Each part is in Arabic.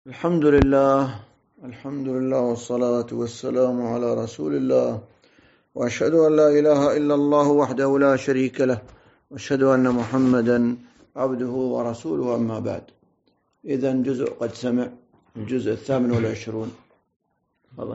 الحمد لله والصلاة والسلام على رسول الله وأشهد أن لا إله إلا الله وحده لا شريك له وأشهد أن محمدا عبده ورسوله أما بعد. إذن جزء قد سمع الجزء 28. فضل.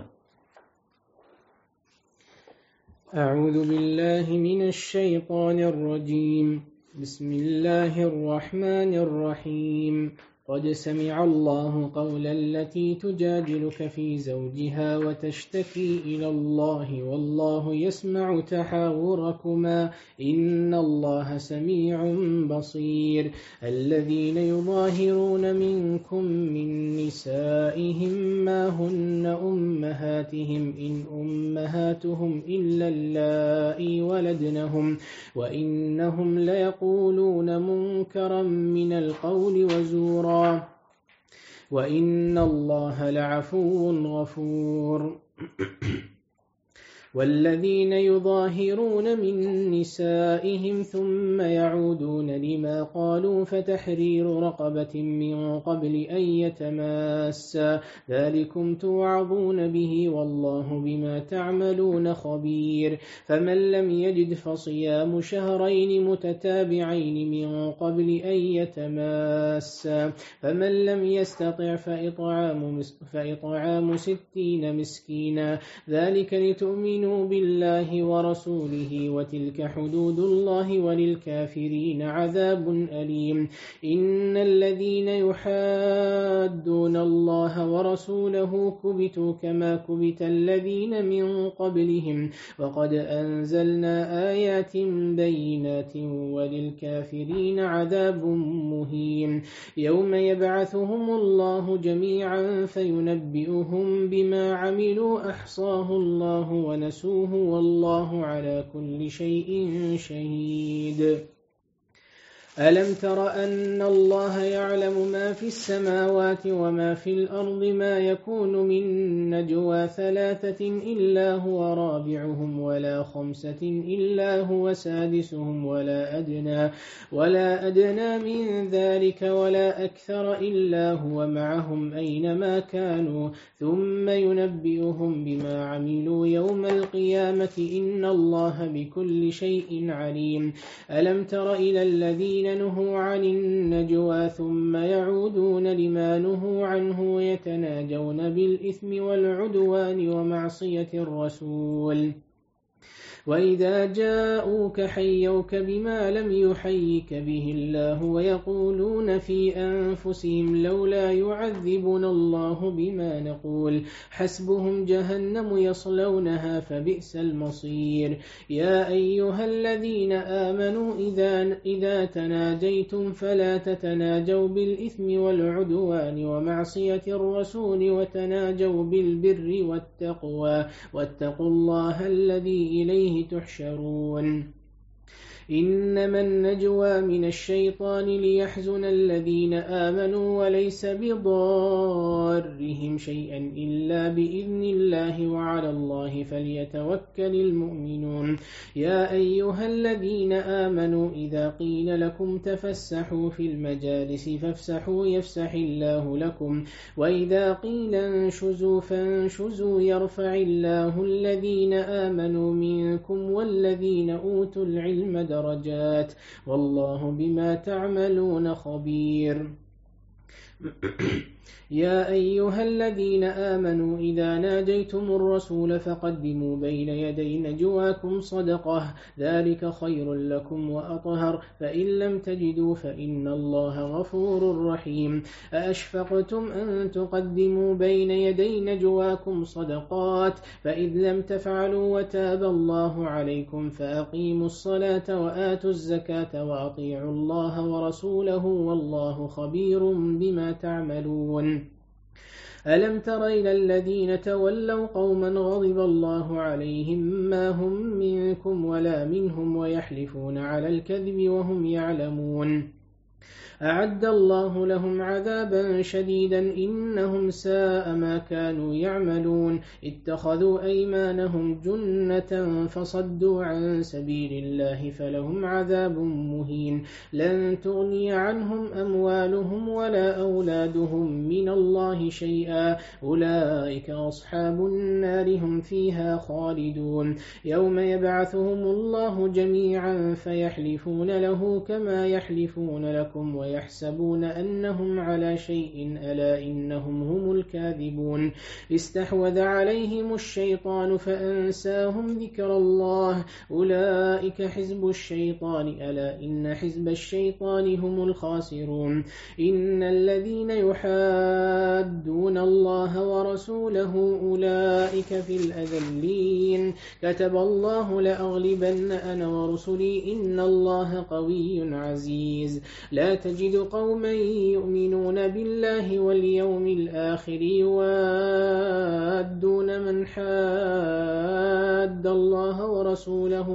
أعوذ بالله من الشيطان الرجيم. بسم الله الرحمن الرحيم. قد سمع الله قول التي تجادلك في زوجها وتشتكي إلى الله والله يسمع تحاوركما إن الله سميع بصير. الذين يظاهرون منكم من نسائهم ما هن أمهاتهم إن أمهاتهم إلا اللائي ولدنهم وإنهم ليقولون منكرا من القول وزورا وإن الله لعفو غفور. والذين يظاهرون من نسائهم ثم يعودون لما قالوا فتحرير رقبة من قبل أن يتماسا ذلكم توعظون به والله بما تعملون خبير. فمن لم يجد فصيام شهرين متتابعين من قبل أن يتماسا فمن لم يستطع فإطعام 60 مسكينا ذلك لتؤمنوا بالله ورسوله وتلك حدود الله وللكافرين عذاب أليم. إن الذين يحادون الله ورسوله كبتوا كما كبت الذين من قبلهم وقد أنزلنا آيات بينات وللكافرين عذاب مهين. يوم يبعثهم الله جميعا فينبئهم بما عملوا أحصاه الله ونسوه والله على كل شيء شهيد. ألم تر أن الله يعلم ما في السماوات وما في الأرض ما يكون من نجوى 3 إلا هو رابعهم ولا 5 إلا هو سادسهم ولا أدنى من ذلك ولا أكثر إلا هو معهم أينما كانوا ثم ينبئهم بما عملوا يوم القيامة إن الله بكل شيء عليم. ألم تر إلى الذين نهوا عن النجوى ثم يعودون لما نهوا عنه ويتناجون بالإثم والعدوان ومعصية الرسول وإذا جاءوك حيوك بما لم يحيك به الله ويقولون في أنفسهم لولا يعذبنا الله بما نقول حسبهم جهنم يصلونها فبئس المصير. يا أيها الذين آمنوا إذا تناجيتم فلا تتناجوا بالإثم والعدوان ومعصية الرسول وتناجوا بالبر والتقوى واتقوا الله الذي إليه تحشرون. إنما النجوى من الشيطان ليحزن الذين آمنوا وليس بضارهم شيئا إلا بإذن الله وعلى الله فليتوكل المؤمنون. يا أيها الذين آمنوا إذا قيل لكم تفسحوا في المجالس فافسحوا يفسح الله لكم وإذا قيل انشزوا فانشزوا يرفع الله الذين آمنوا منكم والذين أوتوا العلم درجات والله بما تعملون خبير. يا أيها الذين آمنوا إذا ناجيتم الرسول فقدموا بين يدي نجواكم صدقة ذلك خير لكم وأطهر فإن لم تجدوا فإن الله غفور رحيم. أأشفقتم أن تقدموا بين يدي نجواكم صدقات فإذ لم تفعلوا وتاب الله عليكم فأقيموا الصلاة وآتوا الزكاة وأطيعوا الله ورسوله والله خبير بما تعملون. ألم تر إلى الذين تولوا قوما غضب الله عليهم ما هم منكم ولا منهم ويحلفون على الكذب وهم يعلمون. أعد الله لهم عذابا شديدا إنهم ساء ما كانوا يعملون اتخذوا أيمانهم جنة فصدوا عن سبيل الله فلهم عذاب مهين لن تغني عنهم أموالهم ولا أولادهم من الله شيئا أولئك أصحاب النار هم فيها خالدون يوم يبعثهم الله جميعا فيحلفون له كما يحلفون لكم ويحسبون أنهم على شيء ألا إنهم هم الكاذبون استحوذ عليهم الشيطان فأنساهم ذكر الله أولئك حزب الشيطان ألا إن حزب الشيطان هم الخاسرون إن الذين يحادون الله ورسوله أولئك في الأذلين كتب الله لأغلبن أنا ورسلي إن الله قوي عزيز لا تجد قوما يؤمنون بالله واليوم الآخر يوادون من حاد الله ورسوله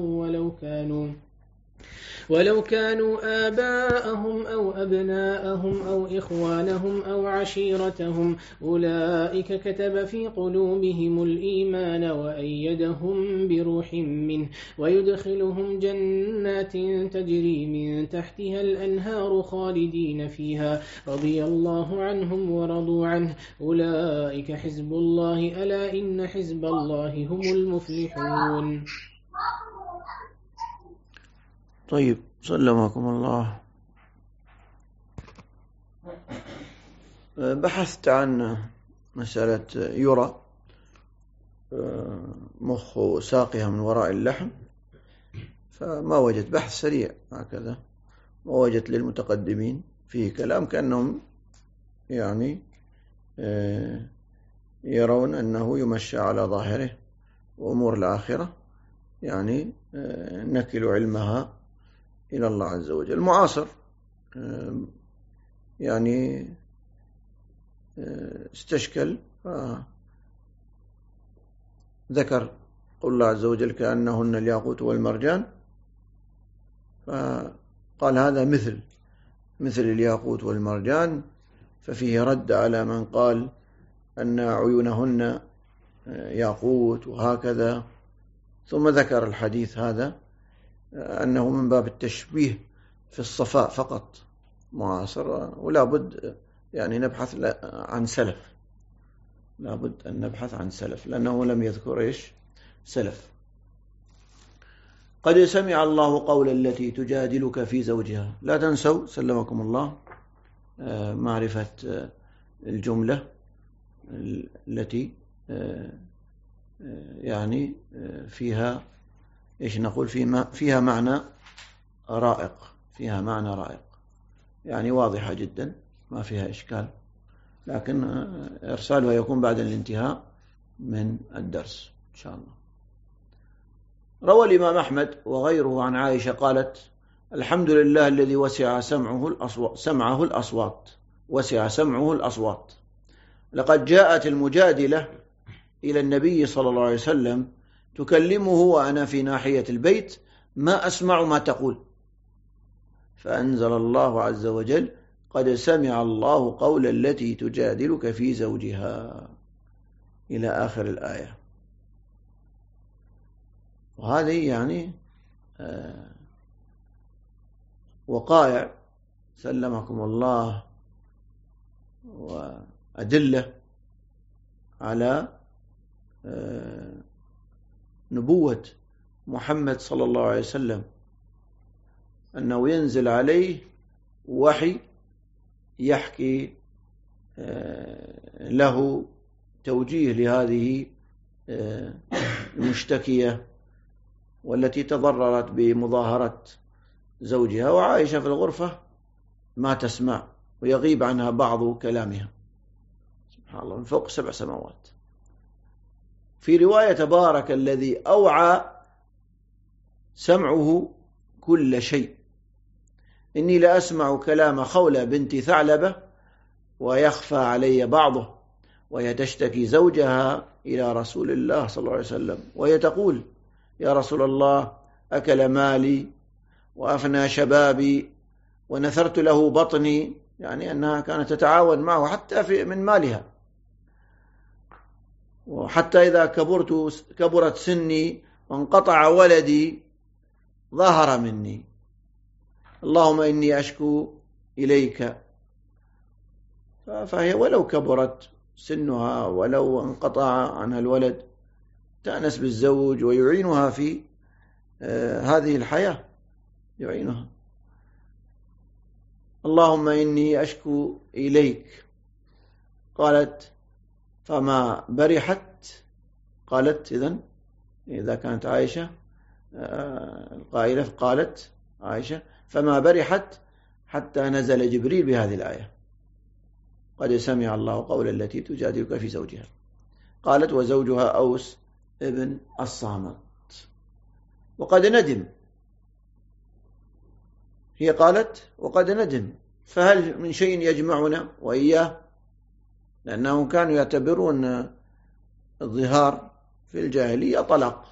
ولو كانوا آباءهم أو أبناءهم أو إخوانهم أو عشيرتهم أولئك كتب في قلوبهم الإيمان وأيدهم بروح منه ويدخلهم جنات تجري من تحتها الأنهار خالدين فيها رضي الله عنهم ورضوا عنه أولئك حزب الله ألا إن حزب الله هم المفلحون. طيب سلمكم الله. بحثت عن مسألة يرى مخ ساقها من وراء اللحم فما وجدت، بحث سريع هكذا ما وجدت للمتقدمين فيه كلام كأنهم يعني يرون أنه يمشى على ظاهره وأمور الآخرة يعني نكل علمها إلى الله عز وجل. المعاصر يعني استشكل ذكر قول الله عز وجل كأنهن الياقوت والمرجان، فقال هذا مثل الياقوت والمرجان، ففيه رد على من قال أن عيونهن ياقوت وهكذا، ثم ذكر الحديث هذا أنه من باب التشبيه في الصفاء فقط معاصر، ولا بد يعني نبحث عن سلف، لا بد أن نبحث عن سلف لأنه لم يذكر إيش سلف. قد سمع الله قول التي تجادلك في زوجها، لا تنسوا سلمكم الله معرفة الجملة التي يعني فيها إيش نقول فيها معنى رائق، فيها معنى رائق يعني واضحة جدا ما فيها إشكال، لكن إرسالها يكون بعد الانتهاء من الدرس إن شاء الله. روى الإمام أحمد وغيره عن عائشة قالت الحمد لله الذي وسع سمعه الأصوات لقد جاءت المجادلة إلى النبي صلى الله عليه وسلم تكلمه وأنا في ناحية البيت ما أسمع ما تقول، فأنزل الله عز وجل قد سمع الله قول التي تجادلك في زوجها إلى آخر الآية. وهذه يعني وقائع سلمكم الله وأدلة على نبوة محمد صلى الله عليه وسلم، أنه ينزل عليه وحي يحكي له توجيه لهذه المشتكية والتي تضررت بمظاهرة زوجها، وعائشة في الغرفة ما تسمع ويغيب عنها بعض كلامها سبحان الله من فوق 7 سماوات. في رواية تبارك الذي أوعى سمعه كل شيء إني لأسمع كلام خولة بنت ثعلبة ويخفى علي بعضه، وهي تشتكي زوجها إلى رسول الله صلى الله عليه وسلم وهي تقول يا رسول الله أكل مالي وأفنى شبابي ونثرت له بطني، يعني أنها كانت تتعاون معه حتى من مالها. وحتى إذا كبرت سني وانقطع ولدي ظهر مني، اللهم إني أشكو إليك. فهي ولو كبرت سنها ولو انقطع عنها الولد تأنس بالزوج ويعينها في هذه الحياة، يعينها. اللهم إني أشكو إليك. قالت فما برحت. قالت إذا كانت عائشة القائلة، قالت عائشة فما برحت حتى نزل جبريل بهذه الآية: قد سمع الله قول التي تجادلك في زوجها. قالت وزوجها أوس ابن الصامت. وقد ندم، هي قالت وقد ندم، فهل من شيء يجمعنا وإياه؟ لأنهم كانوا يعتبرون الظهار في الجاهلية طلاق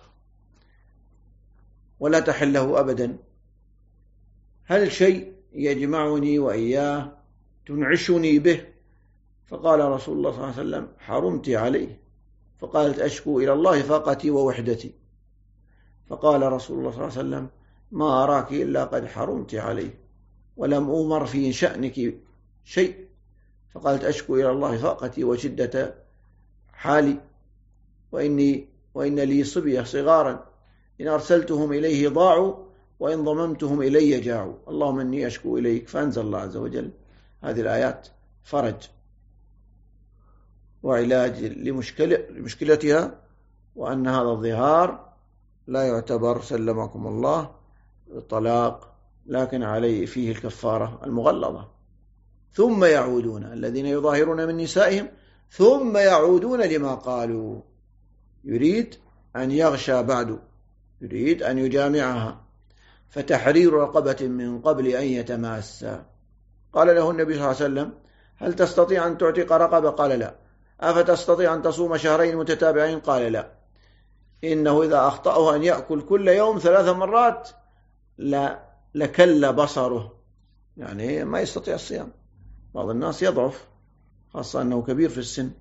ولا تحله أبدا. هل شيء يجمعني وإياه تنعشني به؟ فقال رسول الله صلى الله عليه وسلم حرمت عليه. فقالت أشكو إلى الله فاقتي ووحدتي. فقال رسول الله صلى الله عليه وسلم ما أراك إلا قد حرمت عليه ولم أمر في شأنك شيء. فقالت أشكو إلى الله فاقتي وشدة حالي، وإن لي صبية صغارا إن أرسلتهم إليه ضاعوا وإن ضممتهم إلي جاعوا، اللهم إني أشكو إليك. فأنزل الله عز وجل هذه الآيات فرج وعلاج لمشكلتها، وأن هذا الظهار لا يعتبر سلمكم الله طلاق، لكن عليه فيه الكفارة المغلظة. ثم يعودون الذين يظاهرون من نسائهم ثم يعودون لما قالوا، يريد أن يغشى بعد، يريد أن يجامعها، فتحرير رقبة من قبل أن يتماسا. قال له النبي صلى الله عليه وسلم هل تستطيع أن تعتق رقبة؟ قال لا. أفتستطيع أن تصوم شهرين متتابعين؟ قال لا. إنه إذا أخطأه أن يأكل كل يوم 3 مرات لكل بصره، يعني ما يستطيع الصيام. بعض الناس يضعف خاصة أنه كبير في السن.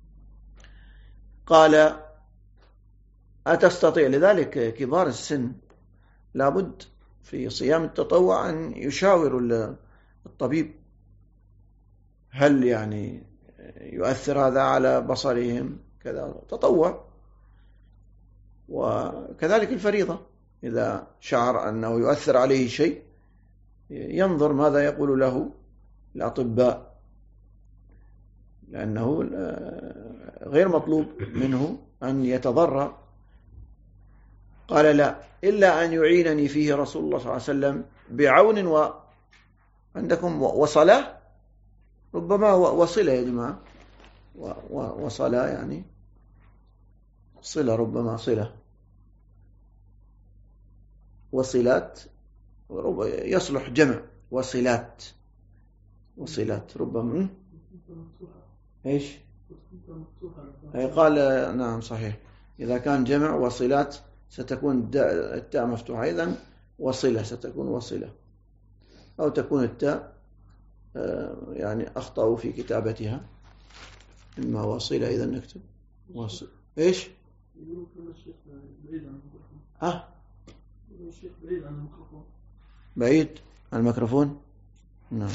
قال أتستطيع؟ لذلك كبار السن لابد في صيام التطوع أن يشاور الطبيب، هل يعني يؤثر هذا على بصرهم كذا، تطوع. وكذلك الفريضة إذا شعر أنه يؤثر عليه شيء ينظر ماذا يقول له الأطباء، لأنه غير مطلوب منه أن يتضرر. قال لا، إلا أن يعينني فيه رسول الله صلى الله عليه وسلم بعون عندكم وصلاة، ربما وصلة يا جماعة، وصلاة يعني صلة، ربما صلة وصلات، يصلح جمع وصلات، ربما ايش قال نعم صحيح، إذا كان جمع وصلات ستكون التاء مفتوحة، إذن وصلة ستكون وصلة، أو تكون التاء يعني أخطأوا في كتابتها، إما وصلة إذن نكتب وصل. إيش الشيخ بعيد عن الميكروفون. بعيد عن الميكروفون، نعم.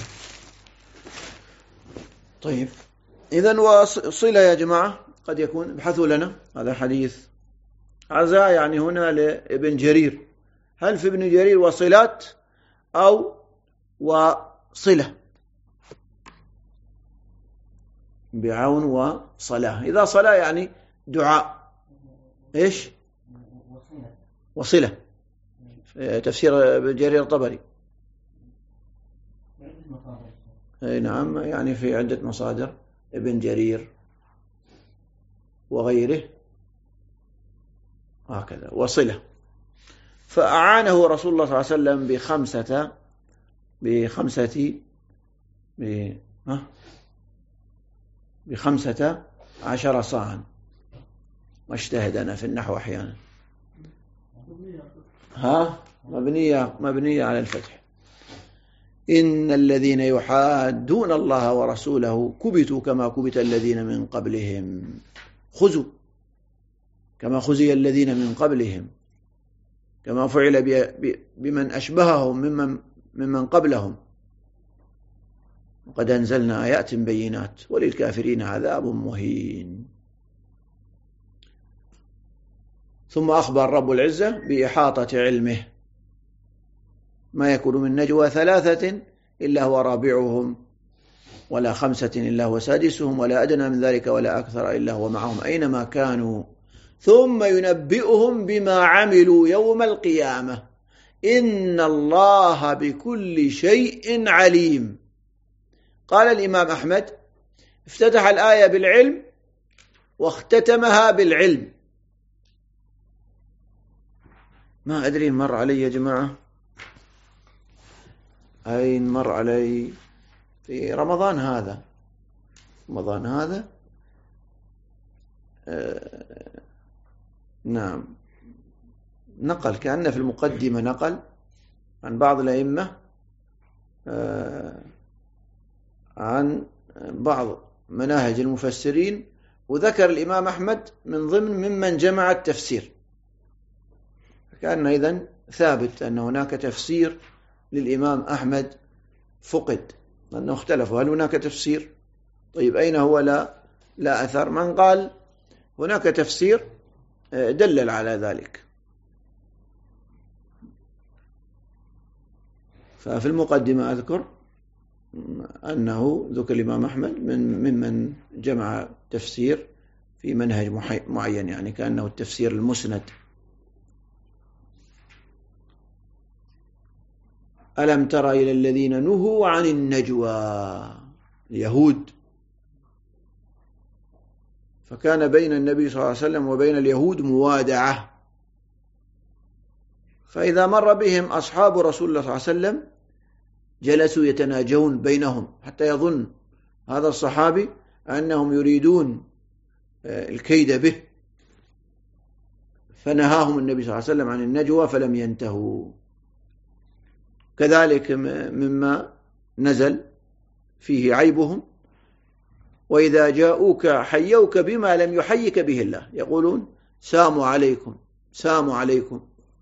طيب إذن وصلة يا جماعة قد يكون، ابحثوا لنا هذا حديث عزاء يعني هنا لابن جرير، هل في ابن جرير وصلات أو وصلة؟ بعون وصلاة. إذا صلاة يعني دعاء، إيش وصلة، تفسير ابن جرير الطبري. نعم يعني في عدة مصادر، ابن جرير وغيره هكذا وصلة. فأعانه رسول الله صلى الله عليه وسلم ب15 صاعا، واجتهد أنا في النحو أحيانا. مبنية على الفتح. إن الذين يحادون الله ورسوله كبتوا كما كبت الذين من قبلهم، خذوا كما خزي الذين من قبلهم، كما فعل بمن أشبههم ممن قبلهم، وقد أنزلنا آيات بينات وللكافرين عذاب مهين. ثم أخبر رب العزة بإحاطة علمه، ما يكون من نجوى 3 إلا هو رابعهم ولا 5 إلا هو سادسهم ولا أدنى من ذلك ولا أكثر إلا هو معهم أينما كانوا ثم ينبئهم بما عملوا يوم القيامة إن الله بكل شيء عليم. قال الإمام أحمد: افتتح الآية بالعلم واختتمها بالعلم. ما أدري مر علي يا جماعة، أين مر علي؟ في رمضان هذا نعم، نقل كأن في المقدمة نقل عن بعض الأئمة عن بعض مناهج المفسرين، وذكر الإمام أحمد من ضمن ممن جمع التفسير، كأن إذن ثابت أن هناك تفسير للإمام أحمد فقد، لأنه اختلفوا هل هناك تفسير؟ طيب أين هو؟ لا أثر. من قال هناك تفسير دلل على ذلك. ففي المقدمة أذكر أنه ذكر الإمام أحمد ممن جمع تفسير في منهج معين، يعني كأنه التفسير المسند. ألم تر إلى الذين نهوا عن النجوى، اليهود، فكان بين النبي صلى الله عليه وسلم وبين اليهود موادعة، فإذا مر بهم أصحاب رسول الله صلى الله عليه وسلم جلسوا يتناجون بينهم حتى يظن هذا الصحابي أنهم يريدون الكيد به، فنهاهم النبي صلى الله عليه وسلم عن النجوى فلم ينتهوا. كذلك مما نزل فيه عيبهم: وإذا جاءوك حيوك بما لم يحيك به الله، يقولون سام عليكم سام عليكم،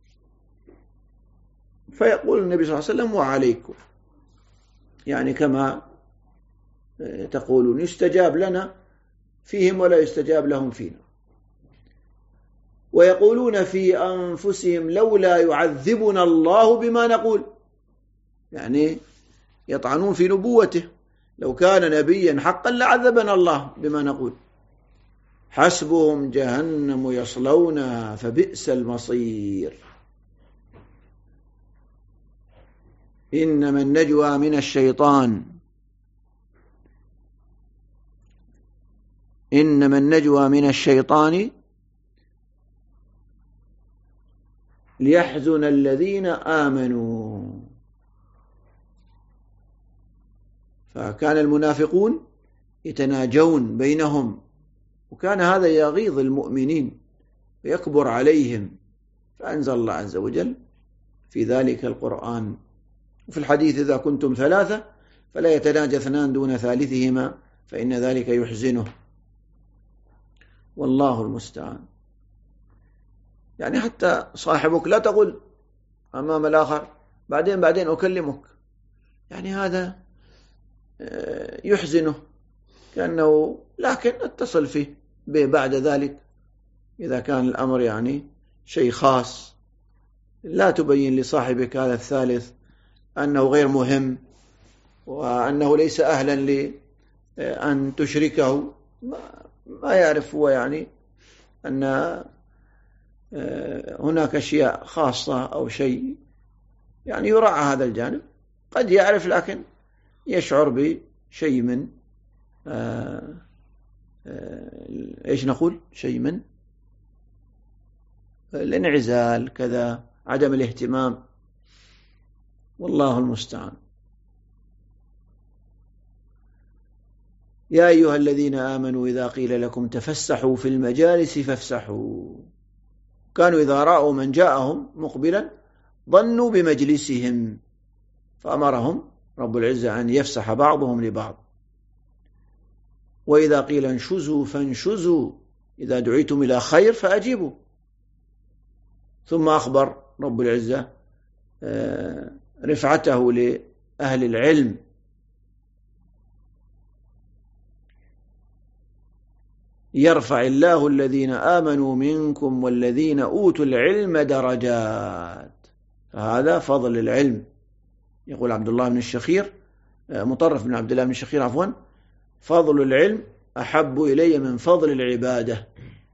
فيقول النبي صلى الله عليه وسلم وعليكم، يعني كما تقولون يستجاب لنا فيهم ولا يستجاب لهم فينا. ويقولون في أنفسهم لولا يعذبنا الله بما نقول، يعني يطعنون في نبوته، لو كان نبيا حقا لعذبنا الله بما نقول. حسبهم جهنم يصلونها فبئس المصير. إنما النجوى من الشيطان، إنما النجوى من الشيطان ليحزن الذين آمنوا. فكان المنافقون يتناجون بينهم، وكان هذا يغيظ المؤمنين ويكبر عليهم، فأنزل الله عز وجل في ذلك القرآن. وفي الحديث: إذا كنتم 3 فلا يتناجى 2 دون ثالثهما فإن ذلك يحزنه، والله المستعان. يعني حتى صاحبك لا تقول أمام الآخر بعدين أكلمك، يعني هذا يحزنه كأنه، لكن اتصل فيه به بعد ذلك إذا كان الأمر يعني شيء خاص. لا تبين لصاحبك هذا الثالث أنه غير مهم وأنه ليس أهلا لأن تشركه، ما يعرف هو يعني أن هناك أشياء خاصة أو شيء يعني يراعى هذا الجانب. قد يعرف لكن يشعر بشيء من إيش نقول، شيء من الانعزال كذا، عدم الاهتمام، والله المستعان. يا أيها الذين آمنوا إذا قيل لكم تفسحوا في المجالس فافسحوا. كانوا إذا رأوا من جاءهم مقبلا ظنوا بمجلسهم، فأمرهم رب العزة أن يفسح بعضهم لبعض. وإذا قيل انشزوا فانشزوا، إذا دعيتم إلى خير فأجيبوا. ثم أخبر رب العزة رفعته لأهل العلم، يرفع الله الذين آمنوا منكم والذين أوتوا العلم درجات. فهذا فضل العلم. يقول عبد الله بن الشخير، مطرف بن عبد الله بن الشخير عفوا، فضل العلم أحب إلي من فضل العبادة.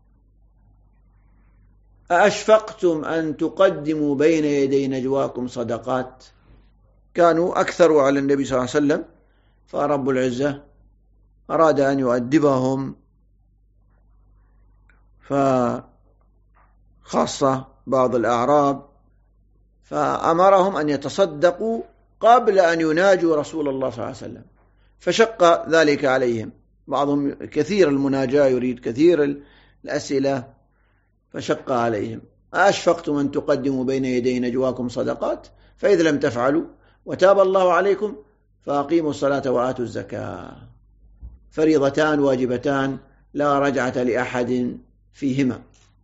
أأشفقتم أن تقدموا بين يدي نجواكم صدقات؟ كانوا أكثروا على النبي صلى الله عليه وسلم، فرب العزة أراد أن يؤدبهم، فخاصة بعض الأعراب، فأمرهم أن يتصدقوا قبل أن يناجوا رسول الله صلى الله عليه وسلم، فشق ذلك عليهم. بعضهم كثير المناجاة، يريد كثير الأسئلة، فشق عليهم. أشفقتم أن تقدموا بين يدي نجواكم صدقات؟ فإذا لم تفعلوا وتاب الله عليكم فأقيموا الصلاة وآتوا الزكاة، فريضتان واجبتان لا رجعة لأحد فيهما.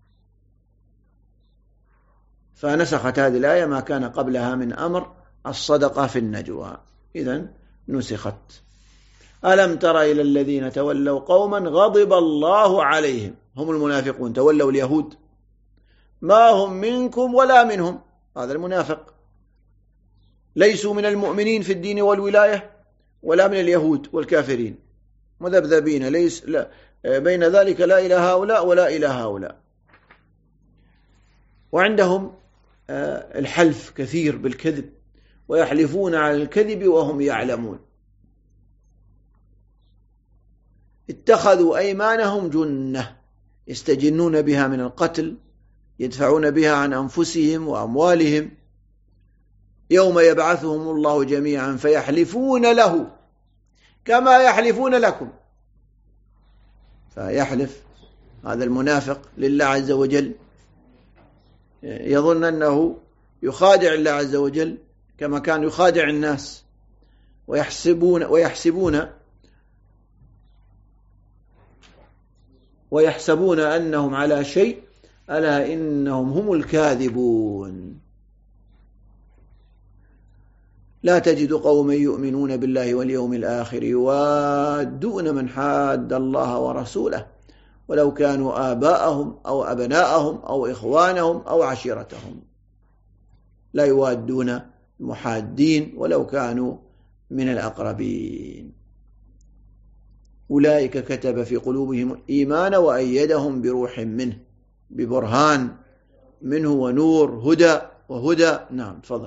فنسخت هذه الآية ما كان قبلها من أمر الصدقة في النجوى، إذن نسخت. ألم تر إلى الذين تولوا قوما غضب الله عليهم، هم المنافقون، تولوا اليهود، ما هم منكم ولا منهم، هذا المنافق، ليسوا من المؤمنين في الدين والولاية ولا من اليهود والكافرين، مذبذبين، ليس لا بين ذلك، لا إلى هؤلاء ولا إلى هؤلاء. وعندهم الحلف كثير بالكذب، ويحلفون على الكذب وهم يعلمون. اتخذوا أيمانهم جنة يستجنون بها من القتل، يدفعون بها عن أنفسهم وأموالهم. يوم يبعثهم الله جميعا فيحلفون له كما يحلفون لكم. فيحلف هذا المنافق لله عز وجل، يظن أنه يخادع الله عز وجل كما كان يخادع الناس، ويحسبون أنهم على شيء، ألا إنهم هم الكاذبون. لا تجد قوما يؤمنون بالله واليوم الآخر يوادون من حاد الله ورسوله ولو كانوا آباءهم أو أبناءهم أو إخوانهم أو عشيرتهم. لا يوادون المحادين ولو كانوا من الأقربين. أولئك كتب في قلوبهم إيمانا وأيدهم بروح منه، ببرهان منه ونور وهدى. نعم تفضل.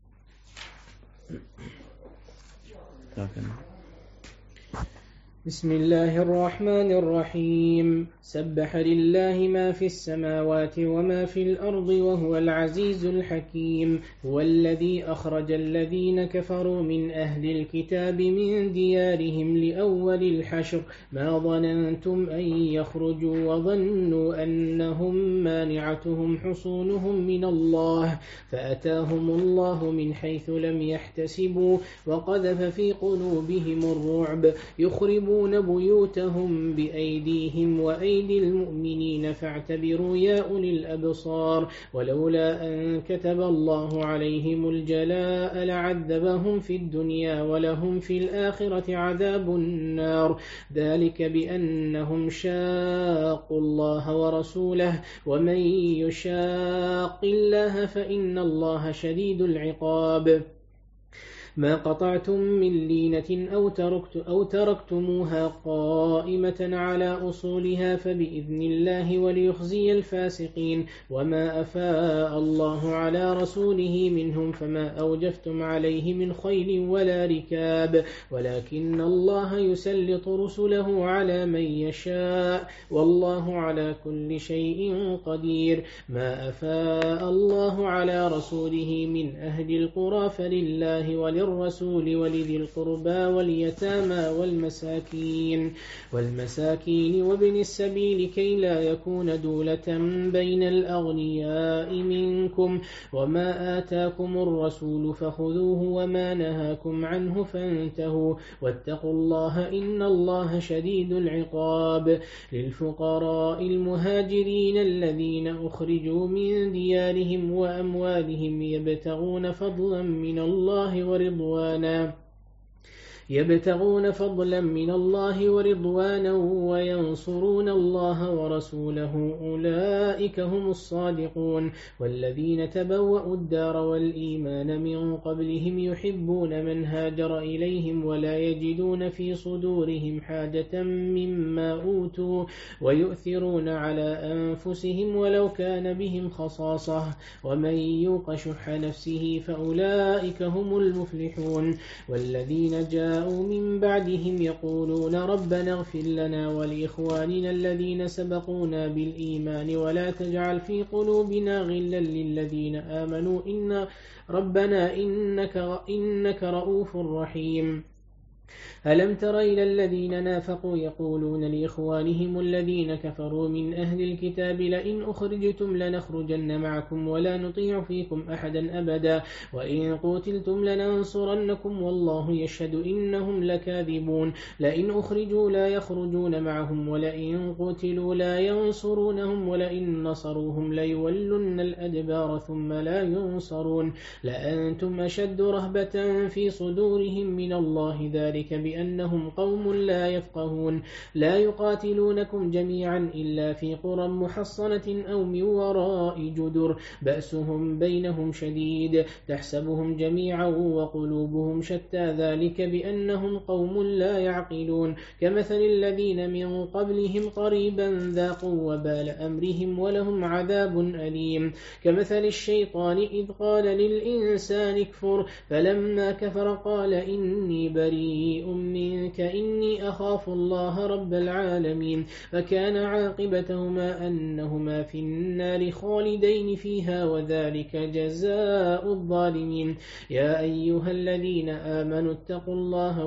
بسم الله الرحمن الرحيم. سبح لله ما في السماوات وما في الأرض وهو العزيز الحكيم. هو الذي أخرج الذين كفروا من أهل الكتاب من ديارهم لأول الحشر ما ظننتم أن يخرجوا وظنوا أنهم مانعتهم حصونهم من الله فأتاهم الله من حيث لم يحتسبوا وقذف في قلوبهم الرعب يخربون بيوتهم بأيديهم وأيدي المؤمنين فاعتبروا يا أولي الأبصار. ولولا أن كتب الله عليهم الجلاء لعذبهم في الدنيا ولهم في الآخرة عذاب النار. ذلك بأنهم شاقوا الله ورسوله ومن يشاق الله فإن الله شديد العقاب. ما قطعتم من لينة أو تركتموها قائمة على أصولها فبإذن الله وليخزي الفاسقين. وما أفاء الله على رسوله منهم فما أوجفتم عليه من خيل ولا ركاب ولكن الله يسلط رسله على من يشاء والله على كل شيء قدير. ما أفاء الله على رسوله من أهل القرى فلله الرسول ولذي القربى واليتامى والمساكين وابن السبيل كي لا يكون دولة بين الأغنياء منكم وما آتاكم الرسول فخذوه وما نهاكم عنه فانتهوا واتقوا الله إن الله شديد العقاب. للفقراء المهاجرين الذين أخرجوا من ديارهم وأموالهم يبتغون فضلا من الله ورضوانا وينصرون الله ورسوله أولئك هم الصادقون. والذين تبوأوا الدار والإيمان من قبلهم يحبون من هاجر إليهم ولا يجدون في صدورهم حاجة مما أوتوا ويؤثرون على أنفسهم ولو كان بهم خصاصة ومن يوق شح نفسه فأولئك هم المفلحون. والذين جاءوا من بعدهم يقولون ربنا اغفر لنا ولإخواننا الذين سبقونا بالإيمان ولا تجعل في قلوبنا غلا للذين آمنوا ربنا إنك رؤوف رحيم. ألم تر إلى الذين نافقوا يقولون لإخوانهم الذين كفروا من أهل الكتاب لئن أخرجتم لنخرجن معكم ولا نطيع فيكم أحدا أبدا وإن قتلتم لننصرنكم والله يشهد إنهم لكاذبون. لئن أخرجوا لا يخرجون معهم ولئن قتلوا لا ينصرونهم ولئن نصروهم ليولن الأدبار ثم لا ينصرون. لأنتم أشد رهبة في صدورهم من الله ذلك بأنهم قوم لا يفقهون. لا يقاتلونكم جميعا إلا في قرى محصنة أو من وراء جدر بأسهم بينهم شديد تحسبهم جميعا وقلوبهم شتى ذلك بأنهم قوم لا يعقلون. كمثل الذين من قبلهم قريبا ذاقوا وبال أمرهم ولهم عذاب أليم. كمثل الشيطان إذ قال للإنسان اكفر فلما كفر قال إني بريء منك إني أخاف الله رب العالمين. فكان عاقبتهما أنهما في النار خالدين فيها وذلك جزاء الظالمين. يا أيها الذين آمنوا اتقوا الله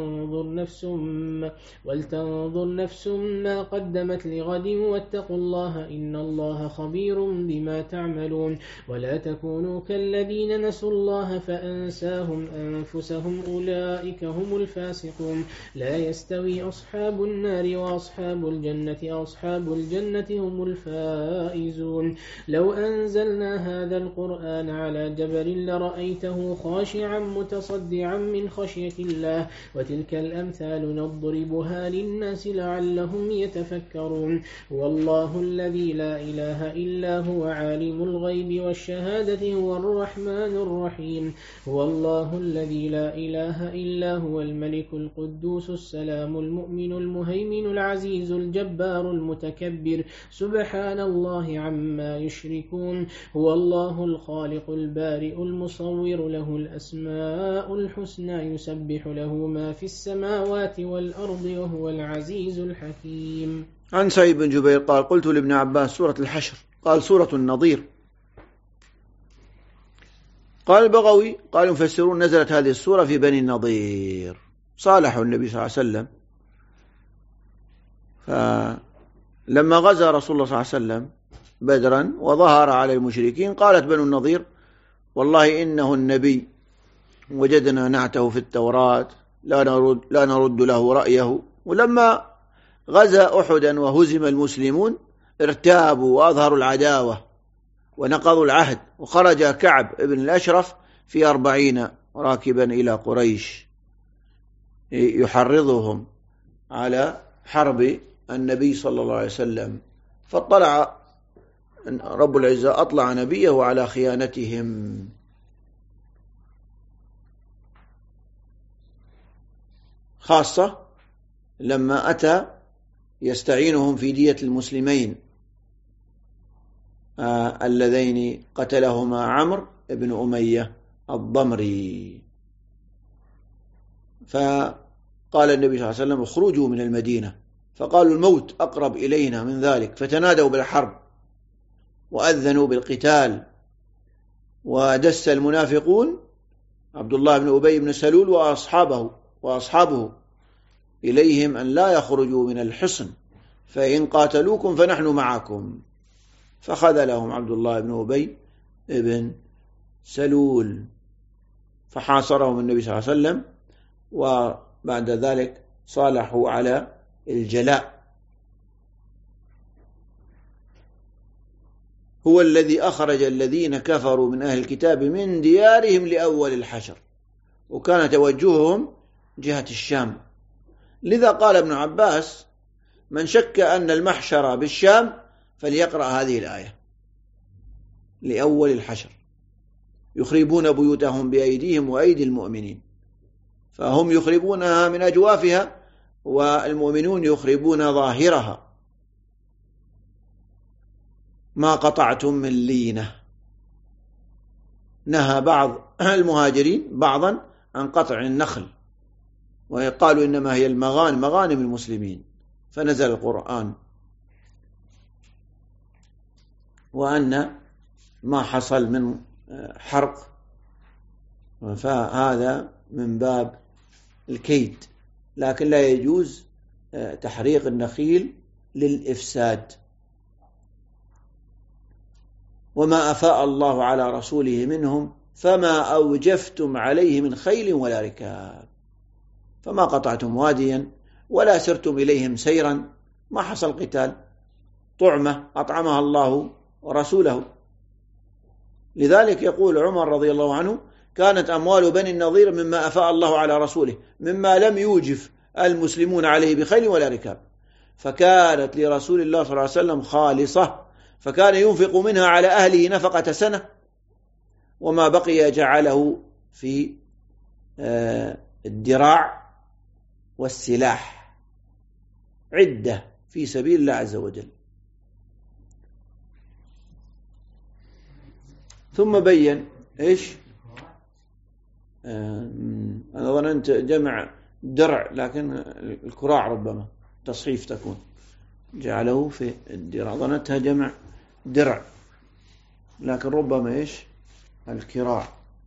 ولتنظر نفس ما قدمت لغد واتقوا الله إن الله خبير بما تعملون. ولا تكونوا كالذين نسوا الله فأنساهم أنفسهم أولئك هم الفاسقون. لا يستوي أصحاب النار وأصحاب الجنة أصحاب الجنة هم الفائزون. لو أنزلنا هذا القرآن على جبل لرأيته خاشعا متصدعا من خشية الله وتلك الأمثال نضربها للناس لعلهم يتفكرون. والله الذي لا إله إلا هو عالم الغيب والشهادة هو الرحمن الرحيم. هو الله الذي لا إله إلا هو الملك القدوس السلام المؤمن المهيمن العزيز الجبار المتكبر سبحان الله عما يشركون. هو الله الخالق البارئ المصور له الأسماء الحسنى يسبح له ما في السماوات والأرض وهو العزيز الحكيم. عن سعيد بن جبير قال قلت لابن عباس سورة الحشر قال سورة النظير. قال البغوي قال المفسرون نزلت هذه السورة في بني النضير صالحوا النبي صلى الله عليه وسلم فلما غزا رسول الله صلى الله عليه وسلم بدرا وظهر على المشركين قالت بنو النضير والله إنه النبي وجدنا نعته في التوراة لا نرد له رأيه. ولما غزا أحدا وهزم المسلمون ارتابوا وأظهروا العداوة ونقضوا العهد وخرج كعب بن الأشرف في 40 راكبا إلى قريش يحرضهم على حرب النبي صلى الله عليه وسلم. فاطلع رب العزة أطلع نبيه على خيانتهم. خاصة لما أتى يستعينهم في دية المسلمين اللذين قتلهما عمرو بن أمية الضمري. فقال النبي صلى الله عليه وسلم اخرجوا من المدينة فقالوا الموت أقرب إلينا من ذلك فتنادوا بالحرب وأذنوا بالقتال ودس المنافقون عبد الله بن أبي بن سلول وأصحابه إليهم أن لا يخرجوا من الحصن فإن قاتلوكم فنحن معكم، فخذلهم عبد الله بن أبي بن سلول فحاصرهم النبي صلى الله عليه وسلم، وبعد ذلك صالحوا على الجلاء. هو الذي أخرج الذين كفروا من أهل الكتاب من ديارهم لأول الحشر، وكان توجههم جهة الشام. لذا قال ابن عباس: من شك أن المحشر بالشام فليقرأ هذه الآية لأول الحشر: يخربون بيوتهم بأيديهم وأيدي المؤمنين، فهم يخربونها من أجوافها والمؤمنون يخربون ظاهرها. ما قطعتم من لينة. نهى بعض المهاجرين بعضا عن قطع النخل، وقالوا إنما هي مغانم المسلمين، فنزل القرآن وأن ما حصل من حرق فهذا من باب الكيد، لكن لا يجوز تحريق النخيل للإفساد. وما أفاء الله على رسوله منهم فما أوجفتم عليه من خيل ولا ركاب، فما قطعتم واديا ولا سرتم إليهم سيرا، ما حصل قتال، طعمة أطعمها الله ورسوله. لذلك يقول عمر رضي الله عنه: كانت أموال بني النضير مما أفاء الله على رسوله، مما لم يوجف المسلمون عليه بخيل ولا ركاب، فكانت لرسول الله صلى الله عليه وسلم خالصة، فكان ينفق منها على أهله نفقة سنة، وما بقي جعله في الدراع والسلاح عدة في سبيل الله عز وجل. ثم بين إيش؟ أنا ظننت جمع درع، لكن الكراع ربما تصحيف تكون، جعله في الدراع، ظننتها جمع درع، لكن ربما إيش؟ الكراع.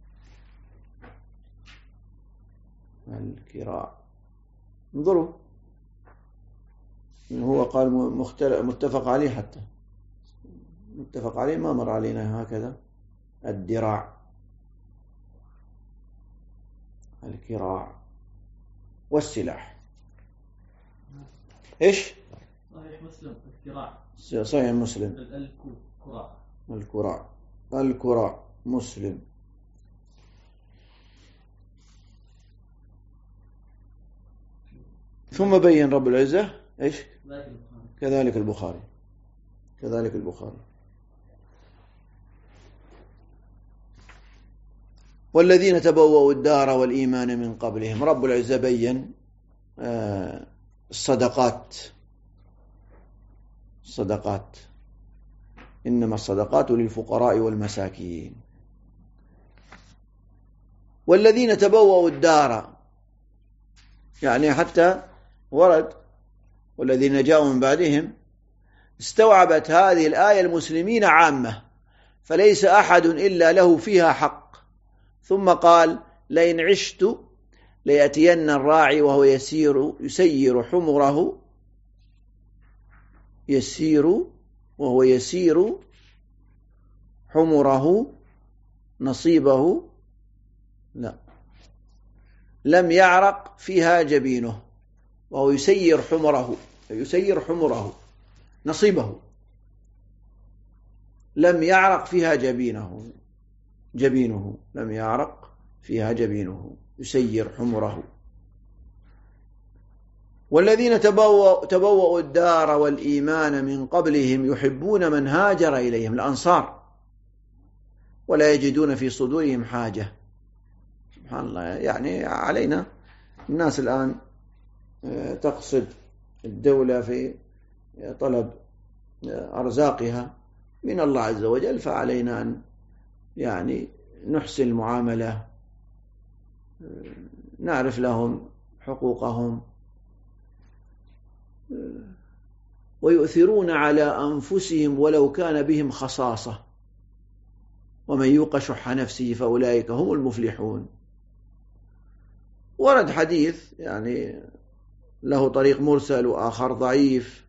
انظروا، هو قال متفق عليه، حتى متفق عليه ما مر علينا هكذا الدراع، الكراع والسلاح. إيش؟ صحيح مسلم الكراع. صحيح مسلم الكراع مسلم. ثم بين رب العزة إيش؟ كذلك البخاري. والذين تبوأوا الدار والإيمان من قبلهم. رب العزة بين الصدقات، إنما الصدقات للفقراء والمساكين. والذين تبوأوا الدار، يعني حتى ورد والذين جاءوا من بعدهم، استوعبت هذه الآية المسلمين عامة، فليس أحد إلا له فيها حق. ثم قال: لئن عشت ليأتين الراعي وهو يسير حمره نصيبه، لا، لم يعرق فيها جبينه، وهو يسير حمره نصيبه، لم يعرق فيها جبينه، لم يعرق فيها جبينه، يسير حمره. والذين تبوأوا الدار والإيمان من قبلهم يحبون من هاجر إليهم، الأنصار، ولا يجدون في صدورهم حاجة. سبحان الله، يعني علينا الناس الآن تقصد الدولة في طلب أرزاقها من الله عز وجل، فعلينا أن يعني نحسن المعاملة، نعرف لهم حقوقهم، ويؤثرون على أنفسهم ولو كان بهم خصاصة، ومن يوق شح نفسه فأولئك هم المفلحون. ورد حديث يعني له طريق مرسل وآخر ضعيف: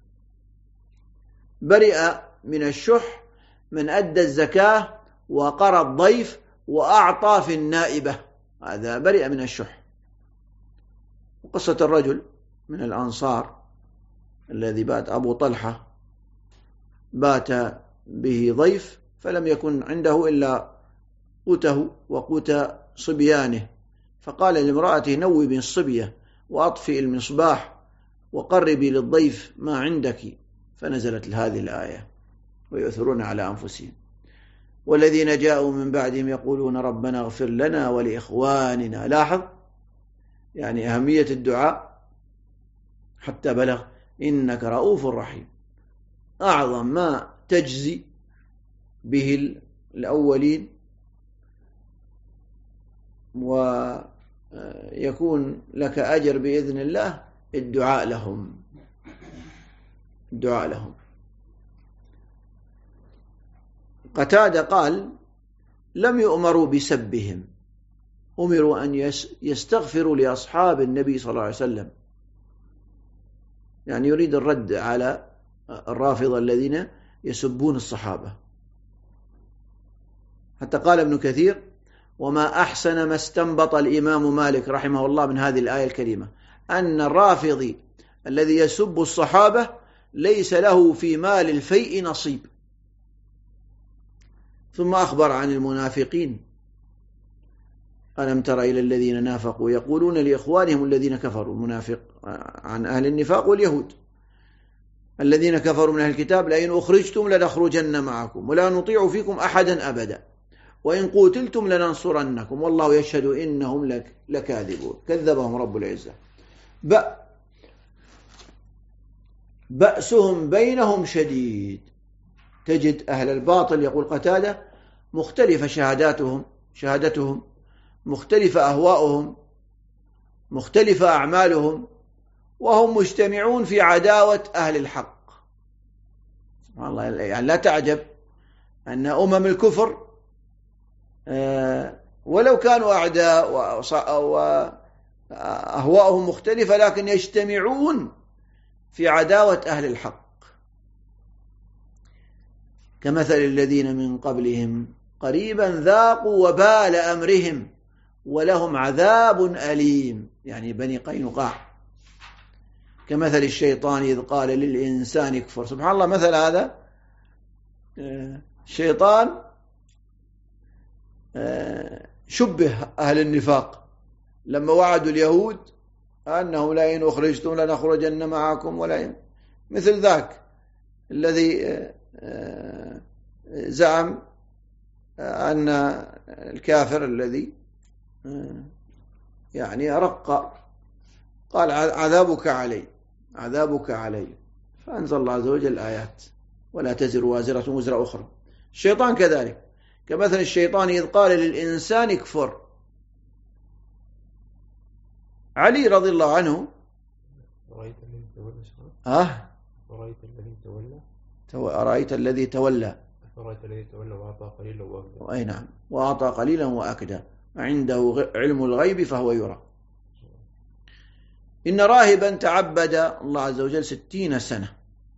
برئ من الشح من أدى الزكاة وقرى الضيف وأعطى في النائبة. هذا برئ من الشح. وقصة الرجل من الأنصار الذي بات أبو طلحة بات به ضيف فلم يكن عنده إلا قوته وقوت صبيانه، فقال لامرأته: نوبي الصبية وأطفئ المصباح وقربي للضيف ما عندك، فنزلت هذه الآية: ويؤثرون على أنفسهم والذين جاءوا من بعدهم يقولون ربنا اغفر لنا ولإخواننا. لاحظ يعني أهمية الدعاء حتى بلغ إنك رؤوف رحيم. أعظم ما تجزي به الأولين ويكون لك أجر بإذن الله الدعاء لهم. الدعاء لهم. قتادة قال: لم يؤمروا بسبهم، أمروا أن يستغفروا لأصحاب النبي صلى الله عليه وسلم. يعني يريد الرد على الرافضة الذين يسبون الصحابة. حتى قال ابن كثير: وما أحسن ما استنبط الإمام مالك رحمه الله من هذه الآية الكريمة أن الرافضي الذي يسب الصحابة ليس له في مال الفيء نصيب. ثم أخبر عن المنافقين: ألم تر إلى الذين نافقوا يقولون لإخوانهم الذين كفروا. المنافق عن أهل النفاق واليهود: الذين كفروا من أهل الكتاب لئن أخرجتم لنخرجن معكم ولا نطيع فيكم أحدا أبدا وإن قوتلتم لننصرنكم والله يشهد إنهم لكاذبون. كذبهم رب العزة. بأسهم بينهم شديد. تجد أهل الباطل، يقول قتادة، مختلفة شهادتهم، مختلفة أهواؤهم، مختلفة أعمالهم، وهم مجتمعون في عداوة أهل الحق. سبحان الله. يعني لا تعجب أن أمم الكفر ولو كانوا أعداء وأهواؤهم مختلفة لكن يجتمعون في عداوة أهل الحق. كمثل الذين من قبلهم قريبا ذاقوا وبال أمرهم ولهم عذاب أليم. يعني بني قينقاع. كمثل الشيطان إذ قال للإنسان اكفر. سبحان الله. مثل هذا الشيطان شبه أهل النفاق لما وعدوا اليهود أنهم لئن أخرجتم لنخرجن معكم ولا مثل ذاك الذي زعم أن الكافر الذي يعني رق قال عذابك علي فأنزل الله عز وجل آيات: ولا تزر وازرة وزر أخرى. الشيطان كذلك. كمثل الشيطان إذ قال للإنسان اكفر. علي رضي الله عنه: أرأيت الذي تولى أرأيت الذي تولى وأعطى قليلا وأكدى. أي نعم. وأعطى قليلا وأكدى. عنده علم الغيب فهو يرى. إن راهبا تعبد الله عز وجل 60 سنة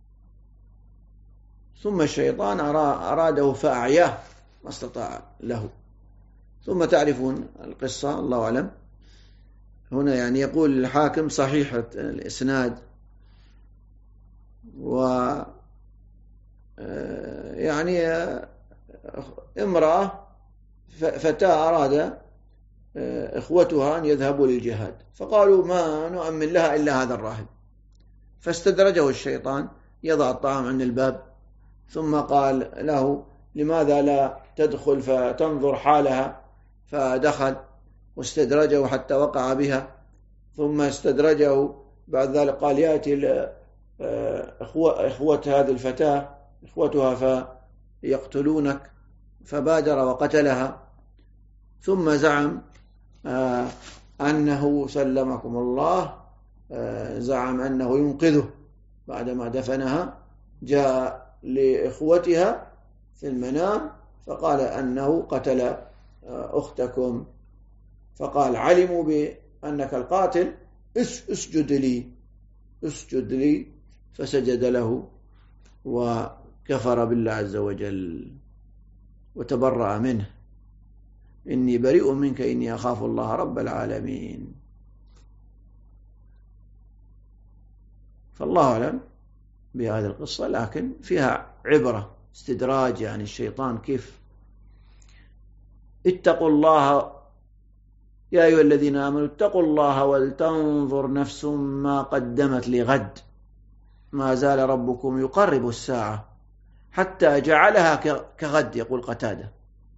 ثم الشيطان أراده فأعياه ما استطاع له. ثم تعرفون القصة الله أعلم. هنا يعني يقول الحاكم صحيحة الإسناد، يعني امرأة فتاة أراد إخوتها أن يذهبوا للجهاد فقالوا ما نؤمن لها إلا هذا الراهب، فاستدرجه الشيطان يضع الطعام عند الباب ثم قال له: لماذا لا تدخل فتنظر حالها؟ فدخل واستدرجه حتى وقع بها، ثم استدرجه بعد ذلك قال: يأتي إخوة هذه الفتاة إخوتها فيقتلونك، فبادر وقتلها. ثم زعم أنه سلمكم الله زعم أنه ينقذه بعدما دفنها، جاء لإخوتها في المنام فقال أنه قتل أختكم، فقال علموا أنك القاتل، اسجد لي، فسجد له وكفر بالله عز وجل وتبرأ منه، إني بريء منك إني أخاف الله رب العالمين. فالله أعلم بهذه القصة، لكن فيها عبرة، استدراج، يعني الشيطان كيف. اتقوا الله يا أيها الذين آمنوا اتقوا الله ولتنظر نفس ما قدمت لغد ما زال ربكم يقرب الساعة حتى جعلها كغد. يقول قتادة: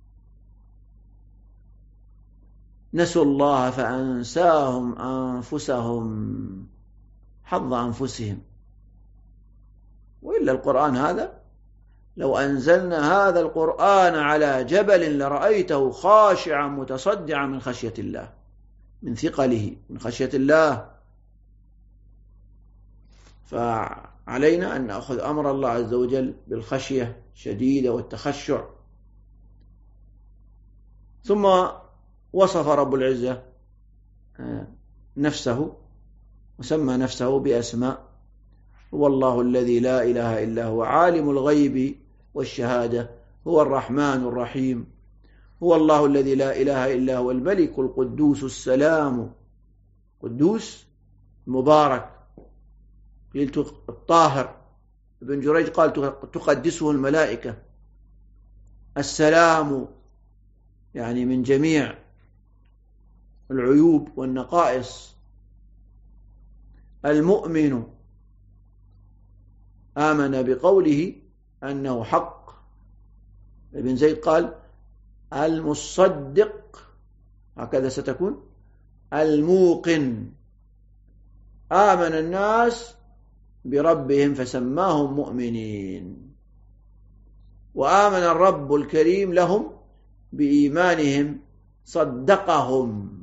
نسوا الله فأنساهم أنفسهم حظ أنفسهم. وإلا القرآن هذا لو أنزلنا هذا القرآن على جبل لرأيته خاشعا متصدعا من خشية الله، من ثقله، من خشية الله. فعلينا أن نأخذ أمر الله عز وجل بالخشية الشديدة والتخشع. ثم وصف رب العزة نفسه وسمى نفسه بأسماء: هو الله الذي لا إله إلا هو عالم الغيب والشهادة، هو الرحمن الرحيم، هو الله الذي لا إله إلا هو الملك القدوس السلام. قدوس مبارك، قيل الطاهر. ابن جريج قال تقدسه الملائكة. السلام يعني من جميع العيوب والنقائص. المؤمن آمن بقوله أنه حق. ابن زيد قال المصدق، هكذا ستكون. الموقن، آمن الناس بربهم فسماهم مؤمنين، وآمن الرب الكريم لهم بإيمانهم صدقهم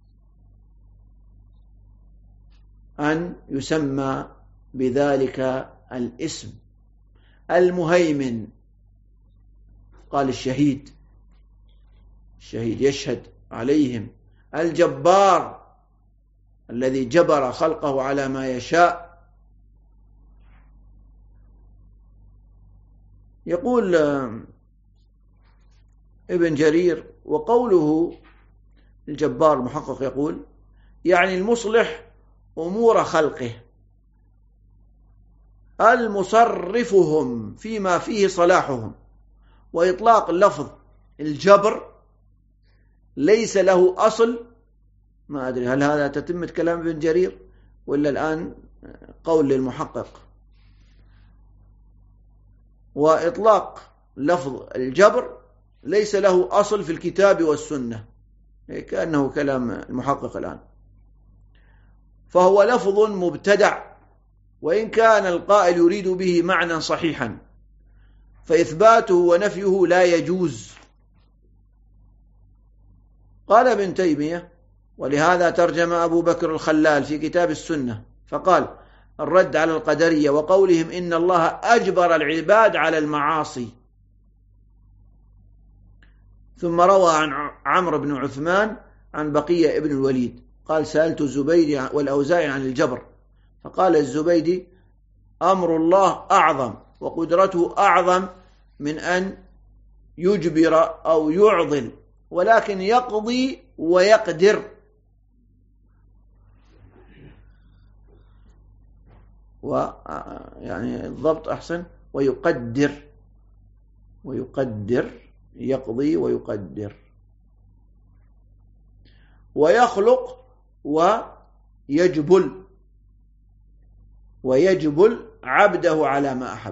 أن يسمى بذلك الاسم. المهيمن قال الشهيد يشهد عليهم. الجبار الذي جبر خلقه على ما يشاء. يقول ابن جرير: وقوله الجبار المحقق يقول يعني المصلح أمور خلقه، المصرفهم فيما فيه صلاحهم. وإطلاق لفظ الجبر ليس له أصل. ما أدري هل هذا تتمة كلام ابن جرير ولا الآن قول للمحقق. وإطلاق لفظ الجبر ليس له أصل في الكتاب والسنة، كأنه كلام المحقق الآن. فهو لفظ مبتدع، وإن كان القائل يريد به معنى صحيحا فإثباته ونفيه لا يجوز. قال ابن تيمية: ولهذا ترجم أبو بكر الخلال في كتاب السنة فقال: الرد على القدرية وقولهم إن الله أجبر العباد على المعاصي. ثم روى عن عمرو بن عثمان عن بقية ابن الوليد قال: سألت الزبيدي والأوزاعي عن الجبر، فقال الزبيدي: أمر الله أعظم وقدرته أعظم من أن يجبر أو يعضل، ولكن يقضي ويقدر. يعني الضبط أحسن، ويقدر يقضي ويقدر. ويخلق ويجبل عبده على ما أحب.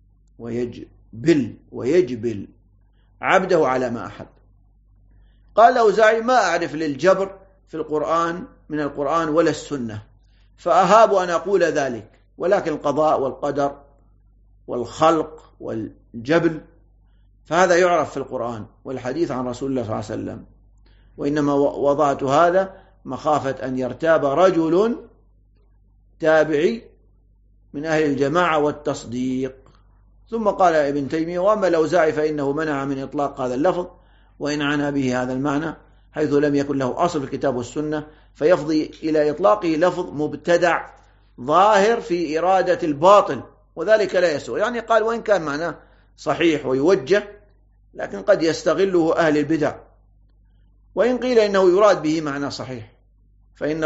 ويجبل عبده على ما أحب. قال الأوزاعي: ما أعرف للجبر في القرآن من القرآن ولا السنة، فأهاب أن أقول ذلك، ولكن القضاء والقدر والخلق والجبل فهذا يعرف في القرآن والحديث عن رسول الله صلى الله عليه وسلم. وإنما وضعت هذا مخافة أن يرتاب رجل تابعي من أهل الجماعة والتصديق. ثم قال ابن تيمية: وأما الأوزاعي فإنه منع من إطلاق هذا اللفظ وإن عنى به هذا المعنى حيث لم يكن له أصل في الكتاب والسنة، فيفضي إلى إطلاقه لفظ مبتدع ظاهر في إرادة الباطل، وذلك لا يسوء. يعني قال وإن كان معناه صحيح ويوجه، لكن قد يستغله أهل البدع. وإن قيل إنه يراد به معنى صحيح، فإن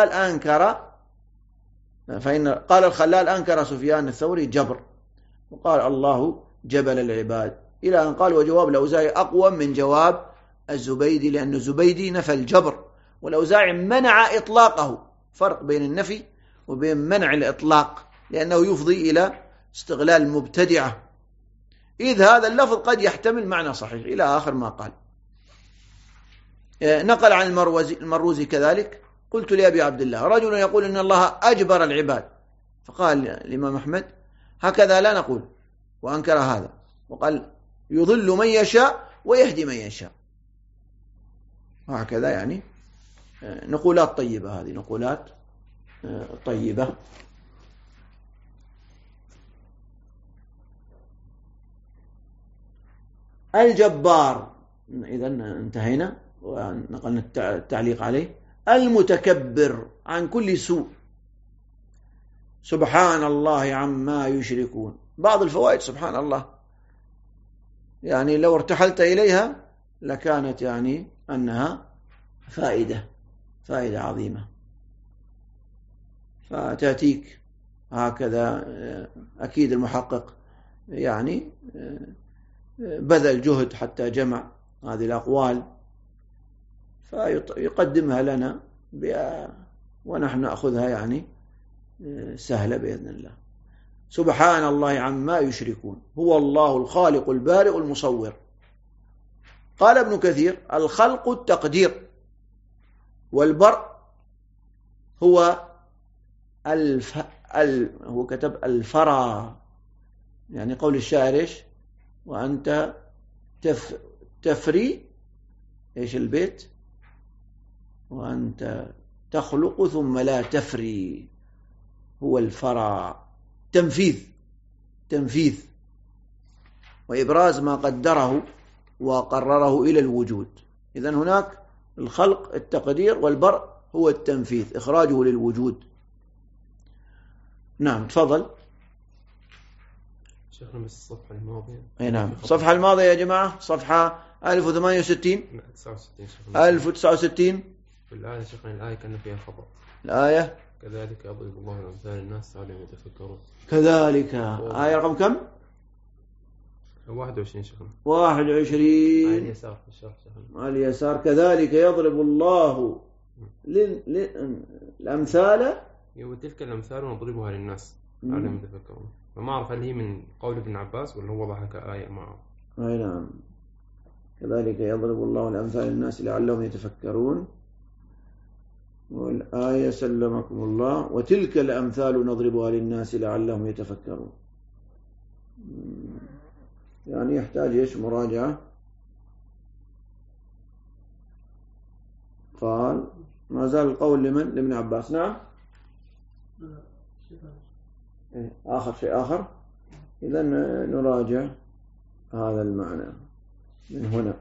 قال الخلال أنكر سفيان الثوري جبر، وقال الله جبل العباد، إلى أن قال وجواب الأوزاعي أقوى من جواب الزبيدي، لأن الزبيدي نفى الجبر والأوزاعي منع إطلاقه. فرق بين النفي وبين منع الإطلاق، لأنه يفضي إلى استغلال المبتدعة، إذ هذا اللفظ قد يحتمل معنى صحيح، إلى آخر ما قال. نقل عن المروزي كذلك: قلت لأبي عبد الله رجل يقول إن الله أجبر العباد، فقال الإمام أحمد هكذا لا نقول، وأنكر هذا وقال يضل من يشاء ويهدي من يشاء، وهكذا. يعني نقولات طيبة، هذه نقولات طيبة. الجبار، إذا انتهينا ونقلنا التعليق عليه. المتكبر عن كل سوء، سبحان الله عما يشركون. بعض الفوائد سبحان الله، يعني لو ارتحلت إليها لكانت يعني أنها فائدة عظيمة، فتأتيك هكذا. أكيد المحقق يعني بذل جهد حتى جمع هذه الأقوال، فيقدمها لنا ونحن نأخذها يعني سهلة بإذن الله. سبحان الله عما يشركون، هو الله الخالق البارئ المصور. قال ابن كثير الخلق التقدير، والبرء هو هو كتب الفرى، يعني قول الشاعر إيش؟ وأنت تفري إيش البيت؟ وأنت تخلق ثم لا تفري، هو الفرى، تنفيذ وإبراز ما قدره وقرره إلى الوجود. إذن هناك الخلق التقدير، والبرء هو التنفيذ، إخراجه للوجود. نعم تفضل شيخنا. بس الصفحة الماضية. أي نعم، الصفحة الماضية يا جماعة صفحة 1068 1069 في الآية شيخنا، الآية كان فيها خطأ. الآية كذلك يضرب الله الأمثال للناس لعلهم يتفكرون. كذلك آية رقم كم؟ 21 شيخنا. 21 على اليسار في الشرح شيخنا. على اليسار. كذلك يضرب الله الأمثال، وتلك الأمثال نضربها للناس لعلهم يتفكرون. فما أعرف هل هي من قول ابن عباس ولا هو وضعها كآية معه. أي نعم، كذلك يضرب الله الأمثال للناس لعلهم يتفكرون. والآية سلمكم الله وتلك الأمثال نضربها للناس لعلهم يتفكرون، يعني يحتاج إيش؟ مراجعة. قال ما زال القول لمن؟ لابن عباس. نعم آخر شيء آخر. إذن نراجع هذا المعنى من هنا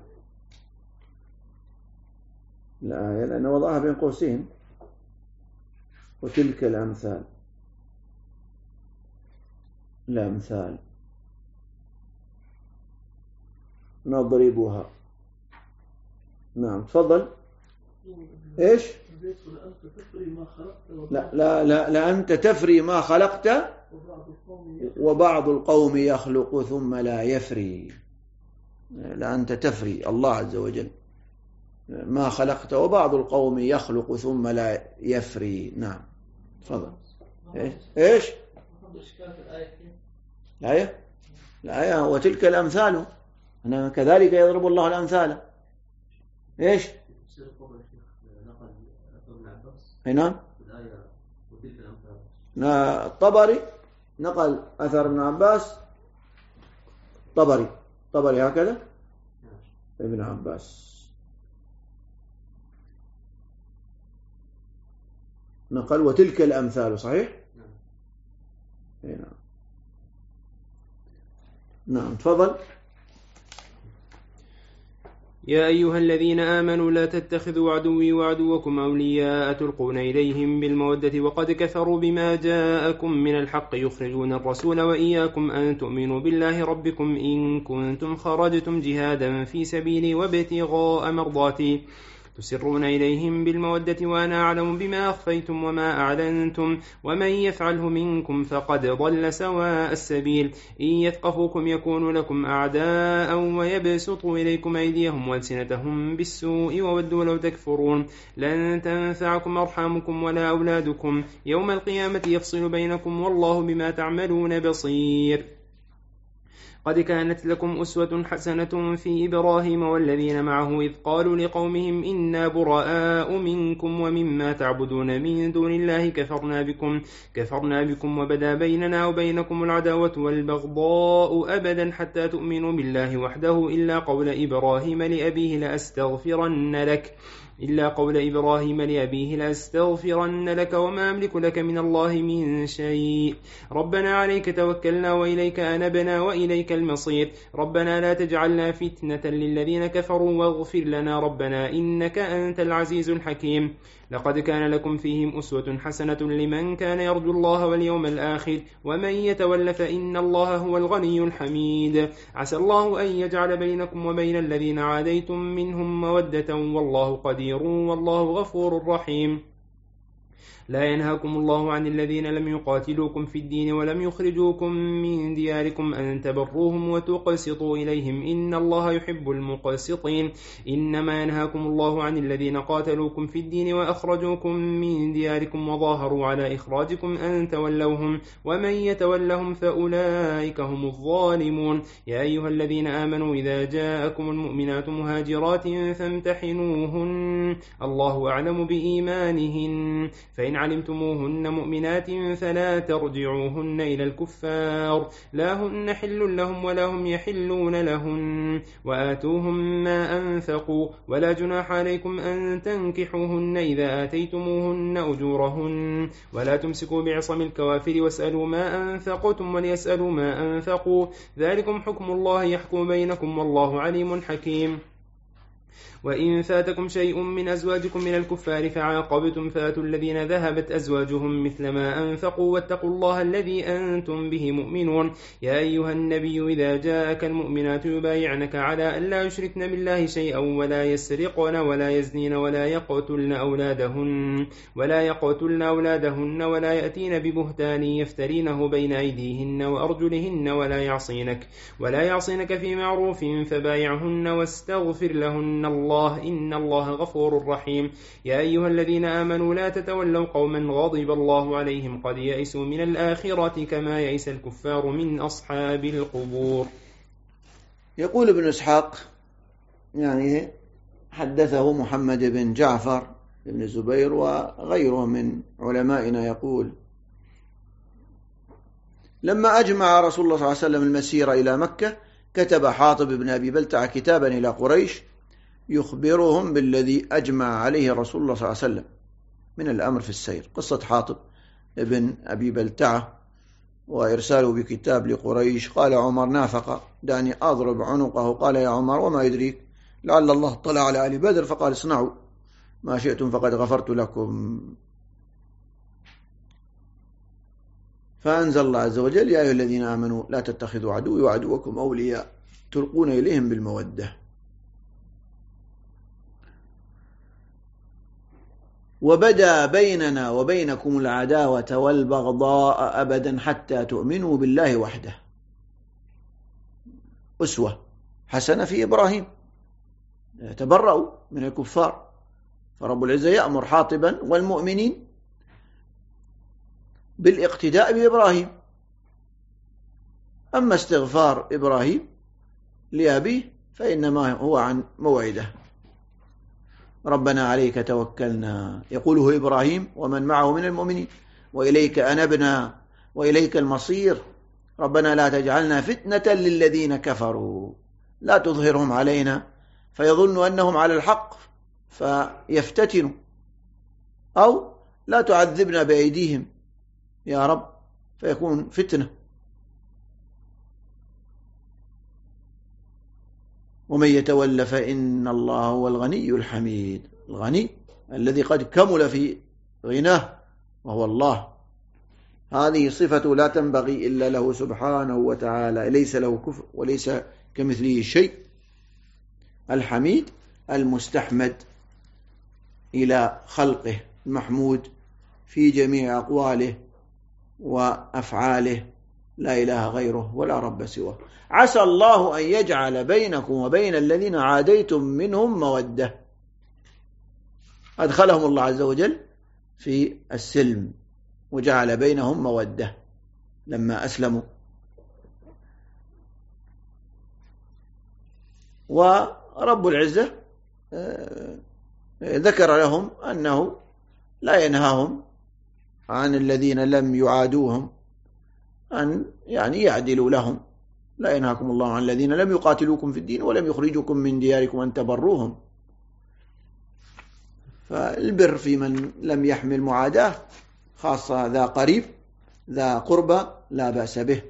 الآية، لأنه وضعها بين قوسين وتلك الأمثال نضربها. نعم تفضل. إيش؟ لا أنت تفري ما خلقت وبعض القوم يخلق ثم لا يفري. لا أنت تفري الله عز وجل ما خلقت وبعض القوم يخلق ثم لا يفري. نعم تفضل. إيش؟ الآية وتلك الأمثال، أنا كذلك يضرب الله الأمثال. إيش؟ نعم الطبري نقل أثر ابن عباس، طبري هكذا ابن عباس نقل وتلك الأمثال. صحيح؟ نعم تفضل. يا أيها الذين آمنوا لا تتخذوا عدوي وعدوكم أولياء تلقون إليهم بالمودة وقد كفروا بما جاءكم من الحق يخرجون الرسول وإياكم أن تؤمنوا بالله ربكم إن كنتم خرجتم جهادا في سبيلي وابتغاء مرضاتي تسرون إليهم بالمودة وأنا أعلم بما أخفيتم وما أعلنتم ومن يفعله منكم فقد ضل سواء السبيل إن يثقفوكم يكونوا لكم أعداء ويبسطوا إليكم أيديهم وألسنتهم بالسوء وودوا لو تكفرون لن تنفعكم أرحامكم ولا أولادكم يوم القيامة يفصل بينكم والله بما تعملون بصير قد كانت لكم أسوة حسنة في إبراهيم والذين معه إذ قالوا لقومهم إنا براء منكم ومما تعبدون من دون الله كفرنا بكم وبدا بيننا وبينكم العداوة والبغضاء أبدا حتى تؤمنوا بالله وحده إلا قول إبراهيم لأبيه لأستغفرن لك وما أملك لك من الله من شيء ربنا عليك توكلنا وإليك أنبنا وإليك المصير ربنا لا تجعلنا فتنة للذين كفروا واغفر لنا ربنا إنك أنت العزيز الحكيم لقد كان لكم فيهم أسوة حسنة لمن كان يرجو الله واليوم الآخر ومن يتول فإن الله هو الغني الحميد عسى الله أن يجعل بينكم وبين الذين عاديتم منهم مودة والله قدير والله غفور رحيم لا ينهاكم الله عن الذين لم يقاتلوكم في الدين ولم يخرجوكم من دياركم أن تبروهم وتقسطوا إليهم إن الله يحب المقسطين إنما ينهاكم الله عن الذين قاتلوكم في الدين وأخرجوكم من دياركم وظاهروا على إخراجكم أن تولوهم ومن يتولهم فأولئك هم الظالمون يا أيها الذين آمنوا إذا جاءكم المؤمنات مهاجرات فامتحنوهن الله أعلم بإيمانهن فإن علمتموهن مؤمنات فلا ترجعوهن إلى الكفار لا هن حل لهم ولا هم يحلون لهن وآتوهم ما أنفقوا ولا جناح عليكم أن تنكحوهن إذا آتيتموهن أجورهن ولا تمسكوا بعصم الكوافر واسألوا ما أنفقتم وليسألوا ما أنفقوا ذلكم حكم الله يحكم بينكم والله عليم حكيم وإن فاتكم شيء من أزواجكم من الكفار فعاقبتم فاتوا الذين ذهبت أزواجهم مثل ما أنفقوا واتقوا الله الذي أنتم به مؤمنون يا أيها النبي إذا جاءك المؤمنات يبايعنك على أن لا يشركن بالله شيئا ولا يسرقن ولا يزنين ولا يقتلن أولادهن ولا يأتين ببهتان يفترينه بين أيديهن وأرجلهن ولا يعصينك في معروف فبايعهن واستغفر لهن الله إن الله غفور رحيم يا أيها الذين آمنوا لا تتولوا قوما غضب الله عليهم قد يئسوا من الآخرة كما يئس الكفار من أصحاب القبور. يقول ابن إسحاق يعني حدثه محمد بن جعفر بن الزبير وغيره من علمائنا يقول لما أجمع رسول الله صلى الله عليه وسلم المسير إلى مكة كتب حاطب بن أبي بلتع كتابا إلى قريش يخبرهم بالذي أجمع عليه رسول الله صلى الله عليه وسلم من الأمر في السير. قصة حاطب ابن أبي بلتعة وإرساله بكتاب لقريش. قال عمر نافق دعني أضرب عنقه. قال يا عمر وما يدريك لعل الله طلع على أهل بدر فقال اصنعوا ما شئتم فقد غفرت لكم. فأنزل الله عز وجل يا أيها الذين آمنوا لا تتخذوا عدوي وعدوكم أولياء تلقون إليهم بالمودة. وبدا بيننا وبينكم العداوة والبغضاء أبدا حتى تؤمنوا بالله وحده. أسوة حسنة في إبراهيم تبرأوا من الكفار فرب العزة يأمر حاطبا والمؤمنين بالاقتداء بإبراهيم. أما استغفار إبراهيم لأبيه فإنما هو عن موعده ربنا عليك توكلنا يقوله إبراهيم ومن معه من المؤمنين وإليك أنبنا وإليك المصير ربنا لا تجعلنا فتنة للذين كفروا لا تظهرهم علينا فيظن أنهم على الحق فيفتتنوا أو لا تعذبنا بأيديهم يا رب فيكون فتنة. ومن يتول فإن الله هو الغني الحميد. الغني الذي قد كمل في غناه وهو الله، هذه صفة لا تنبغي إلا له سبحانه وتعالى، ليس له كفر وليس كمثله شيء. الحميد المستحمد إلى خلقه، المحمود في جميع أقواله وأفعاله، لا إله غيره ولا رب سواه. عسى الله أن يجعل بينكم وبين الذين عاديتم منهم مودة. أدخلهم الله عز وجل في السلم وجعل بينهم مودة لما أسلموا. ورب العزة ذكر لهم أنه لا ينهاهم عن الذين لم يعادوهم أن يعدلوا لهم. لا ينهاكم الله عن الذين لم يقاتلوكم في الدين ولم يخرجوكم من دياركم أن تبروهم. فالبر في من لم يحمل معاداة، خاصة ذا قريب ذا قربى لا بأس به.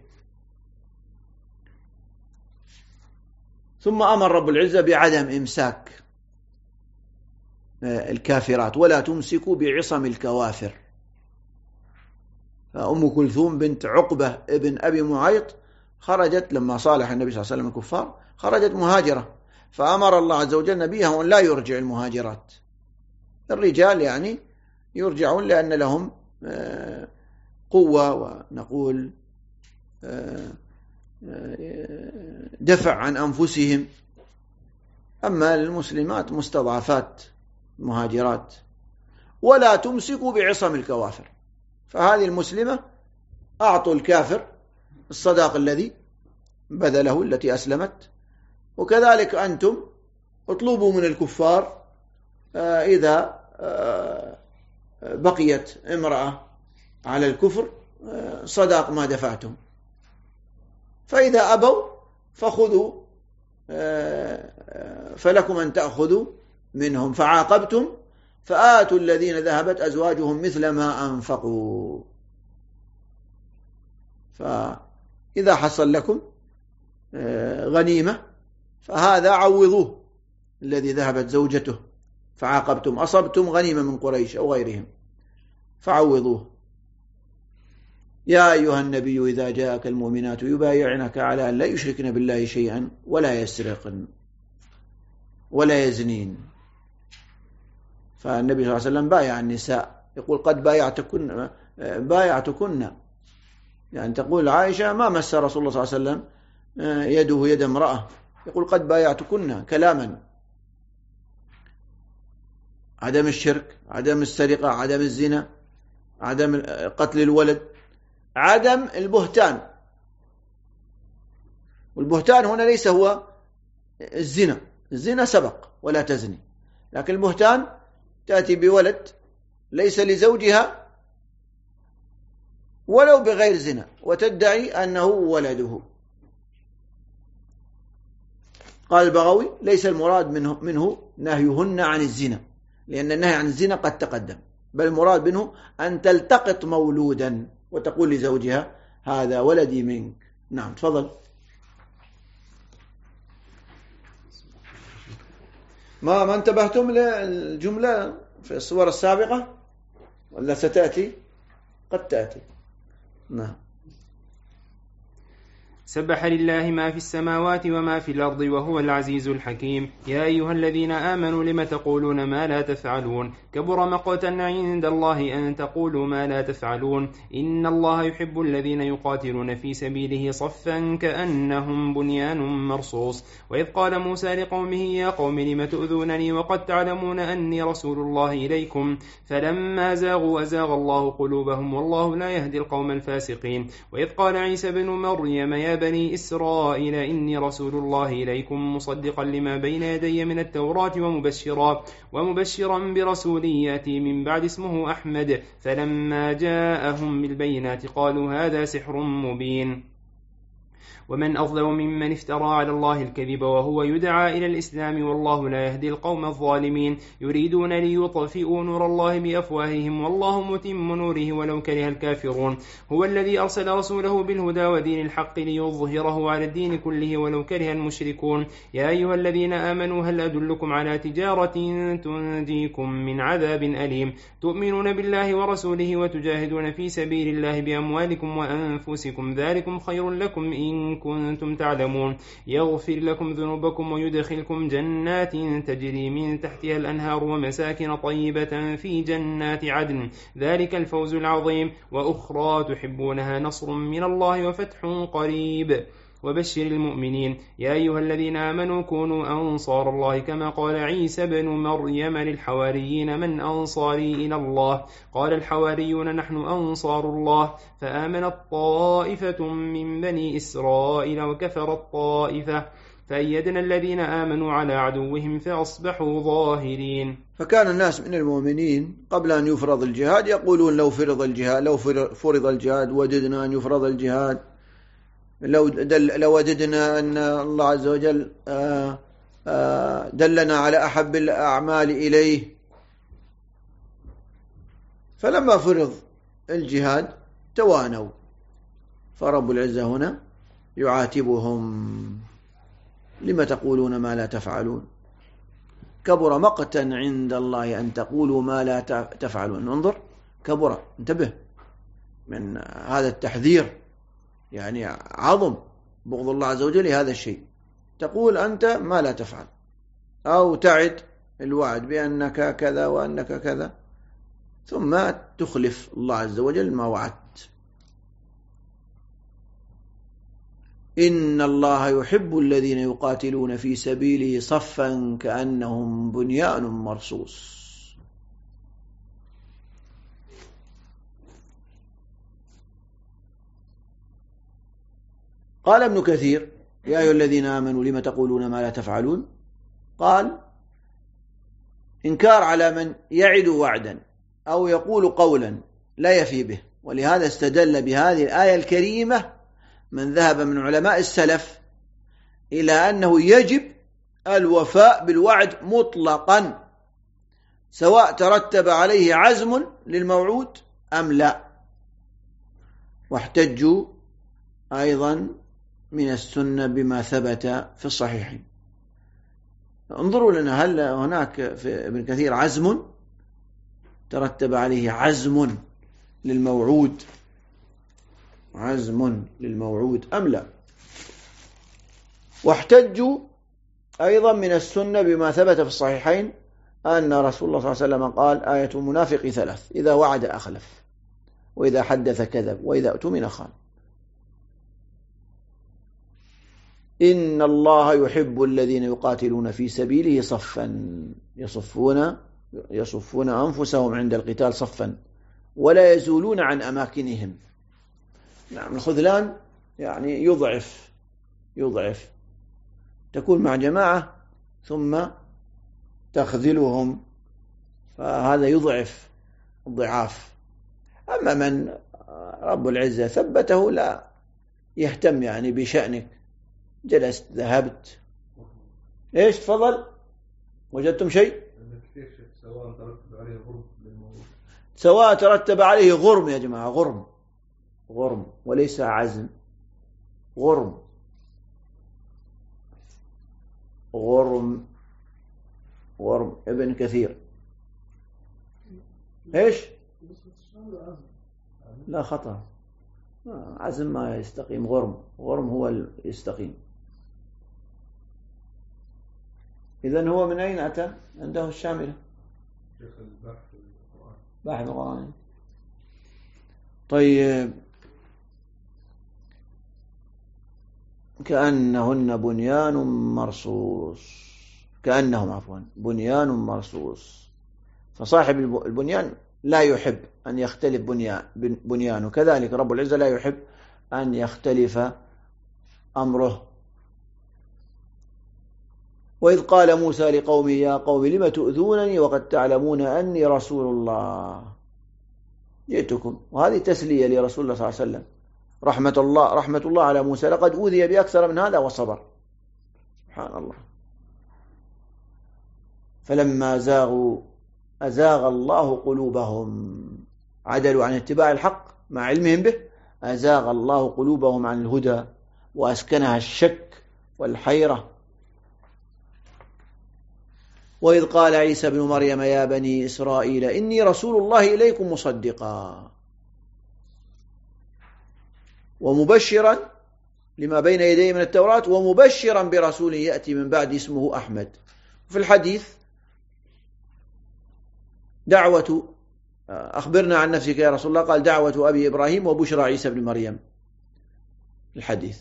ثم أمر رب العزة بعدم إمساك الكافرات، ولا تمسكوا بعصم الكوافر. فأم كلثوم بنت عقبة ابن أبي معيط خرجت لما صالح النبي صلى الله عليه وسلم الكفار، خرجت مهاجرة، فأمر الله عز وجل نبيه أن لا يرجع المهاجرات. الرجال يرجعون لأن لهم قوة ونقول دفع عن أنفسهم. أما المسلمات مستضعفات مهاجرات. ولا تمسكوا بعصم الكوافر، فهذه المسلمة أعطوا الكافر الصداق الذي بذله التي أسلمت، وكذلك أنتم اطلبوا من الكفار إذا بقيت امرأة على الكفر صداق ما دفعتم، فإذا أبوا فخذوا فلكم أن تأخذوا منهم، فعاقبتم فآتوا الذين ذهبت أزواجهم مثل ما أنفقوا. فإذا حصل لكم غنيمة فهذا عوضوه الذي ذهبت زوجته، فعاقبتم أصبتم غنيمة من قريش أو غيرهم فعوضوه. يا أيها النبي إذا جاءك المؤمنات يبايعنك على أن لا يشركن بالله شيئا ولا يسرقن ولا يزنين. فالنبي صلى الله عليه وسلم بايع النساء، يقول قد بايعتكن، يعني تقول عائشة ما مس رسول الله صلى الله عليه وسلم يده يد امرأة، يقول قد بايعتكن كلاما. عدم الشرك، عدم السرقة، عدم الزنا، عدم قتل الولد، عدم البهتان. والبهتان هنا ليس هو الزنا، الزنا سبق ولا تزني، لكن البهتان تأتي بولد ليس لزوجها ولو بغير زنا وتدعي أنه ولده. قال البغوي ليس المراد منه نهيهن عن الزنا، لأن النهي عن الزنا قد تقدم، بل المراد منه أن تلتقط مولودا وتقول لزوجها هذا ولدي منك. نعم تفضل. ما انتبهتم للجملة في الصور السابقة ولا ستأتي؟ قد تأتي. نعم. سبح لله ما في السماوات وما في الأرض وهو العزيز الحكيم. يا أيها الذين آمنوا لم تقولون ما لا تفعلون، كبر مقتا عند الله أن تقولوا ما لا تفعلون. إن الله يحب الذين يقاتلون في سبيله صفا كأنهم بنيان مرصوص. وإذ قال موسى لقومه يا قوم لم تؤذونني وقد تعلمون أني رسول الله إليكم، فلما زاغوا أزاغ الله قلوبهم والله لا يهدي القوم الفاسقين. وإذ قال عيسى بن مريم يا بني إسرائيل إني رسول الله إليكم مصدقا لما بين يدي من التوراة ومبشرا برسول يأتي من بعد اسمه أحمد. فلما جاءهم بالبينات قالوا هذا سحر مبين. ومن أظلم ممن افترى على الله الكذب وهو يدعى إلى الإسلام والله لا يهدي القوم الظالمين يريدون ليطفئوا نور الله بأفواههم والله متم نوره ولو كره الكافرون هو الذي أرسل رسوله بالهدى ودين الحق ليظهره على الدين كله ولو كره المشركون يا أيها الذين آمنوا هل أدلكم على تجارة تنجيكم من عذاب أليم تؤمنون بالله ورسوله وتجاهدون في سبيل الله بأموالكم وأنفسكم ذلكم خير لكم إن كنتم تعلمون يغفر لكم ذنوبكم ويدخلكم جنات تجري من تحتها الأنهار ومساكن طيبة في جنات عدن ذلك الفوز العظيم وأخرى تحبونها نصر من الله وفتح قريب وبشر المؤمنين يا أيها الذين آمنوا كونوا أنصار الله كما قال عيسى بن مريم للحواريين من أنصاري إلى الله قال الحواريون نحن أنصار الله فآمنت طائفة من بني إسرائيل وكفرت طائفة فأيدنا الذين آمنوا على عدوهم فأصبحوا ظاهرين. فكان الناس من المؤمنين قبل أن يفرض الجهاد يقولون لو فرض الجهاد وددنا أن يفرض الجهاد لو وجدنا أن الله عز وجل دلنا على أحب الأعمال إليه. فلما فرض الجهاد توانوا، فرب العزة هنا يعاتبهم لما تقولون ما لا تفعلون كبر مقتا عند الله أن تقولوا ما لا تفعلون. انظر كبر، انتبه من هذا التحذير، يعني عظم بغض الله عز وجل هذا الشيء، تقول أنت ما لا تفعل أو تعد الوعد بأنك كذا وأنك كذا ثم تخلف الله عز وجل ما وعدت. إن الله يحب الذين يقاتلون في سبيله صفا كأنهم بنيان مرصوص. قال ابن كثير يا أيها الذين آمنوا لما تقولون ما لا تفعلون، قال إنكار على من يعد وعدا أو يقول قولا لا يفي به، ولهذا استدل بهذه الآية الكريمة من ذهب من علماء السلف إلى أنه يجب الوفاء بالوعد مطلقا سواء ترتب عليه عزم للموعود أم لا. واحتجوا أيضا من السنة بما ثبت في الصحيحين. انظروا لنا هل هناك في ابن كثير عزم ترتب عليه عزم للموعود أم لا. واحتجوا أيضا من السنة بما ثبت في الصحيحين أن رسول الله صلى الله عليه وسلم قال آية المنافق 3: إذا وعد أخلف وإذا حدث كذب وإذا اؤتمن خان. إن الله يحب الذين يقاتلون في سبيله صفا يصفون أنفسهم عند القتال صفا ولا يزولون عن أماكنهم. نعم الخذلان يعني يضعف تكون مع جماعة ثم تخذلهم، فهذا يضعف الضعاف. أما من رب العزة ثبته لا يهتم يعني بشأنك، جلست ذهبت ايش تفضل وجدتم شيء سواء ترتب عليه غرم يا جماعة، غرم وليس عزم، غرم ابن كثير ايش لا خطأ، عزم ما يستقيم، غرم هو يستقيم. إذن هو من أين أتى؟ عنده الشاملة بحث القرآن. طيب كأنهم بنيان مرصوص، فصاحب البنيان لا يحب أن يختلف بنيانه، كذلك رب العزة لا يحب أن يختلف أمره. وإذ قال موسى لقومه يا قوم لم تؤذونني وقد تعلمون أني رسول الله جئتكم، وهذه تسلية لرسول الله صلى الله عليه وسلم رحمة الله على موسى، لقد أوذي بأكثر من هذا وصبر. سبحان الله. فلما زاغوا أزاغ الله قلوبهم، عدلوا عن اتباع الحق مع علمهم به، أزاغ الله قلوبهم عن الهدى وأسكنها الشك والحيرة. وإذ قال عيسى بن مريم يا بني إسرائيل إني رسول الله إليكم مصدقا ومبشرا لما بين يديه من التوراة ومبشرا برسول يأتي من بعد اسمه أحمد. في الحديث دعوة أخبرنا عن نفسك يا رسول الله، قال دعوة أبي إبراهيم وبشرى عيسى بن مريم الحديث.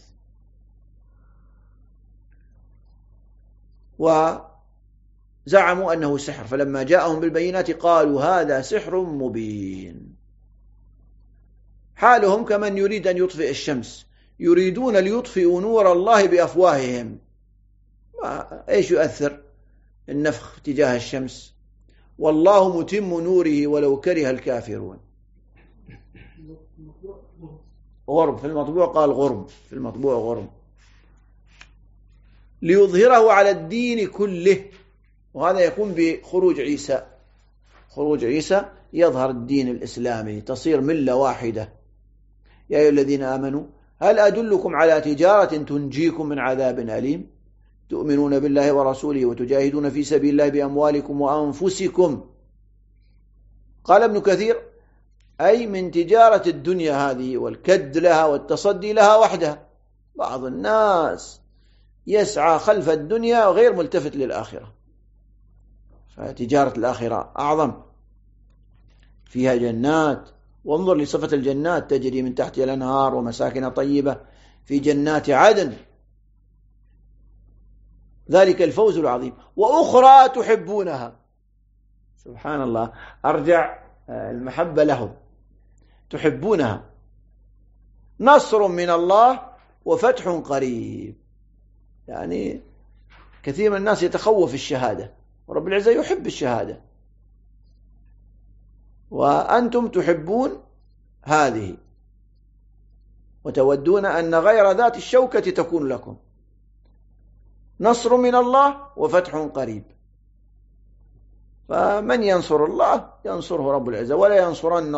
وزعموا أنه سحر، فلما جاءهم بالبينات قالوا هذا سحر مبين. حالهم كمن يريد أن يطفئ الشمس، يريدون ليطفئوا نور الله بأفواههم. إيش يؤثر النفخ تجاه الشمس؟ والله متم نوره ولو كره الكافرون. غرب في المطبوع قال غرب، في المطبوع غرب. ليظهره على الدين كله، وهذا يكون بخروج عيسى. خروج عيسى يظهر الدين الإسلامي، تصير ملة واحدة. يا أيها الذين آمنوا هل أدلكم على تجارة تنجيكم من عذاب أليم تؤمنون بالله ورسوله وتجاهدون في سبيل الله بأموالكم وأنفسكم. قال ابن كثير أي من تجارة الدنيا هذه والكد لها والتصدي لها وحدها. بعض الناس يسعى خلف الدنيا وغير ملتفت للآخرة، فتجارة الآخرة أعظم، فيها جنات. وانظر لصفة الجنات، تجري من تحتها الأنهار ومساكن طيبة في جنات عدن، ذلك الفوز العظيم. وأخرى تحبونها، سبحان الله، أرجع المحبة لهم، تحبونها، نصر من الله وفتح قريب. يعني كثير من الناس يتخوف الشهادة، ورب العزة يحب الشهادة، وأنتم تحبون هذه وتودون أن غير ذات الشوكة تكون لكم. نصر من الله وفتح قريب. فمن ينصر الله ينصره رب العزة، ولا ينصرن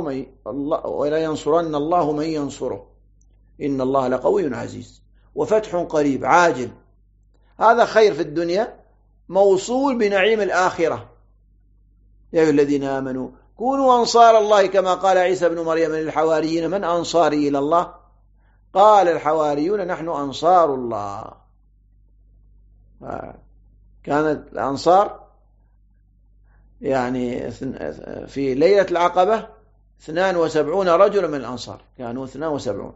الله من ينصره، إن الله لقوي عزيز. وفتح قريب عاجل، هذا خير في الدنيا موصول بنعيم الآخرة. يا أيها الذين آمنوا كونوا أنصار الله كما قال عيسى بن مريم للحواريين من أنصاري إلى الله؟ قال الحواريون نحن أنصار الله. كانت الأنصار يعني في ليلة العقبة 72 رجل من الأنصار، كانوا 72.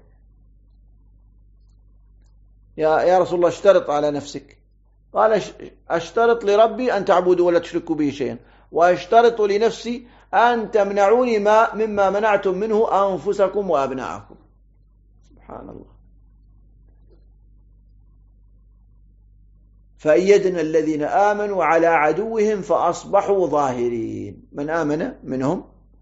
يا رسول الله اشترط على نفسك، قال اشترط لربي أن تعبدوا ولا تشركوا به شيئا، واشترط لنفسي أن تمنعوني مما منعتم منه أنفسكم وأبناءكم. سبحان الله. فأيدنا الذين آمنوا على عدوهم فأصبحوا ظاهرين. من آمن منهم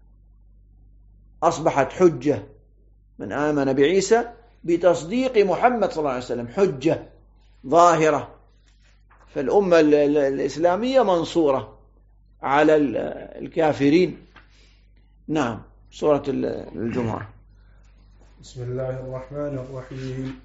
أصبحت حجة، من آمن بعيسى بتصديق محمد صلى الله عليه وسلم حجة ظاهرة. فالأمة الإسلامية منصورة على الكافرين. نعم. سورة الجمعة. بسم الله الرحمن الرحيم.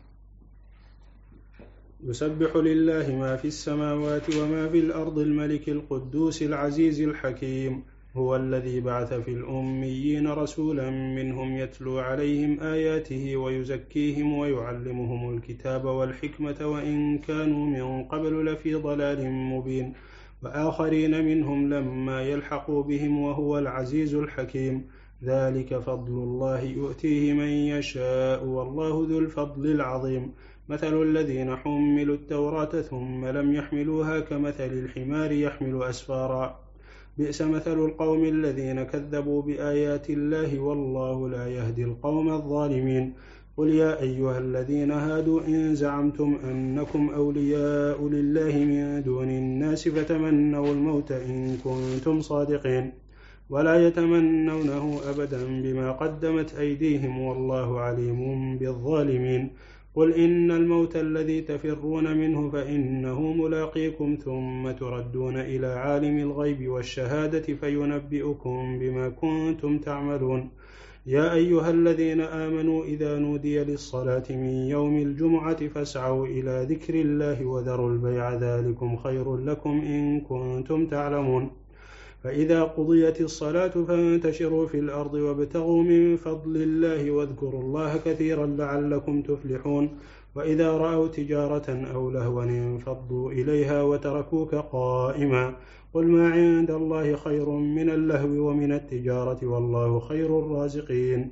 يسبح لله ما في السماوات وما في الأرض الملك القدوس العزيز الحكيم. هو الذي بعث في الأميين رسولا منهم يتلو عليهم آياته ويزكيهم ويعلمهم الكتاب والحكمة وإن كانوا من قبل لفي ضلال مبين وآخرين منهم لما يلحقوا بهم وهو العزيز الحكيم. ذلك فضل الله يؤتيه من يشاء والله ذو الفضل العظيم. مثل الذين حملوا التوراة ثم لم يحملوها كمثل الحمار يحمل أسفارا بئس مثل القوم الذين كذبوا بآيات الله والله لا يهدي القوم الظالمين. قل يا أيها الذين هادوا إن زعمتم أنكم أولياء لله من دون الناس فتمنوا الموت إن كنتم صادقين. ولا يتمنونه أبدا بما قدمت أيديهم والله عليم بالظالمين. قل إن الموت الذي تفرون منه فإنه ملاقيكم ثم تردون إلى عالم الغيب والشهادة فينبئكم بما كنتم تعملون. يا أيها الذين آمنوا إذا نودي للصلاة من يوم الجمعة فاسعوا إلى ذكر الله وذروا البيع ذلكم خير لكم إن كنتم تعلمون. فإذا قضيت الصلاة فانتشروا في الأرض وابتغوا من فضل الله واذكروا الله كثيرا لعلكم تفلحون. وإذا رأوا تجارة أو لهوا انفضوا إليها وتركوك قائما. قل ما عند الله خير من اللهو ومن التجارة والله خير الرازقين.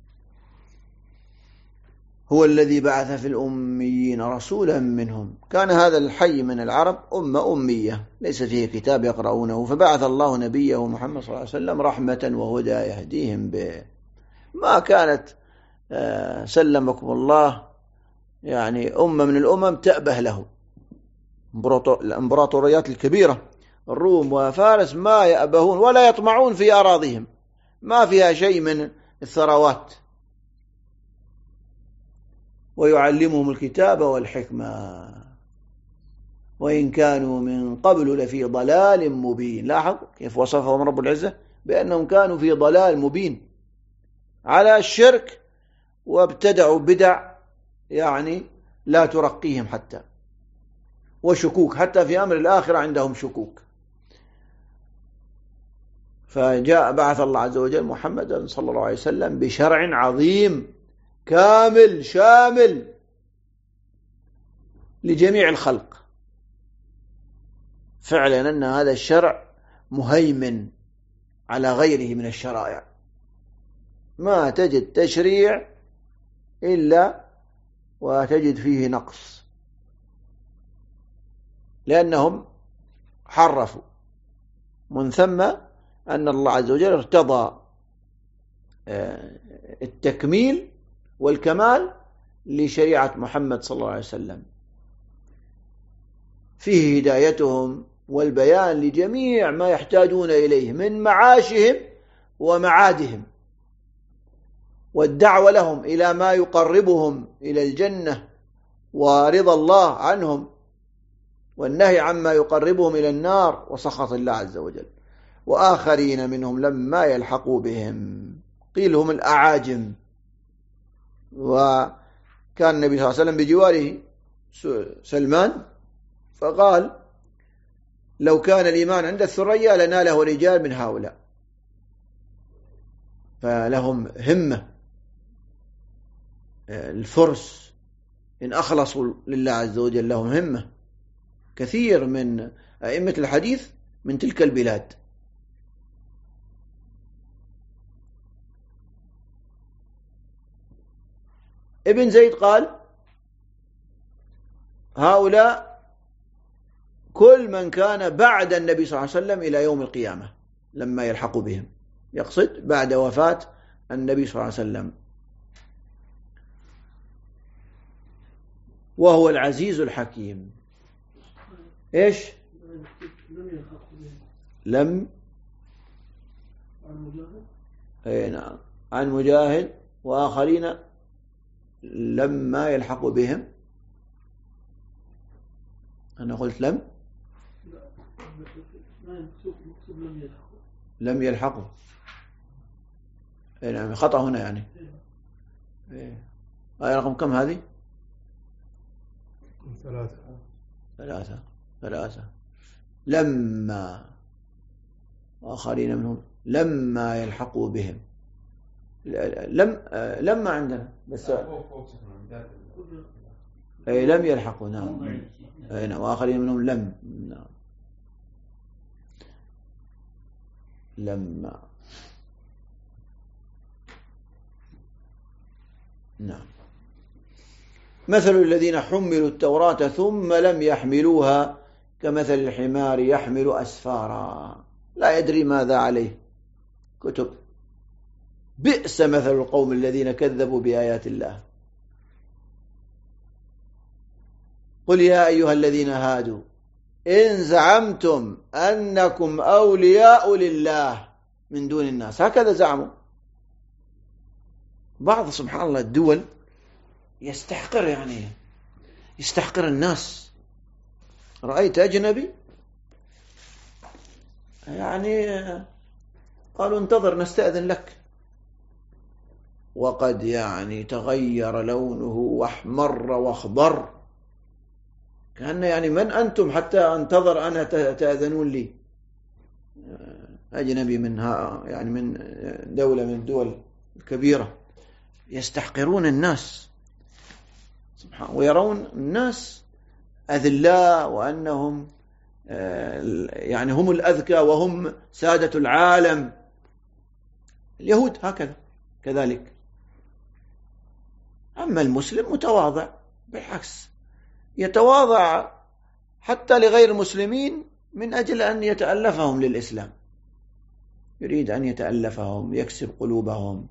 هو الذي بعث في الأميين رسولا منهم. كان هذا الحي من العرب أمية ليس فيه كتاب يقرؤونه، فبعث الله نبيه محمد صلى الله عليه وسلم رحمة وهدى يهديهم به. ما كانت سلمكم الله يعني أمة من الأمم تأبه له. الإمبراطوريات الكبيرة الروم وفارس ما يأبهون ولا يطمعون في أراضيهم، ما فيها شيء من الثروات، ويعلمهم الكتاب والحكمة وإن كانوا من قبل لفي ضلال مبين. لاحظ كيف وصفهم رب العزة بأنهم كانوا في ضلال مبين على الشرك، وابتدعوا بدع يعني لا ترقيهم حتى، وشكوك حتى في أمر الآخرة عندهم شكوك. بعث الله عز وجل محمدا صلى الله عليه وسلم بشرع عظيم كامل شامل لجميع الخلق. فعلا أن هذا الشرع مهيمن على غيره من الشرائع، ما تجد تشريع إلا وتجد فيه نقص، لأنهم حرفوا. من ثم أن الله عز وجل ارتضى التكميل والكمال لشريعة محمد صلى الله عليه وسلم، فيه هدايتهم والبيان لجميع ما يحتاجون إليه من معاشهم ومعادهم، والدعوة لهم إلى ما يقربهم إلى الجنة ورضا الله عنهم، والنهي عما يقربهم إلى النار وسخط الله عز وجل. وآخرين منهم لما يلحقوا بهم، قيل هم الأعاجم. وكان النبي صلى الله عليه وسلم بجواره سلمان فقال لو كان الإيمان عند الثريا لناله رجال من هؤلاء. فلهم همة الفرس إن أخلصوا لله عز وجل، لهم همة. كثير من أئمة الحديث من تلك البلاد. ابن زيد قال هؤلاء كل من كان بعد النبي صلى الله عليه وسلم إلى يوم القيامة لما يلحق بهم، يقصد بعد وفاة النبي صلى الله عليه وسلم. وهو العزيز الحكيم. إيش؟ لم نعم عن مجاهد وآخرين لما يلحق بهم. أنا قلت لم يلحقوا. نعم خطأ هنا يعني. آية رقم كم هذه؟ 3. لما وآخرين منهم لما يلحقوا بهم. لما عندنا بس لم يلحقوا. نعم وآخرين منهم لم. نعم لما. نعم. مثل الذين حملوا التوراة ثم لم يحملوها كمثل الحمار يحمل أسفارا لا يدري ماذا عليه كتب. بئس مثل القوم الذين كذبوا بآيات الله. قل يا أيها الذين هادوا إن زعمتم أنكم أولياء لله من دون الناس، هكذا زعموا. بعض سبحان الله الدول يستحقر، يعني يستحقر الناس. رأيت أجنبي يعني قالوا انتظر نستأذن لك، وقد يعني تغير لونه واحمر واخضر، كأن يعني من أنتم حتى أنتظر أنا تأذنون لي؟ أجنبي منها يعني من دولة من الدول الكبيرة، يستحقرون الناس سبحان، ويرون الناس أذلاء وأنهم يعني هم الأذكى وهم سادة العالم. اليهود هكذا كذلك. أما المسلم متواضع، بالعكس يتواضع حتى لغير المسلمين من أجل أن يتألفهم للإسلام، يريد أن يتألفهم يكسب قلوبهم.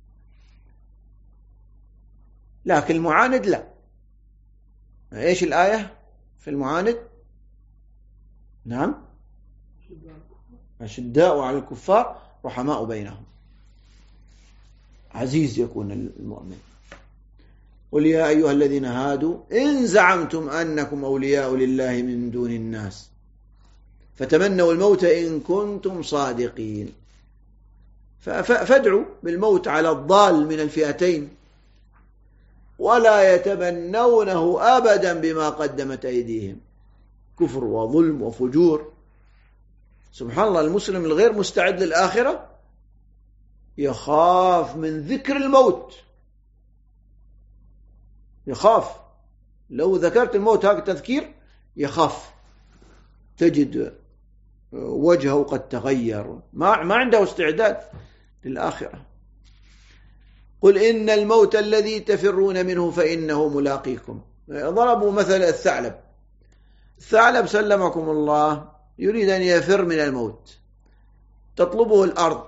لكن المعاند لا. إيش الآية في المعاند؟ نعم، أشداء على الكفار رحماء بينهم، عزيز يكون المؤمن. قل يا أيها الذين هادوا إن زعمتم أنكم أولياء لله من دون الناس فتمنوا الموت إن كنتم صادقين. فادعوا بالموت على الضال من الفئتين، ولا يتمنونه أبدا بما قدمت أيديهم، كفر وظلم وفجور. سبحان الله، المسلم الغير مستعد للآخرة يخاف من ذكر الموت، يخاف. لو ذكرت الموت هكذا تذكير يخاف، تجد وجهه قد تغير، ما عنده استعداد للآخرة. قل إن الموت الذي تفرون منه فإنه ملاقيكم. ضربوا مثل الثعلب. الثعلب سلمكم الله يريد أن يفر من الموت، تطلبه الأرض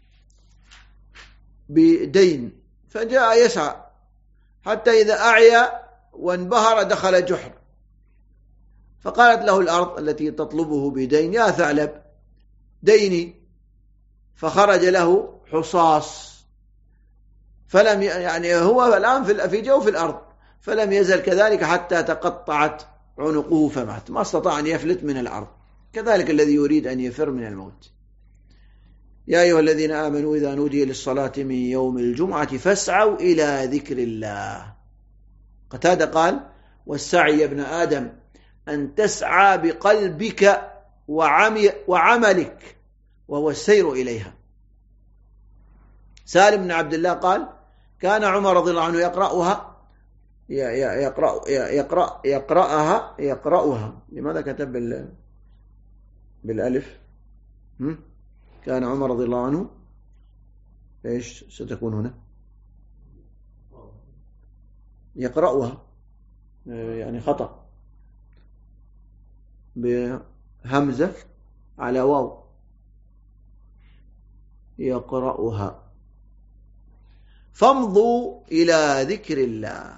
بدين، فجاء يسعى حتى إذا أعيا وانبهر دخل جحر، فقالت له الأرض التي تطلبه بدين يا ثعلب ديني، فخرج له حصاص، فلم يعني هو الآن في جوف الأرض، فلم يزل كذلك حتى تقطعت عنقه فمات، ما استطاع أن يفلت من الأرض. كذلك الذي يريد أن يفر من الموت. يا أيها الذين آمنوا إذا نودي للصلاة من يوم الجمعة فاسعوا إلى ذكر الله. قتادة قال والسعي يا ابن آدم أن تسعى بقلبك وعملك، وهو السير إليها. سالم بن عبد الله قال كان عمر رضي الله عنه يقرأها. لماذا كتب بالألف؟ كان عمر رضي الله عنه إيش ستكون هنا؟ يقرأها، يعني خطأ، بهمزة على واو، يقرأها. فامضوا إلى ذكر الله.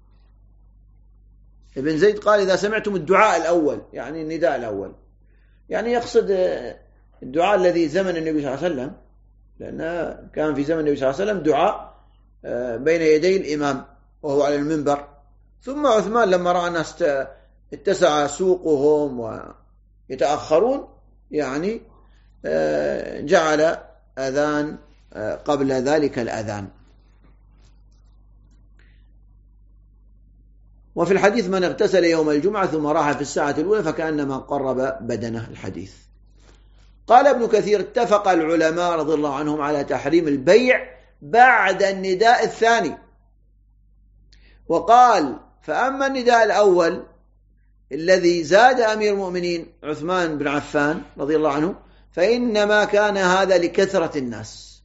ابن زيد قال إذا سمعتم الدعاء الأول، يعني النداء الأول، يعني يقصد الدعاء الذي زمن النبي صلى الله عليه وسلم، لأن كان في زمن النبي صلى الله عليه وسلم دعاء بين يدي الإمام وهو على المنبر. ثم عثمان لما رأى الناس اتسع سوقهم ويتأخرون، يعني جعل أذان قبل ذلك الأذان. وفي الحديث من اغتسل يوم الجمعة ثم راح في الساعة الأولى فكأنما قرب بدنه. الحديث. قال ابن كثير اتفق العلماء رضي الله عنهم على تحريم البيع بعد النداء الثاني، وقال فأما النداء الأول الذي زاد أمير المؤمنين عثمان بن عفان رضي الله عنه فإنما كان هذا لكثرة الناس،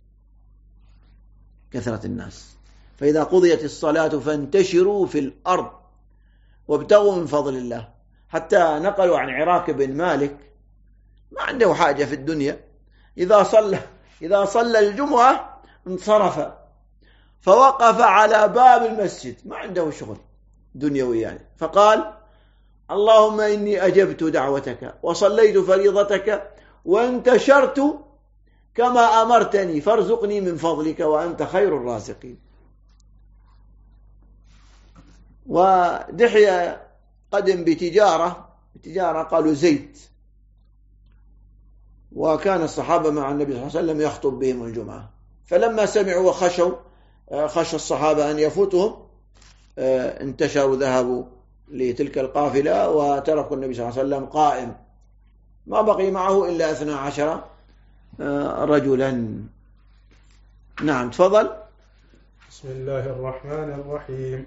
كثرة الناس. فإذا قضيت الصلاة فانتشروا في الأرض وابتغوا من فضل الله. حتى نقلوا عن عراك بن مالك ما عنده حاجة في الدنيا، إذا صلى الجمعة انصرف فوقف على باب المسجد، ما عنده شغل دنيوي يعني، فقال اللهم إني أجبت دعوتك وصليت فريضتك وانتشرت كما أمرتني فارزقني من فضلك وأنت خير الرازقين. ودحية قدم بتجارة قالوا زيت، وكان الصحابة مع النبي صلى الله عليه وسلم يخطب بهم الجمعة، فلما سمعوا خشى الصحابة أن يفوتهم انتشروا ذهبوا لتلك القافلة وتركوا النبي صلى الله عليه وسلم قائم، ما بقي معه إلا 12 رجلا. نعم تفضل. بسم الله الرحمن الرحيم.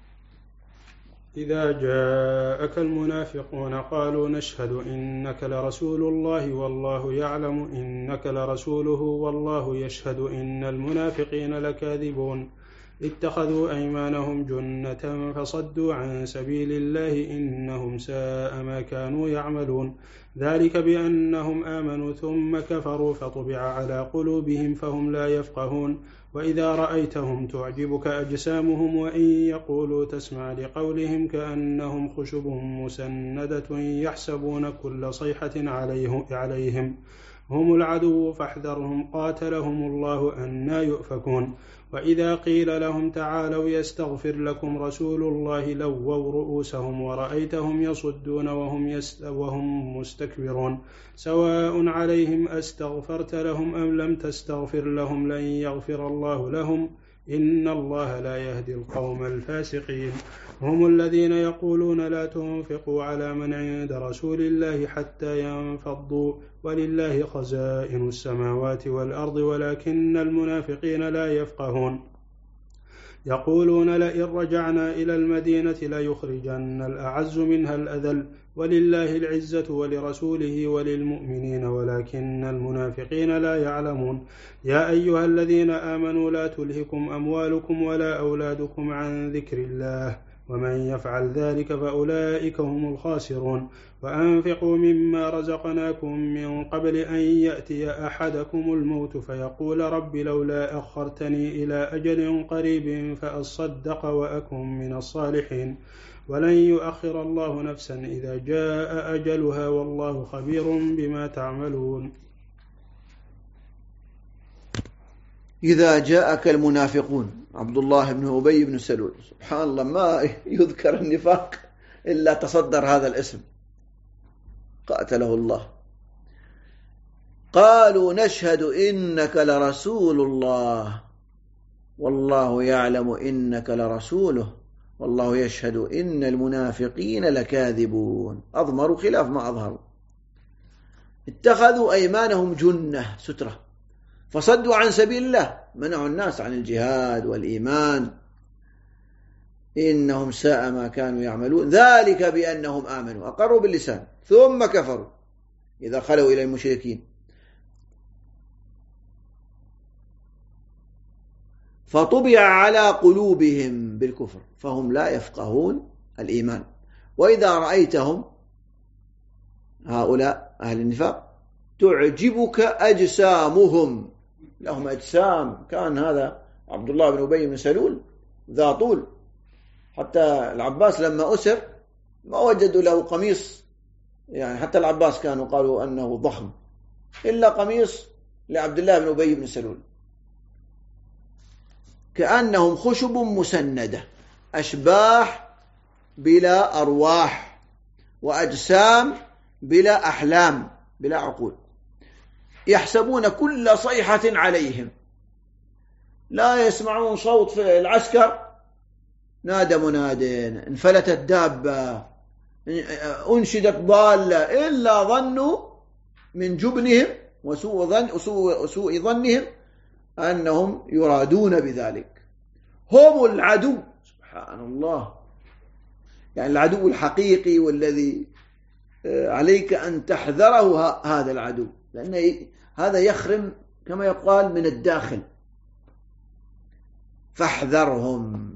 إذا جاءك المنافقون قالوا نشهد إنك لرسول الله والله يعلم إنك لرسوله والله يشهد إن المنافقين لكاذبون اتخذوا أيمانهم جنة فصدوا عن سبيل الله إنهم ساء ما كانوا يعملون ذلك بأنهم آمنوا ثم كفروا فطبع على قلوبهم فهم لا يفقهون وإذا رأيتهم تعجبك أجسامهم وإن يقولوا تسمع لقولهم كأنهم خشب مسندة يحسبون كل صيحة عليهم هم العدو فاحذرهم قاتلهم الله أنى يؤفكون وإذا قيل لهم تعالوا يستغفر لكم رسول الله لووا رؤوسهم ورأيتهم يصدون وهم مستكبرون سواء عليهم أستغفرت لهم أم لم تستغفر لهم لن يغفر الله لهم إن الله لا يهدي القوم الفاسقين هم الذين يقولون لا تنفقوا على من عند رسول الله حتى ينفضوا ولله خزائن السماوات والأرض ولكن المنافقين لا يفقهون يقولون لئن رجعنا إلى المدينة ليخرجن الأعز منها الأذل ولله العزة ولرسوله وللمؤمنين ولكن المنافقين لا يعلمون يا أيها الذين آمنوا لا تلهكم أموالكم ولا أولادكم عن ذكر الله ومن يفعل ذلك فأولئك هم الخاسرون وأنفقوا مما رزقناكم من قبل أن يأتي أحدكم الموت فيقول رب لولا أخرتني إلى أجل قريب فأصدق وأكن من الصالحين ولن يؤخر الله نفسا إذا جاء أجلها والله خبير بما تعملون. إذا جاءك المنافقون عبد الله بن أبي بن سلول سبحان الله ما يذكر النفاق إلا تصدر هذا الاسم قاتله الله قالوا نشهد إنك لرسول الله والله يعلم إنك لرسوله والله يشهد إن المنافقين لكاذبون أضمروا خلاف ما أظهروا اتخذوا أيمانهم جنة سترة فصدوا عن سبيل الله منعوا الناس عن الجهاد والإيمان إنهم ساء ما كانوا يعملون ذلك بأنهم آمنوا أقروا باللسان ثم كفروا إذا خلوا إلى المشركين فطبع على قلوبهم بالكفر فهم لا يفقهون الإيمان وإذا رأيتهم هؤلاء أهل النفاق تعجبك أجسامهم لهم أجسام كان هذا عبد الله بن أبي بن سلول ذا طول حتى العباس لما أسر ما وجدوا له قميص يعني حتى العباس كانوا قالوا أنه ضخم إلا قميص لعبد الله بن أبي بن سلول كأنهم خشب مسندة أشباح بلا أرواح وأجسام بلا أحلام بلا عقول يحسبون كل صيحة عليهم لا يسمعون صوت في العسكر نادى مناد انفلتت دابة أنشدت ضالة إلا ظنوا من جبنهم وسوء ظنهم أنهم يرادون بذلك هم العدو سبحان الله يعني العدو الحقيقي والذي عليك أن تحذره هذا العدو لأن هذا يخرم كما يقال من الداخل فاحذرهم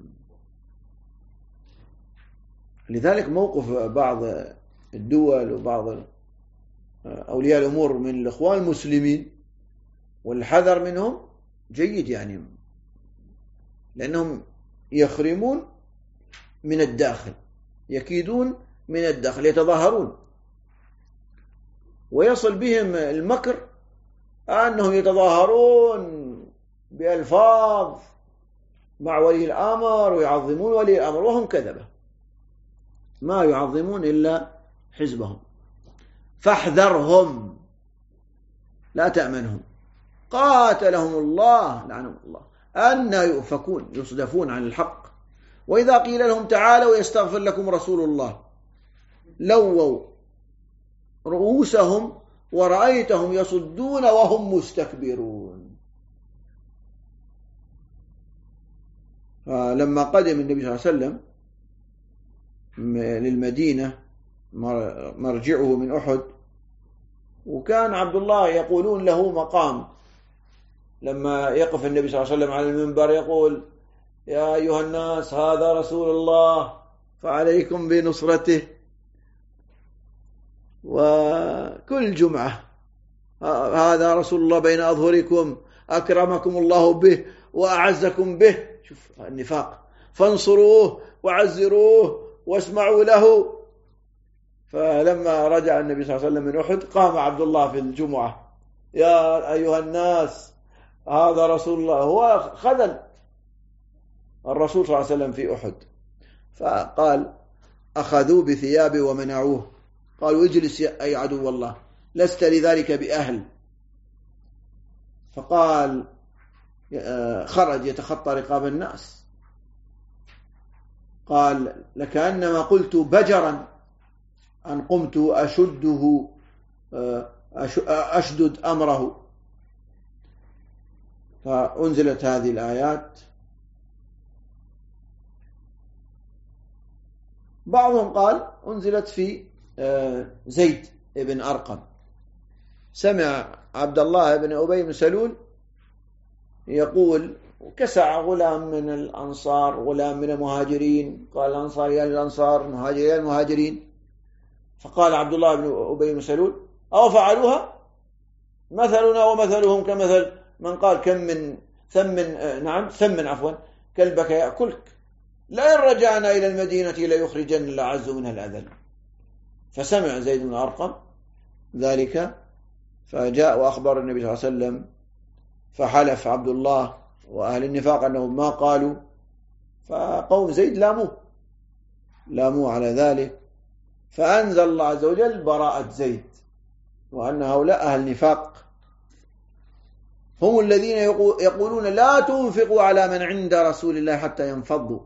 لذلك موقف بعض الدول وبعض أولياء الأمور من الإخوان المسلمين والحذر منهم جيد يعني لأنهم يخرمون من الداخل يكيدون من الداخل يتظاهرون ويصل بهم المكر أنهم يتظاهرون بألفاظ مع ولي الأمر ويعظمون ولي الأمر وهم كذبة، ما يعظمون إلا حزبهم. فاحذرهم لا تأمنهم، قاتلهم الله لعنهم الله، أن يؤفكون يصدفون عن الحق. وإذا قيل لهم تعالوا يستغفر لكم رسول الله لووا رؤوسهم ورأيتهم يصدون وهم مستكبرون. فلما قدم النبي صلى الله عليه وسلم للمدينة مرجعه من أحد، وكان عبد الله يقولون له مقام، لما يقف النبي صلى الله عليه وسلم على المنبر يقول يا أيها الناس هذا رسول الله فعليكم بنصرته. وكل جمعة هذا رسول الله بين أظهركم أكرمكم الله به وأعزكم به. شوف النفاق، فانصروه وعزروه واسمعوا له. فلما رجع النبي صلى الله عليه وسلم من أحد قام عبد الله في الجمعة يا أيها الناس هذا رسول الله. هو خذل الرسول صلى الله عليه وسلم في أحد، فقال أخذوا بثيابه ومنعوه، قالوا اجلس أي عدو الله لست لذلك بأهل. فقال خرج يتخطى رقاب الناس، قال لكأنما قلت بجرا أن قمت أشده أشدد أمره. فأنزلت هذه الآيات. بعضهم قال أنزلت في زيد بن أرقم، سمع عبد الله بن أبي بن سلول يقول كسع غلام من الأنصار غلام من المهاجرين، قال الأنصار يا الأنصار المهاجرين يا المهاجرين. فقال عبد الله بن أبي بن سلول أو فعلوها مثلنا ومثلهم كمثل من قال كم من ثمن عفوا كلبك يأكلك لئن رجعنا إلى المدينة ليخرجن الأعز منها الأذل. فسمع زيد بن أرقم ذلك فجاء وأخبر النبي صلى الله عليه وسلم، فحلف عبد الله وأهل النفاق أنهم ما قالوا، فقوم زيد لاموا على ذلك، فأنزل الله عز وجل براءة زيد، وأن هؤلاء أهل نفاق هم الذين يقولون لا تنفقوا على من عند رسول الله حتى ينفضوا.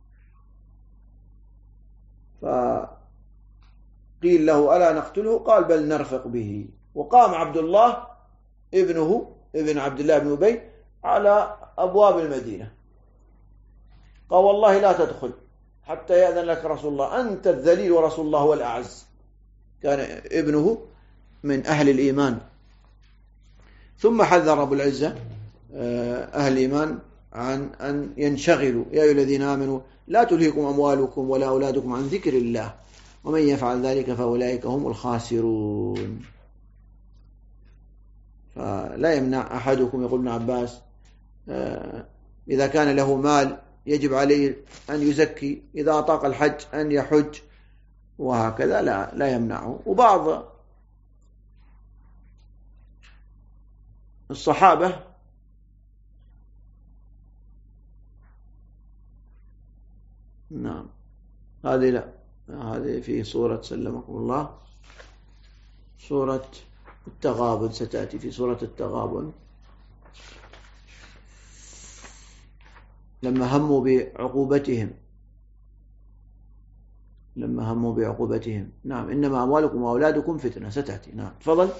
فقيل له ألا نقتله؟ قال بل نرفق به. وقام عبد الله ابن عبد الله بن أبي على أبواب المدينة قال والله لا تدخل حتى يأذن لك رسول الله، أنت الذليل ورسول الله هو الأعز. كان ابنه من أهل الإيمان. ثم حذر أبو العزة أهل الإيمان عن أن ينشغلوا يا أيها الذين آمنوا لا تلهكم أموالكم ولا أولادكم عن ذكر الله ومن يفعل ذلك فأولئك هم الخاسرون. فلا يمنع أحدكم يقول ابن عباس إذا كان له مال يجب عليه أن يزكي، إذا أطاق الحج أن يحج، وهكذا لا يمنعه. وبعض الصحابة نعم هذه في سورة سلمكم الله سورة التغابن، ستأتي في سورة التغابن لما هموا بعقوبتهم. نعم إنما أموالكم وأولادكم فتنة، ستأتي. نعم تفضل.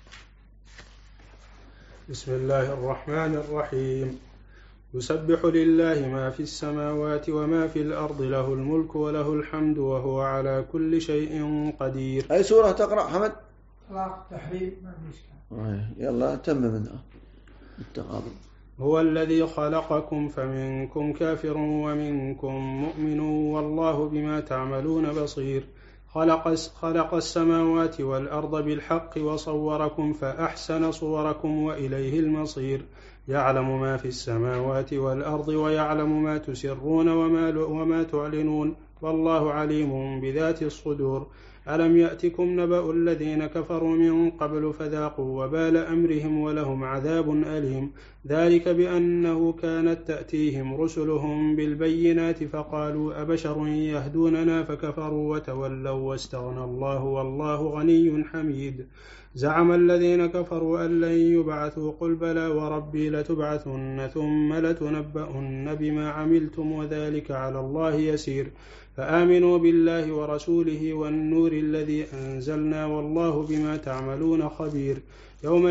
بسم الله الرحمن الرحيم. يسبح لله ما في السماوات وما في الأرض له الملك وله الحمد وهو على كل شيء قدير. أي سورة تقرأ حمد؟ تحريم ما فيش. يلا تم منها التغابن. هو الذي خلقكم فمنكم كافر ومنكم مؤمن والله بما تعملون بصير. خلق السماوات والأرض بالحق وصوركم فأحسن صوركم وإليه المصير. يعلم ما في السماوات والأرض ويعلم ما تسرون وما تعلنون والله عليم بذات الصدور. ألم يأتكم نبأ الذين كفروا من قبل فذاقوا وبال أمرهم ولهم عذاب أليم. ذلك بأنه كانت تأتيهم رسلهم بالبينات فقالوا أبشر يهدوننا فكفروا وتولوا واستغنى الله والله غني حميد. زعم الذين كفروا أن لن يبعثوا قل بلى وربي لتبعثن ثم لتنبؤن بما عملتم وذلك على الله يسير. فآمنوا بالله ورسوله والنور الذي أنزلنا والله بما تعملون خبير. يوم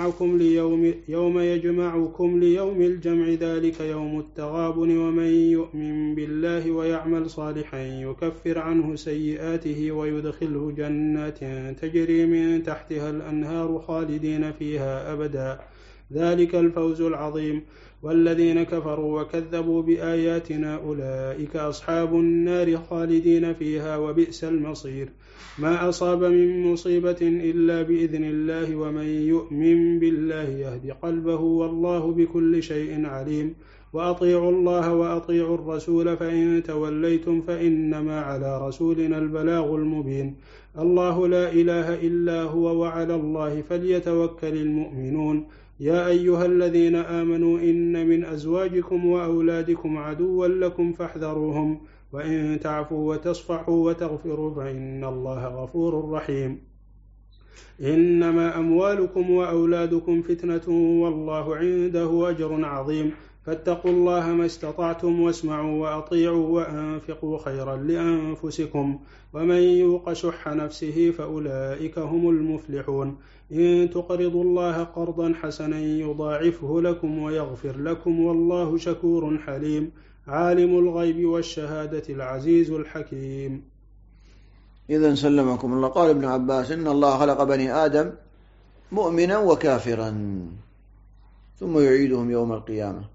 يجمعكم ليوم الجمع ذلك يوم التغابن ومن يؤمن بالله ويعمل صالحا يكفر عنه سيئاته ويدخله جنات تجري من تحتها الأنهار خالدين فيها أبدا ذلك الفوز العظيم. والذين كفروا وكذبوا بآياتنا أولئك أصحاب النار خالدين فيها وبئس المصير. ما أصاب من مصيبة إلا بإذن الله ومن يؤمن بالله يهد قلبه والله بكل شيء عليم. وأطيعوا الله وأطيعوا الرسول فإن توليتم فإنما على رسولنا البلاغ المبين. الله لا إله إلا هو وعلى الله فليتوكل المؤمنون. يا أيها الذين آمنوا إن من أزواجكم وأولادكم عدوا لكم فاحذروهم وإن تعفوا وتصفحوا وتغفروا فإن الله غفور رحيم. إنما أموالكم وأولادكم فتنة والله عنده أجر عظيم. فاتقوا الله ما استطعتم واسمعوا وأطيعوا وأنفقوا خيرا لأنفسكم ومن يوق شح نفسه فأولئك هم المفلحون. إن تقرضوا الله قرضا حسنا يضاعفه لكم ويغفر لكم والله شكور حليم. عالم الغيب والشهادة العزيز الحكيم. إذن سلمكم الله. قال ابن عباس إن الله خلق بني آدم مؤمنا وكافرا ثم يعيدهم يوم القيامة.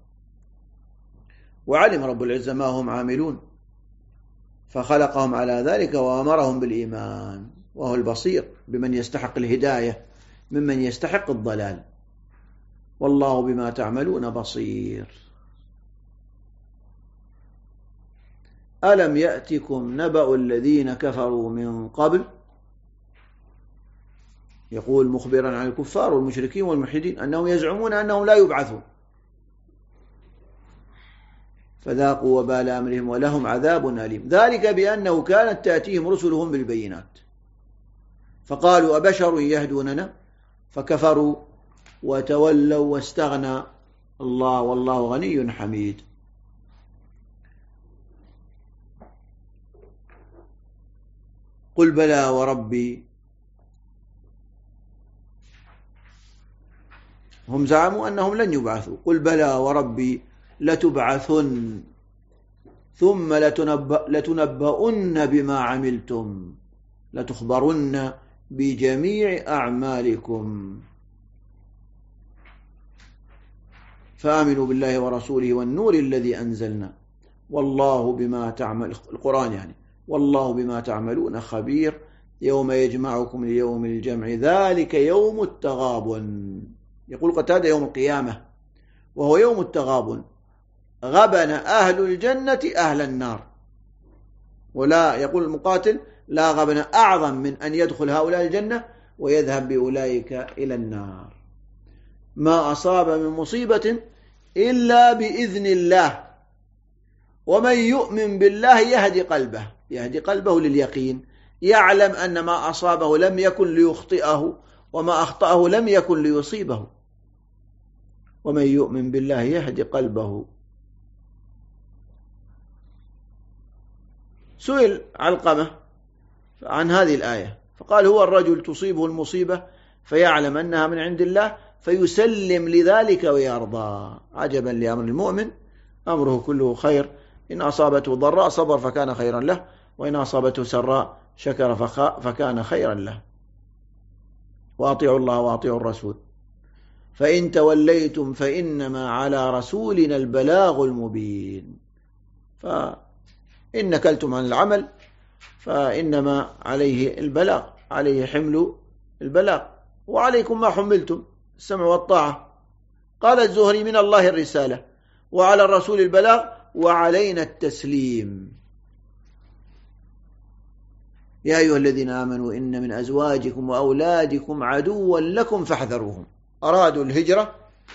وعلم رب العزة ما هم عاملون فخلقهم على ذلك وأمرهم بالإيمان وهو البصير بمن يستحق الهداية ممن يستحق الضلال والله بما تعملون بصير. ألم يأتكم نبأ الذين كفروا من قبل يقول مخبرا عن الكفار والمشركين والملحدين أنهم يزعمون أنهم لا يبعثون فذاقوا وبال أمرهم ولهم عذاب أليم. ذلك بأنه كانت تأتيهم رسلهم بالبينات فقالوا أبشر يهدوننا فكفروا وتولوا واستغنى الله والله غني حميد. قل بلى وربي. هم زعموا أنهم لن يبعثوا. قل بلى وربي لتبعثن ثم لتنبؤن بما عملتم لتخبرن بجميع أعمالكم. فآمنوا بالله ورسوله والنور الذي أنزلنا والله بما تعمل القرآن يعني والله بما تعملون خبير. يوم يجمعكم ليوم الجمع ذلك يوم التغابن. يقول قتادة يوم القيامة وهو يوم التغابن. غبن أهل الجنة أهل النار. ولا يقول المقاتل لا غبن أعظم من أن يدخل هؤلاء الجنة ويذهب بأولئك إلى النار. ما أصاب من مصيبة إلا بإذن الله ومن يؤمن بالله يهدي قلبه لليقين. يعلم أن ما أصابه لم يكن ليخطئه وما أخطأه لم يكن ليصيبه. ومن يؤمن بالله يهدي قلبه. سئل علقمة عن هذه الآية فقال هو الرجل تصيبه المصيبة فيعلم أنها من عند الله فيسلم لذلك ويرضى. عجبا لأمر المؤمن أمره كله خير إن أصابته ضراء صبر فكان خيرا له وإن أصابته سراء شكر فكان خيرا له. وأطيعوا الله وأطيعوا الرسول فإن توليتم فإنما على رسولنا البلاغ المبين. فإن نكلتم عن العمل فإنما عليه البلاغ عليه حمل البلاغ وعليكم ما حملتم السمع والطاعة. قال الزهري من الله الرسالة وعلى الرسول البلاغ وعلينا التسليم. يا أيها الذين آمنوا إن من أزواجكم وأولادكم عدوا لكم فاحذروهم. أرادوا الهجرة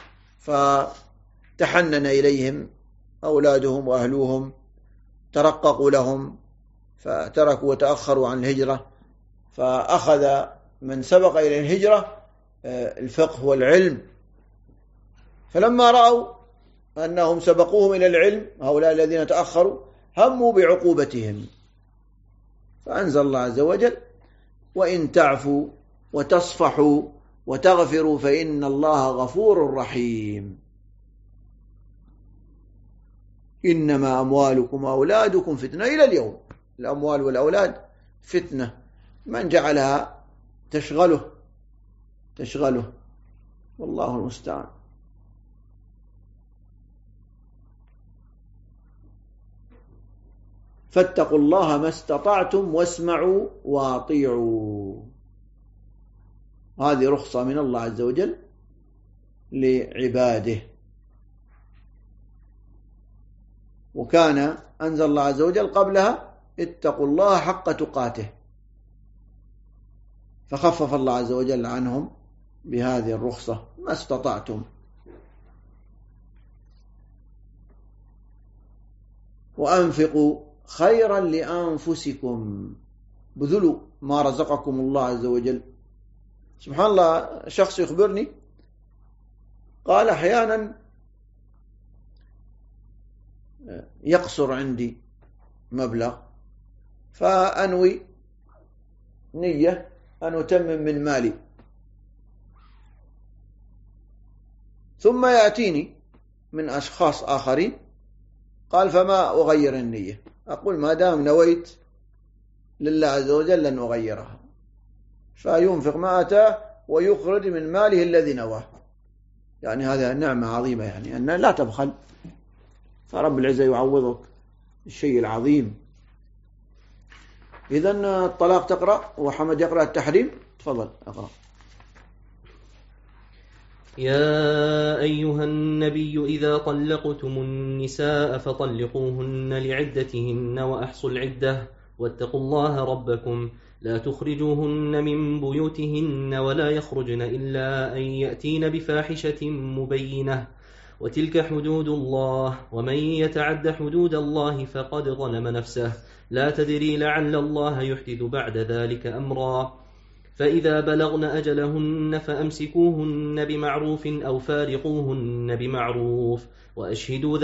فتحنن إليهم أولادهم وأهلوهم، ترققوا لهم فتركوا وتأخروا عن الهجرة، فأخذ من سبق إلى الهجرة الفقه والعلم، فلما رأوا أنهم سبقوهم إلى العلم هؤلاء الذين تأخروا هموا بعقوبتهم، فأنزل الله عز وجل: وإن تعفوا وتصفحوا وتغفروا فإن الله غفور رحيم. إنما أموالكم وأولادكم فتنة. إلى اليوم الأموال والأولاد فتنة، من جعلها تشغله والله المستعان. فاتقوا الله ما استطعتم واسمعوا واطيعوا. هذه رخصة من الله عز وجل لعباده. وكان أنزل الله عز وجل قبلها: اتقوا الله حق تقاته، فخفف الله عز وجل عنهم بهذه الرخصة: ما استطعتم. وأنفقوا خيرا لأنفسكم، بذلوا ما رزقكم الله عز وجل. سبحان الله، شخص يخبرني قال: أحيانا يقصر عندي مبلغ فأنوي نية أن أتمم من مالي، ثم يأتيني من أشخاص آخرين قال: فما أغير النية؟ أقول: ما دام نويت لله عز وجل لن أغيرها. فينفق ما أتاه ويخرج من ماله الذي نواه. يعني هذا نعمة عظيمة، يعني أن لا تبخل، فرب العزة يعوضك الشيء العظيم. إذن الطلاق تقرأ، وحمد يقرأ التحريم. تفضل أقرأ. يا أيها النبي إذا طلقتم النساء فطلقوهن لعدتهن وأحصوا العدة واتقوا الله ربكم لا تخرجوهن من بيوتهن ولا يخرجن إلا أن يأتين بفاحشة مبينة وتلك حدود الله ومن يتعد حدود الله فقد ظلم نفسه لا تدري لعل الله يحدث بعد ذلك أمرا فإذا بلغن أجلهن فأمسكوهن بمعروف أو فارقوهن بمعروف وأشهدوا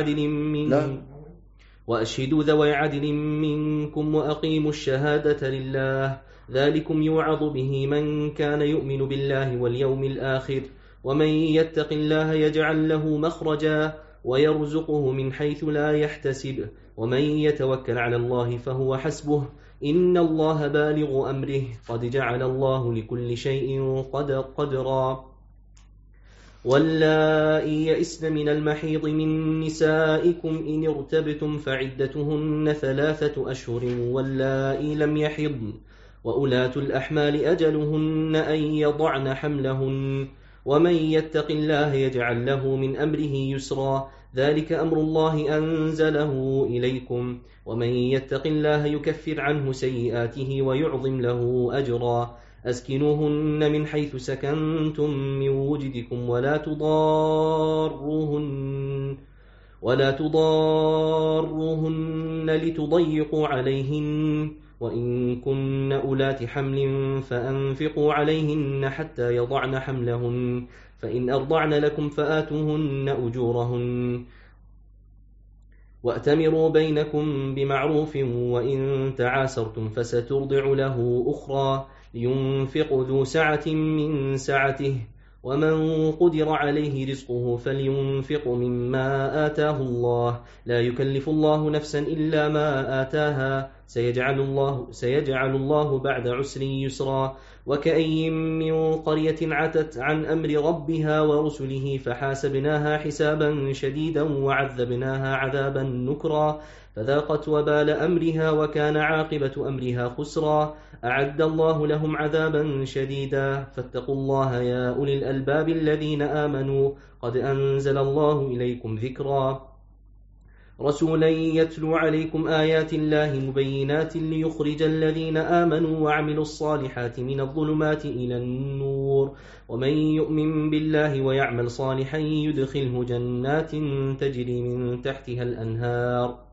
ذوي عدل منكم وأقيموا الشهادة لله ذلكم يوعظ به من كان يؤمن بالله واليوم الآخر ومن يتق الله يجعل له مخرجا ويرزقه من حيث لا يحتسب ومن يتوكل على الله فهو حسبه إن الله بالغ أمره قد جعل الله لكل شيء قدرا واللائي يئسن من المحيض من نسائكم إن ارتبتم فعدتهن 3 أشهر واللائي لم يحضن وأولاة الأحمال أجلهن أن يضعن حملهن ومن يتق الله يجعل له من أمره يسرا ذلك أمر الله أنزله إليكم ومن يتق الله يكفر عنه سيئاته ويعظم له أجرا أسكنوهن من حيث سكنتم من وجدكم ولا تضاروهن لتضيقوا عليهن وإن كن أولات حمل فأنفقوا عليهن حتى يضعن حملهن فإن أرضعن لكم فآتوهن أجورهن وأتمروا بينكم بمعروف وإن تعاسرتم فسترضع له أخرى لينفق ذو سعة من سعته ومن قدر عليه رزقه فلينفق مما آتاه الله لا يكلف الله نفسا إلا ما آتاها سيجعل الله بعد عسر يسرا وكأي من قرية عتت عن أمر ربها ورسله فحاسبناها حسابا شديدا وعذبناها عذابا نكرا فذاقت وبال أمرها وكان عاقبة أمرها خسرا أعد الله لهم عذابا شديدا فاتقوا الله يا أولي الألباب الذين آمنوا قد أنزل الله إليكم ذكرا رسولا يتلو عليكم آيات الله مبينات ليخرج الذين آمنوا وعملوا الصالحات من الظلمات إلى النور ومن يؤمن بالله ويعمل صالحا يدخله جنات تجري من تحتها الأنهار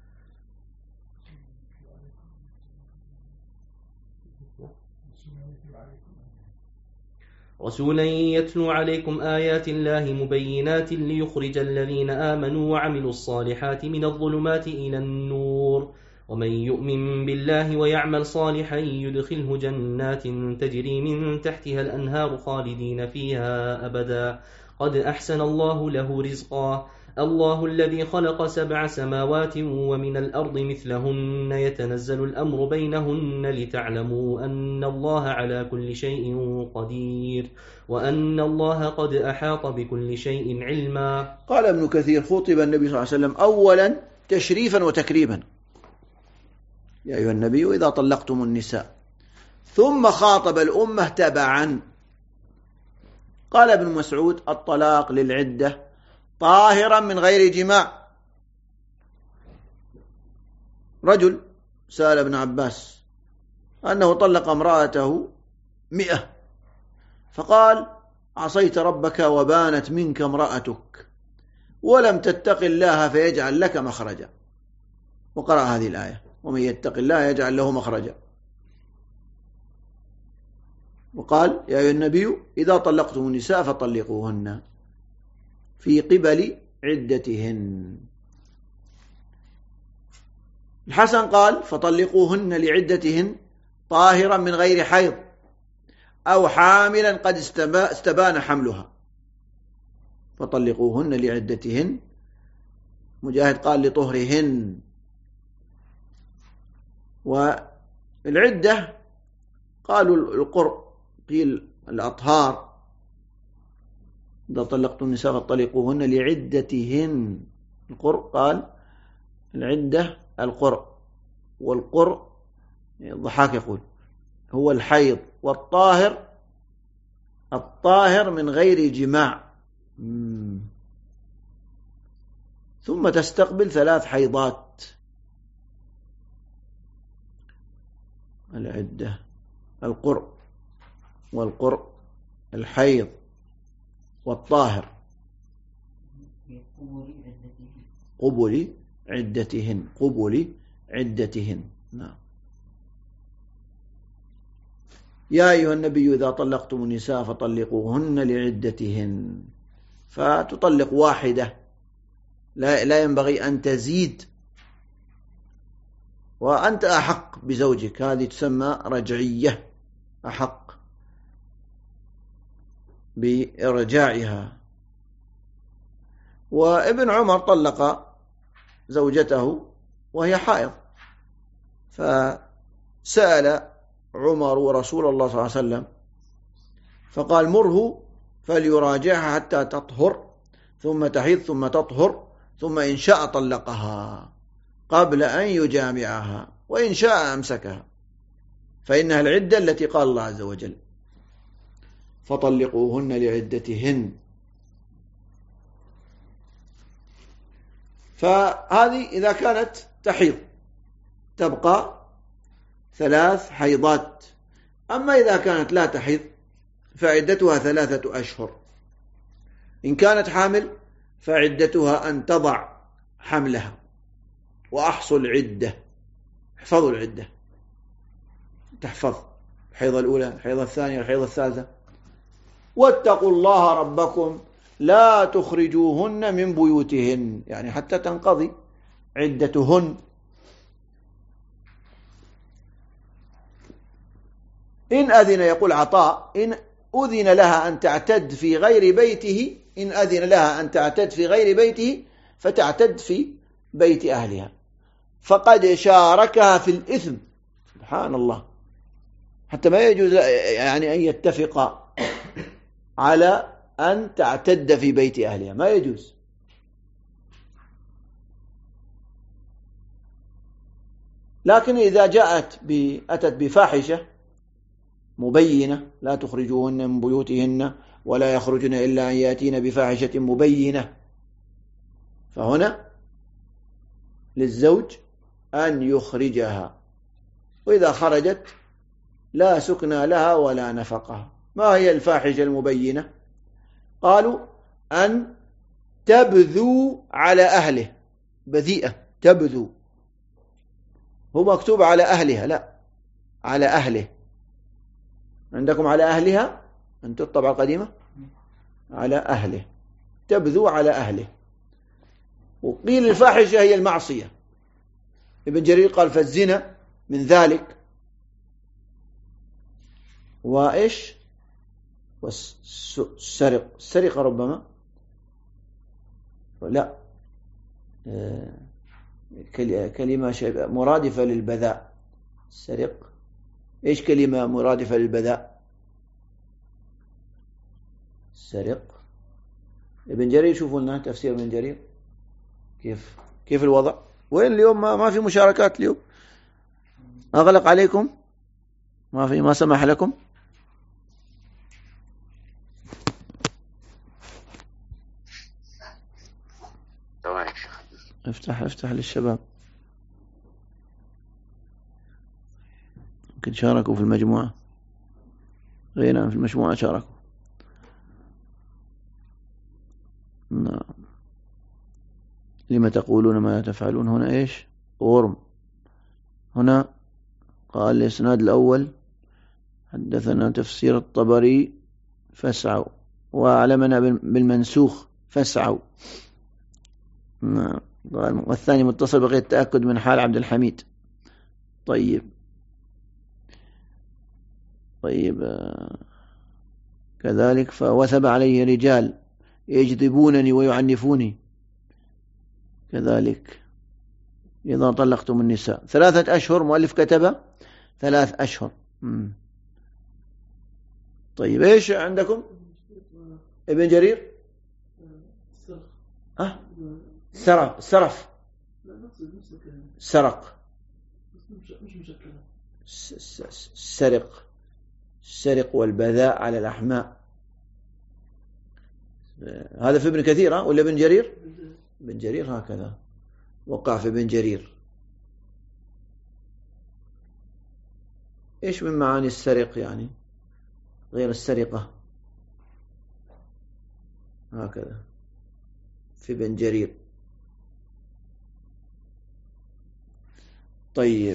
رسولا يتلو عليكم آيات الله مبينات ليخرج الذين آمنوا وعملوا الصالحات من الظلمات إلى النور ومن يؤمن بالله ويعمل صالحا يدخله جنات تجري من تحتها الأنهار خالدين فيها أبدا قد أحسن الله له رزقا الله الذي خلق 7 سماوات ومن الأرض مثلهن يتنزل الأمر بينهن لتعلموا أن الله على كل شيء قدير وأن الله قد أحاط بكل شيء علما. قال ابن كثير: خطب النبي صلى الله عليه وسلم أولا تشريفا وتكريما، يا أيها النبي إذا طلقتم النساء، ثم خاطب الأمة تبعا. قال ابن مسعود: الطلاق للعدة طاهرا من غير جماع. رجل سأل ابن عباس أنه طلق امرأته 100، فقال: عصيت ربك وبانت منك امرأتك ولم تتق الله فيجعل لك مخرجا. وقرأ هذه الآية: ومن يتق الله يجعل له مخرجا. وقال: يا أيها النبي إذا طلقتم النساء فطلقوهن في قبل عدتهن. الحسن قال: فطلقوهن لعدتهن طاهرا من غير حيض أو حاملا قد استبان حملها. فطلقوهن لعدتهن. مجاهد قال: لطهرهن. والعدة قالوا القرء، قيل الأطهار. إذا طلقتم النساء فطلقوهن لعدتهن. القرء قال العدة القرء، والقرء الضحاك يقول هو الحيض، والطاهر الطاهر من غير جماع. ثم تستقبل 3 حيضات. العدة القرء، والقرء الحيض، والطاهر. قبل عدتهن، قبل عدتهن. نعم. يا أيها النبي إذا طلقتم النساء فطلقوهن لعدتهن. فتطلق واحدة، لا ينبغي أن تزيد. وأنت أحق بزوجك، هذه تسمى رجعية، أحق بإرجاعها. وابن عمر طلق زوجته وهي حائض، فسأل عمر رسول الله صلى الله عليه وسلم فقال: مره فليراجعها حتى تطهر ثم تحيض ثم تطهر، ثم إن شاء طلقها قبل أن يجامعها وإن شاء أمسكها، فإنها العدة التي قال الله عز وجل: فطلقوهن لعدتهن. فهذه إذا كانت تحيض تبقى 3 حيضات. أما إذا كانت لا تحيض فعدتها 3 أشهر. إن كانت حامل فعدتها أن تضع حملها. وأحصوا العدة، احفظوا العدة، تحفظ الحيضة الأولى، الحيضة الثانية، الحيضة الثالثة. واتقوا الله ربكم لا تخرجوهن من بيوتهن، يعني حتى تنقضي عدتهن. إن أذن، يقول عطاء، إن أذن لها أن تعتد في غير بيته، إن أذن لها أن تعتد في غير بيته فتعتد في بيت أهلها، فقد شاركها في الإثم. سبحان الله، حتى ما يجوز يعني أن يتفق على أن تعتد في بيت أهلها، ما يجوز. لكن إذا أتت بفاحشة مبينة: لا تخرجوهن من بيوتهن ولا يخرجن إلا أن يأتين بفاحشة مبينة، فهنا للزوج أن يخرجها، وإذا خرجت لا سكنى لها ولا نفقة. ما هي الفاحشة المبينة؟ قالوا أن تبذو على أهله، بذيئة تبذو، هو مكتوب على أهلها، لا على أهله. عندكم على أهلها أنتم الطبعة القديمة على أهله، تبذو على أهله. وقيل الفاحشة هي المعصية. ابن جرير قال فالزنا من ذلك، وإيش والسرقة ربما لا، كلمة مرادفة للبذاء. السرق إيش كلمة مرادفة للبذاء؟ السرق. ابن جرير شوفوا لنا تفسير ابن جرير كيف الوضع. وين اليوم ما في مشاركات اليوم؟ أغلق عليكم؟ ما سمح لكم؟ افتح للشباب، يمكن شاركوا في المجموعة. غيرنا في المجموعة شاركوا. نعم. لما تقولون ما لا تفعلون. هنا إيش؟ غرم. هنا قال الإسناد الأول حدثنا تفسير الطبري فاسعوا، وأعلمنا بالمنسوخ فاسعوا. نعم. والثاني متصل بقية التأكد من حال عبد الحميد. طيب كذلك فوثب عليه رجال يجذبونني ويعنفوني. كذلك إذا طلقتم النساء 3 أشهر، مؤلف كتب 3 أشهر. طيب إيش عندكم ابن جرير؟ سرف سرق السرق والبذاء على الأحماء. هذا في ابن كثير ولا ابن جرير؟ ابن جرير هكذا وقع في ابن جرير. إيش من معاني السرق يعني غير السرقة؟ هكذا في ابن جرير. طيب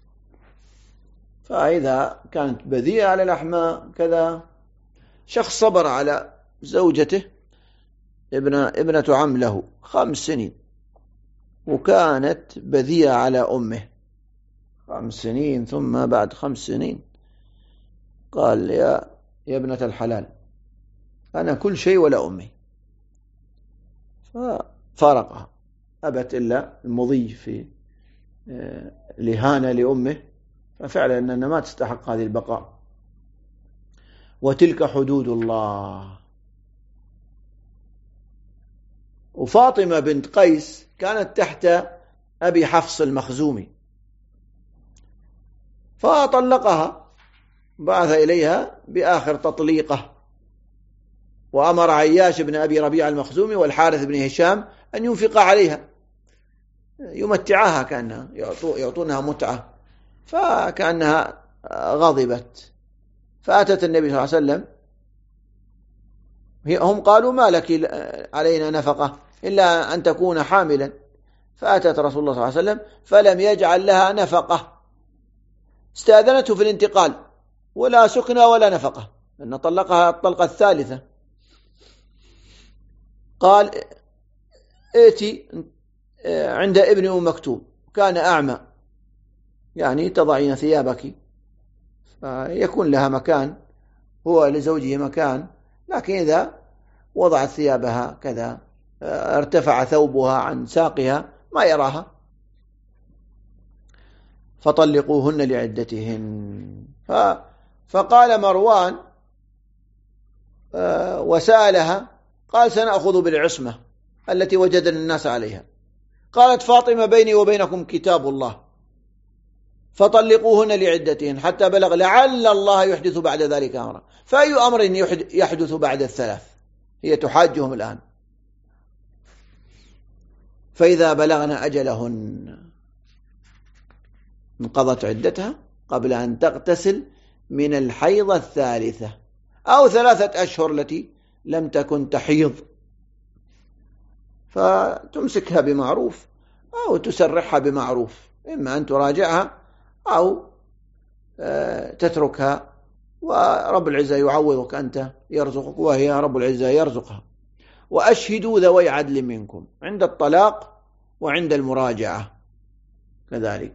فإذا كانت بذيئة على الأحماء كذا، شخص صبر على زوجته ابنة عم له 5 سنين، وكانت بذيئة على أمه 5 سنين، ثم بعد 5 سنين قال يا ابنة الحلال أنا كل شيء ولا أمي، ففارقها، أبت إلا المضي في لهانة لأمه، ففعلا أنها ما تستحق هذه البقاء. وتلك حدود الله. وفاطمة بنت قيس كانت تحت أبي حفص المخزومي، فطلقها، بعث إليها بآخر تطليقه، وأمر عياش بن أبي ربيع المخزومي والحارث بن هشام أن ينفق عليها، يمتعها، كأنها يعطونها متعة، فكأنها غضبت، فأتت النبي صلى الله عليه وسلم. هم قالوا ما لك علينا نفقة إلا أن تكون حاملا، فأتت رسول الله صلى الله عليه وسلم فلم يجعل لها نفقة، استأذنته في الانتقال، ولا سكنى ولا نفقة، لأن طلقها الطلقة الثالثة. قال ائتي عند ابن أم مكتوم، كان أعمى، يعني تضعين ثيابك، فيكون لها مكان، هو لزوجه مكان، لكن إذا وضعت ثيابها كذا ارتفع ثوبها عن ساقها ما يراها، فطلقوهن لعدتهن. فقال مروان وسألها، قال سنأخذ بالعصمة التي وجدنا الناس عليها. قالت فاطمة بيني وبينكم كتاب الله، فطلقوهن لعدتهن حتى بلغ لعل الله يحدث بعد ذلك أمرا. فأي أمر يحدث بعد 3؟ هي تحاجهم الآن. فإذا بلغن أجلهن، انقضت عدتها قبل أن تغتسل من الحيضة الثالثة أو 3 أشهر التي لم تكن تحيض، فتمسكها بمعروف أو تسرحها بمعروف، إما أن تراجعها أو تتركها، ورب العزة يعوضك أنت يرزقك وهي رب العزة يرزقها. وأشهدوا ذوي عدل منكم عند الطلاق وعند المراجعة كذلك.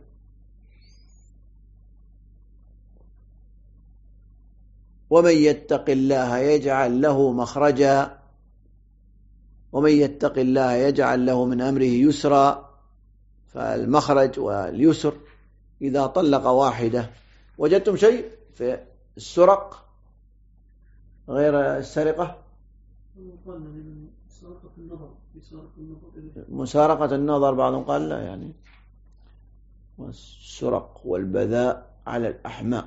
ومن يتق الله يجعل له مخرجا، ومن يتق الله يجعل له من أمره يسرا. فالمخرج واليسر إذا طلق واحدة. وجدتم شيء في السرق غير السرقة؟ مسارقة النظر بعضهم قال لا، يعني والسرق والبذاء على الأحماء.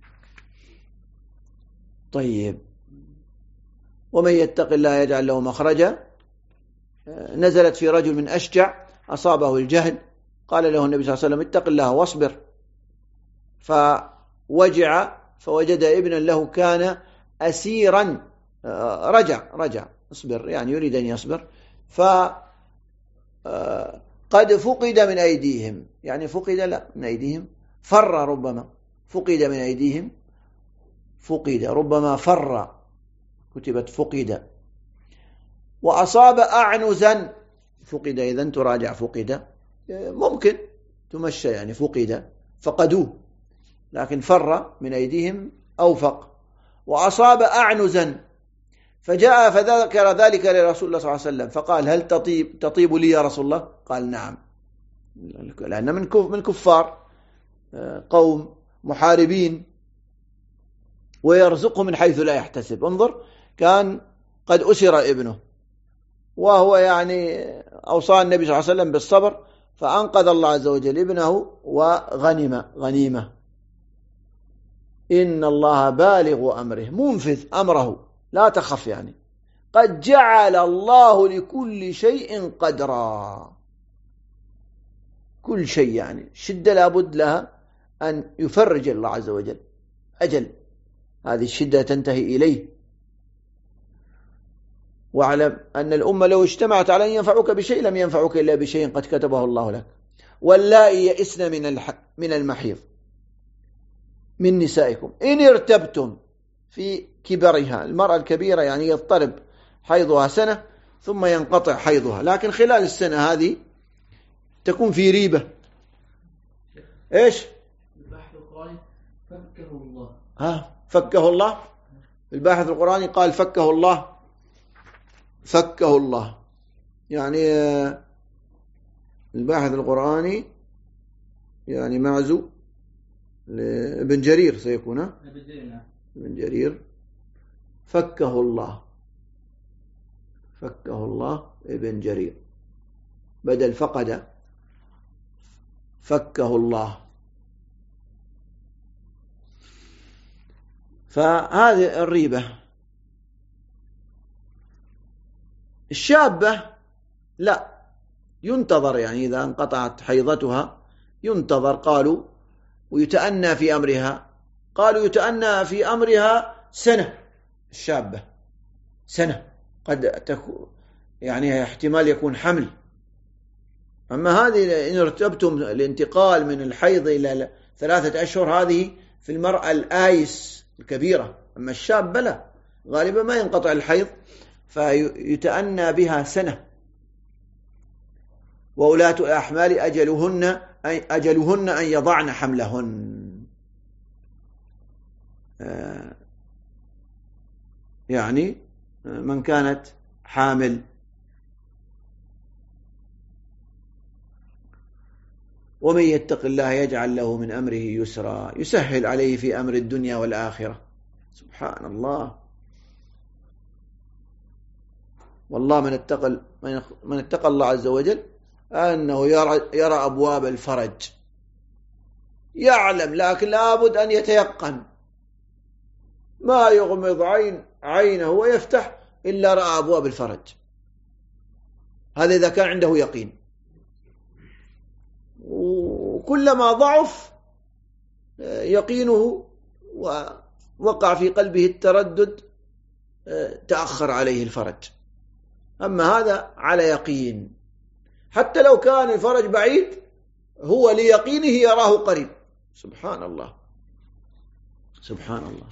طيب، ومن يتق الله يجعل له مخرجا نزلت في رجل من أشجع أصابه الجهل، قال له النبي صلى الله عليه وسلم اتق الله واصبر، فوجع فوجد ابنا له كان أسيرا، رجع اصبر، يعني يريد أن يصبر، فقد فقد من أيديهم، يعني فقد لا من أيديهم، فر، ربما فقد من أيديهم، فقد ربما فر، كتبت فقد. وأصاب أعنزا، فقد إذن تراجع فقد، ممكن تمشى يعني فقد، فقدوه، لكن فر من أيديهم أوفق. وأصاب أعنزا، فجاء فذكر ذلك لرسول الله صلى الله عليه وسلم فقال هل تطيب لي يا رسول الله؟ قال نعم، لأن من كفار قوم محاربين ويرزقه من حيث لا يحتسب. انظر، كان قد أسر ابنه، وهو يعني أوصى النبي صلى الله عليه وسلم بالصبر، فأنقذ الله عز وجل ابنه غنيمة. إن الله بالغ أمره، منفذ أمره، لا تخف، يعني قد جعل الله لكل شيء قدرا. كل شيء يعني شدة لابد لها أن يفرج الله عز وجل أجل، هذه الشدة تنتهي إليه. واعلم أن الأمة لو اجتمعت على أن ينفعوك بشيء لم ينفعوك إلا بشيء قد كتبه الله لك. واللائي يئسن من المحيض من نسائكم إن ارتبتم في كبرها، المرأة الكبيرة يعني يضطرب حيضها سنة ثم ينقطع حيضها، لكن خلال السنة هذه تكون في ريبة. إيش؟ البحث القرآني فكه الله. فكه الله. الباحث القرآني قال فكه الله، يعني الباحث القرآني يعني معزو لابن جرير سيكون، ابن جرير فكه الله ابن جرير بدل فقد، فكه الله. فهذه الريبة. الشابة لا ينتظر، يعني إذا انقطعت حيضتها ينتظر، قالوا ويتأنى في أمرها، قالوا يتأنى في أمرها سنة، الشابة سنة قد تكون يعني احتمال يكون حمل. أما هذه إن ارتبتم الانتقال من الحيض إلى 3 أشهر هذه في المرأة الآيس الكبيرة، أما الشاب لا، غالبا ما ينقطع الحيض فيتأنى بها سنة. وأولاة الأحمال أجلهن أن يضعن حملهن، يعني من كانت حامل. ومن يتق الله يجعل له من أمره يسرا، يسهل عليه في أمر الدنيا والآخرة. سبحان الله، والله من اتقى الله عز وجل أنه يرى أبواب الفرج، يعلم، لكن لابد أن يتيقن، ما يغمض عينه ويفتح إلا رأى أبواب الفرج. هذا إذا كان عنده يقين. وكلما ضعف يقينه ووقع في قلبه التردد تأخر عليه الفرج. أما هذا على يقين، حتى لو كان الفرج بعيد هو ليقينه يراه قريب. سبحان الله سبحان الله.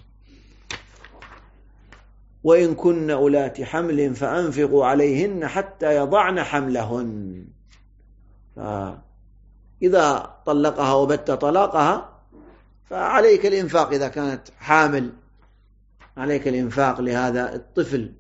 وإن كن أولات حمل فأنفقوا عليهن حتى يضعن حملهن. إذا طلقها وبت طلاقها فعليك الإنفاق، إذا كانت حامل عليك الإنفاق لهذا الطفل.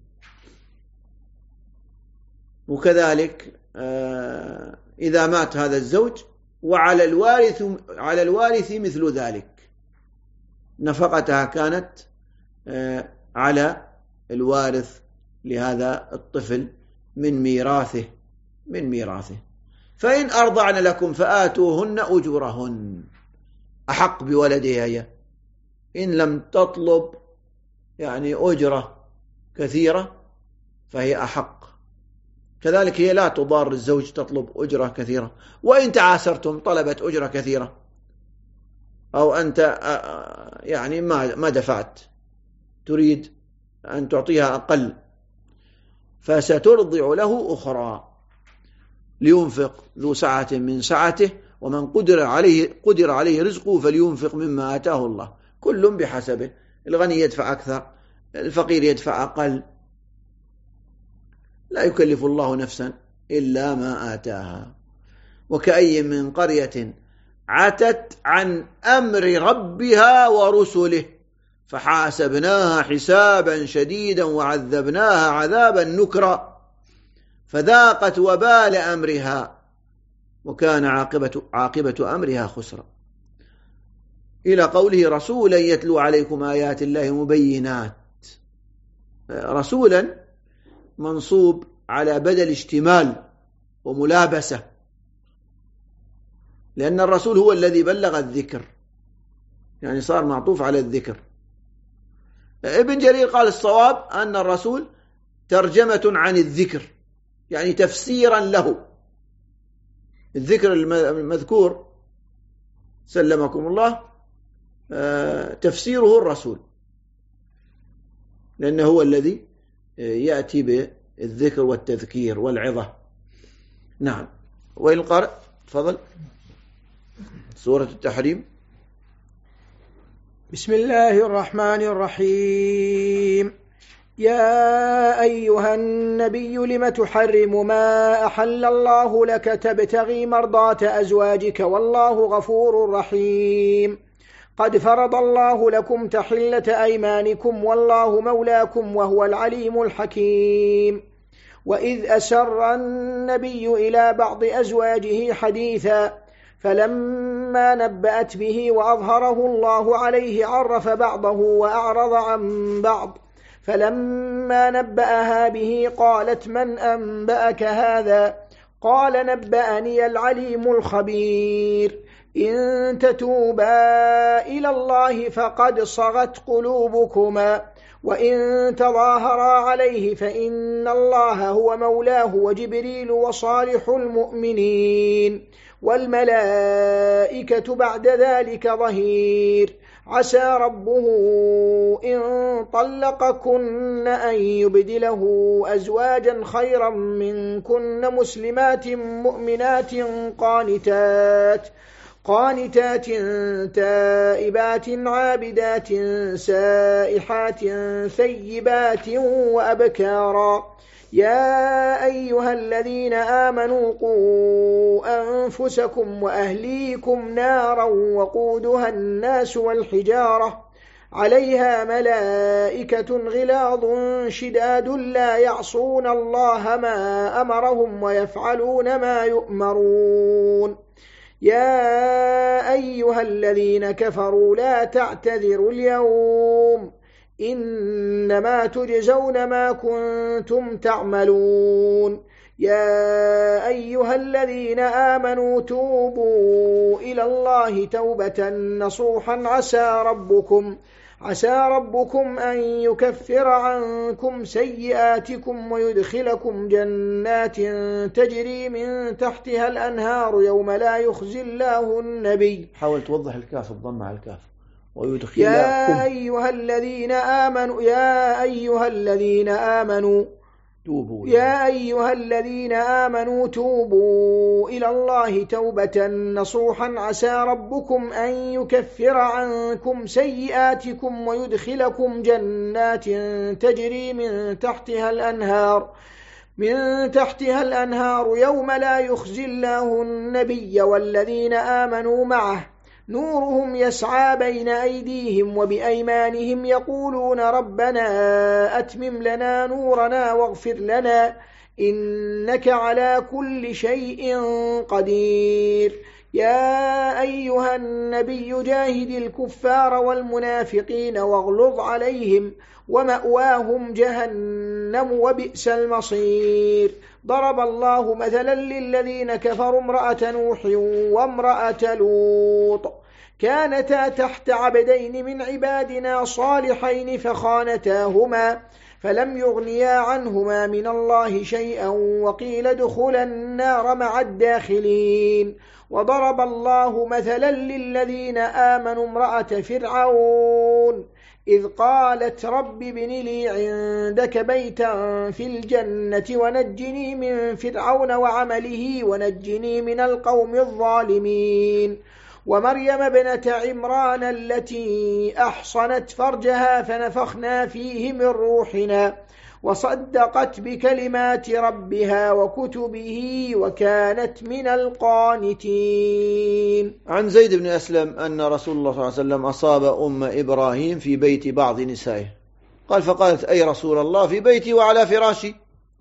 وكذلك إذا مات هذا الزوج وعلى الوارث مثل ذلك، نفقتها كانت على الوارث لهذا الطفل من ميراثه. فإن أرضعن لكم فآتوهن أجورهن، أحق بولدها هي. إن لم تطلب يعني أجرة كثيرة فهي أحق. كذلك هي لا تضار الزوج تطلب أجرة كثيرة. وإن تعاسرتم طلبت أجرة كثيرة أو أنت يعني ما دفعت، تريد أن تعطيها أقل، فسترضع له أخرى. لينفق ذو سعة من سعته ومن قدر عليه رزقه فلينفق مما آتاه الله، كل بحسبه. الغني يدفع أكثر، الفقير يدفع أقل. لا يكلف الله نفسا إلا ما آتاها. وكأي من قرية عتت عن أمر ربها ورسله فحاسبناها حسابا شديدا وعذبناها عذابا نكرا فذاقت وبال أمرها وكان عاقبة أمرها خسرا. إلى قوله رسولا يتلو عليكم آيات الله مبينات. رسولا منصوب على بدل اشتمال وملابسة، لأن الرسول هو الذي بلغ الذكر، يعني صار معطوف على الذكر. ابن جرير قال الصواب أن الرسول ترجمة عن الذكر، يعني تفسيرا له. الذكر المذكور سلمكم الله تفسيره الرسول، لأنه هو الذي يأتي بالذكر والتذكير والعظة. نعم. والقارئ تفضل. سورة التحريم. بسم الله الرحمن الرحيم. يا أيها النبي لم تحرم ما أحل الله لك تبتغي مرضات أزواجك والله غفور رحيم. قد فرض الله لكم تحلة أيمانكم والله مولاكم وهو العليم الحكيم. وإذ أسر النبي إلى بعض أزواجه حديثا فلما نبأت به وأظهره الله عليه عرف بعضه وأعرض عن بعض، فلما نبأها به قالت من أنبأك هذا؟ قال نبأني العليم الخبير. إن تتوبا إلى الله فقد صغت قلوبكما وإن تظاهرا عليه فإن الله هو مولاه وجبريل وصالح المؤمنين والملائكة بعد ذلك ظهير. عسى ربه إن طلقكن أن يبدله أزواجا خيرا منكن مسلمات مؤمنات قانتات تائبات عابدات سائحات ثيبات وأبكارا. يا أيها الذين آمنوا قوا أنفسكم وأهليكم نارا وقودها الناس والحجارة عليها ملائكة غلاظ شداد لا يعصون الله ما أمرهم ويفعلون ما يؤمرون. يا أيها الذين كفروا لا تعتذروا اليوم إنما تجزون ما كنتم تعملون. يا أيها الذين آمنوا توبوا إلى الله توبة نصوحا عسى ربكم أن يكفر عنكم سيئاتكم ويدخلكم جنات تجري من تحتها الأنهار يوم لا يخزي الله النبي. حاول توضح الكاف، الضم على الكاف. ويدخلكم. يا أيها الذين آمنوا توبوا إلى الله توبة نصوحا عسى ربكم أن يكفر عنكم سيئاتكم ويدخلكم جنات تجري من تحتها الأنهار يوم لا يخزي الله النبي والذين آمنوا معه نورهم يسعى بين أيديهم وبأيمانهم يقولون ربنا أتمم لنا نورنا واغفر لنا إنك على كل شيء قدير. يا أيها النبي جاهد الكفار والمنافقين واغلظ عليهم ومأواهم جهنم وبئس المصير. ضرب الله مثلا للذين كفروا امرأة نوح وامرأة لوط كانتا تحت عبدين من عبادنا صالحين فخانتاهما فلم يغنيا عنهما من الله شيئا وقيل ادخلا النار مع الداخلين. وضرب الله مثلا للذين آمنوا امرأة فرعون إذ قالت رب ابن لي عندك بيتا في الجنة ونجني من فرعون وعمله ونجني من القوم الظالمين. ومريم ابنة عمران التي أحصنت فرجها فنفخنا فيه من روحنا وصدقت بكلمات ربها وكتبه وكانت من القانتين. عن زيد بن أسلم أن رسول الله صلى الله عليه وسلم أصاب أم إبراهيم في بيت بعض نسائه، قال فقالت أي رسول الله في بيتي وعلى فراشي،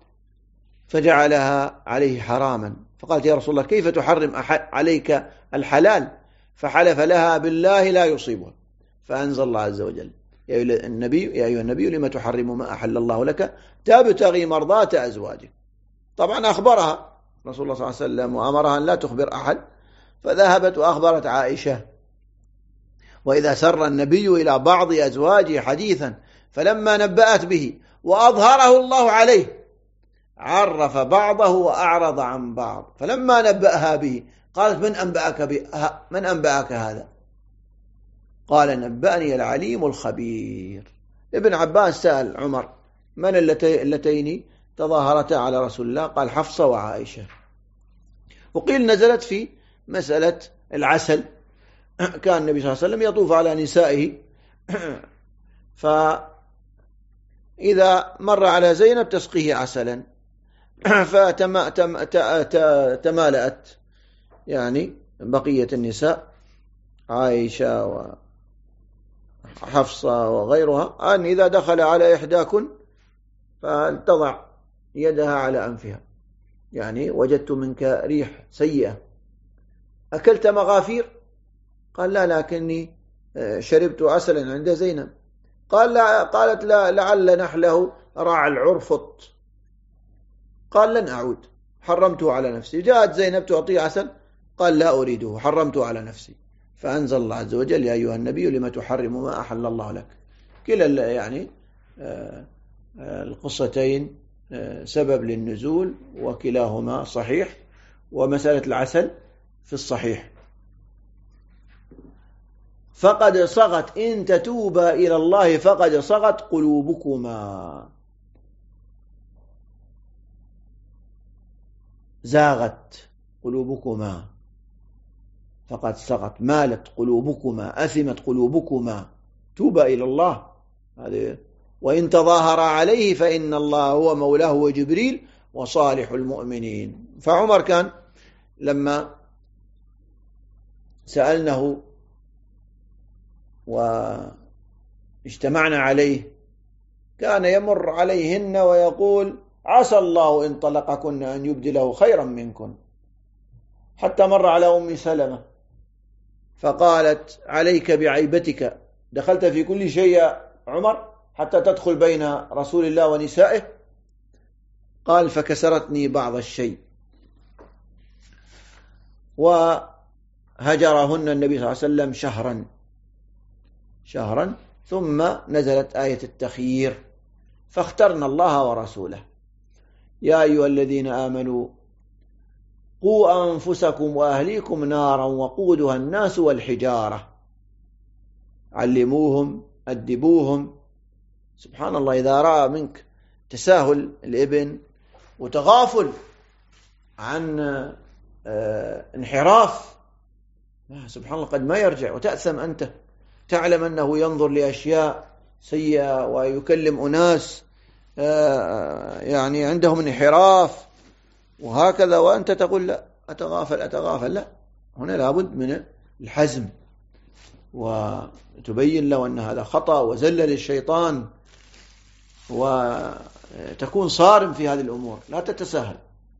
فجعلها عليه حراما، فقالت يا رسول الله كيف تحرم عليك الحلال؟ فحلف لها بالله لا يصيبها، فأنزل الله عز وجل يا أيها النبي لما تحرم ما أحل الله لك تبتغي مرضات أزواجك. طبعا أخبرها رسول الله صلى الله عليه وسلم وأمرها أن لا تخبر أحد، فذهبت وأخبرت عائشة. وإذا سر النبي إلى بعض أزواجه حديثا فلما نبأت به وأظهره الله عليه عرف بعضه وأعرض عن بعض، فلما نبأها به قالت من أنبأك هذا؟ قال نبأني العليم الخبير. ابن عباس سأل عمر من اللتين تظاهرتا على رسول الله؟ قال حفصة وعائشة. وقيل نزلت في مسألة العسل، كان النبي صلى الله عليه وسلم يطوف على نسائه، فإذا مر على زينب تسقيه عسلا، فتمالأت يعني بقية النساء عائشة وحفصة وغيرها أن إذا دخل على إحداكن فلتضع يدها على أنفها، يعني وجدت منك ريح سيئة، أكلت مغافير؟ قال لا لكني شربت عسلا عند زينب. قالت لا لعل نحله راع العرفط. قال لن أعود، حرمته على نفسي. جاءت زينب تعطيه عسل، قال لا أريده، حرمته على نفسي. فأنزل الله عز وجل يا أيها النبي لما تحرم ما أحل الله لك. كلا يعني القصتين سبب للنزول وكلاهما صحيح، ومسألة العسل في الصحيح. فقد صغت إن تتوبا إلى الله فقد صغت قلوبكما. زاغت قلوبكما فقد صغت، مالت قلوبكما، أثمت قلوبكما. توبا إلى الله هذه. وإن تظاهر عليه فإن الله هو مولاه وجبريل وصالح المؤمنين. فعمر كان لما سألنه واجتمعنا عليه كان يمر عليهن ويقول عسى الله إن طلقكن أن يبدله خيرا منكن. حتى مر على أم سلمة فقالت عليك بعيبتك، دخلت في كل شيء يا عمر حتى تدخل بين رسول الله ونسائه؟ قال فكسرتني بعض الشيء. وهجرهن النبي صلى الله عليه وسلم شهرا ثم نزلت آية التخيير فاخترنا الله ورسوله. يا أيها الذين آمنوا قوا أنفسكم وأهليكم نارا وقودها الناس والحجارة، علموهم أدبوهم. سبحان الله، إذا رأى منك تساهل الابن وتغافل عن انحراف، سبحان الله قد ما يرجع وتأثم أنت، تعلم أنه ينظر لأشياء سيئة ويكلم أناس يعني عندهم انحراف وهكذا، وأنت تقول لا أتغافل. لا، هنا لابد من الحزم وتبين له أن هذا خطأ وزلل الشيطان، وتكون صارم في هذه الأمور، لا تتساهل.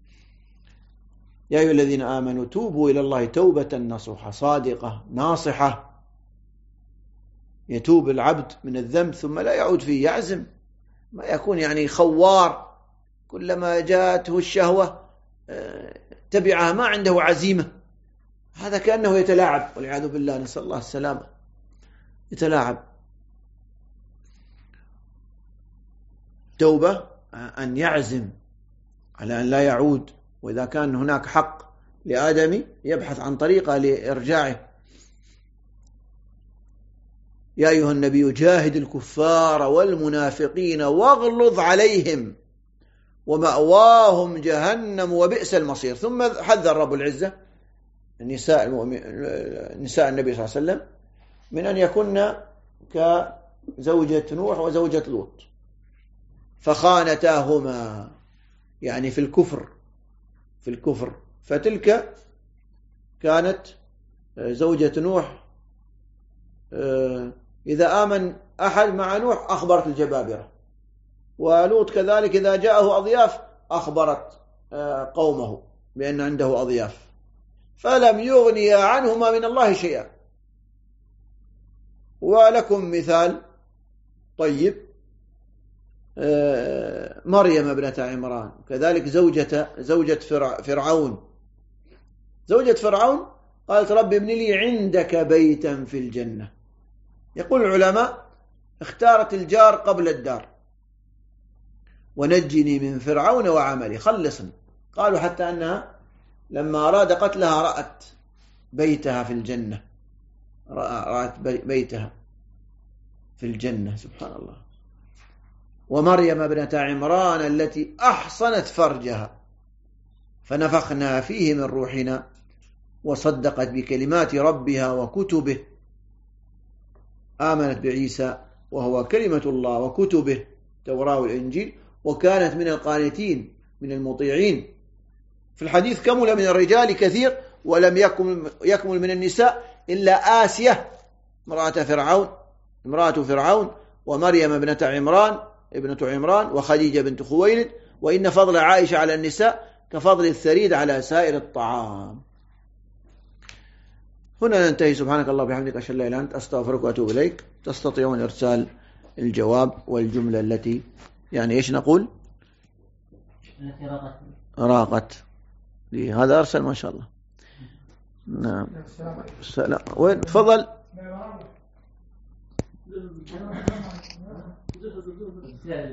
يا أيها الذين آمنوا توبوا إلى الله توبة نصوحة صادقة ناصحة. يتوب العبد من الذنب ثم لا يعود فيه، يعزم، ما يكون يعني خوار كلما جاءته الشهوة تبعها، ما عنده عزيمة. هذا كأنه يتلاعب والعياذ بالله، نسأل الله السلامة، يتلاعب. توبة أن يعزم على أن لا يعود، وإذا كان هناك حق لآدم يبحث عن طريقة لإرجاعه. يا أيها النبي جاهد الكفار والمنافقين واغلظ عليهم ومأواهم جهنم وبئس المصير. ثم حذر رب العزة نساء النبي صلى الله عليه وسلم من أن يكن كزوجة نوح وزوجة لوط، فخانتاهما، يعني في الكفر. فتلك كانت زوجة نوح، إذا آمن أحد مع نوح أخبرت الجبابرة، ولوط كذلك إذا جاءه أضياف أخبرت قومه بأن عنده أضياف، فلم يغني عنهما من الله شيئا. ولكم مثال طيب، مريم ابنة عمران، كذلك زوجة فرعون. زوجة فرعون قالت رب ابن لي عندك بيتا في الجنة. يقول العلماء اختارت الجار قبل الدار، ونجني من فرعون وعملي، خلصني. قالوا حتى أنها لما أراد قتلها رأت بيتها في الجنة، رأت بيتها في الجنة، سبحان الله. ومريم ابنة عمران التي أحصنت فرجها فنفخنا فيه من روحنا وصدقت بكلمات ربها وكتبه، آمنت بعيسى وهو كلمة الله وكتبه التوراة والإنجيل، وكانت من القانتين من المطيعين. في الحديث كمل من الرجال كثير ولم يكمل من النساء إلا آسية امرأة فرعون ومريم ابنة عمران وخديجة بنت خويلد. وإن فضل عائشة على النساء كفضل الثريد على سائر الطعام. هنا ننتهي. سبحانك الله وبحمدك، أشهد أن لا إله إلا أنت، أستغفرك وأتوب إليك. تستطيعون إرسال الجواب والجملة التي يعني إيش نقول؟ التي راقت. هذا أرسل ما شاء الله. نعم. وين تفضل.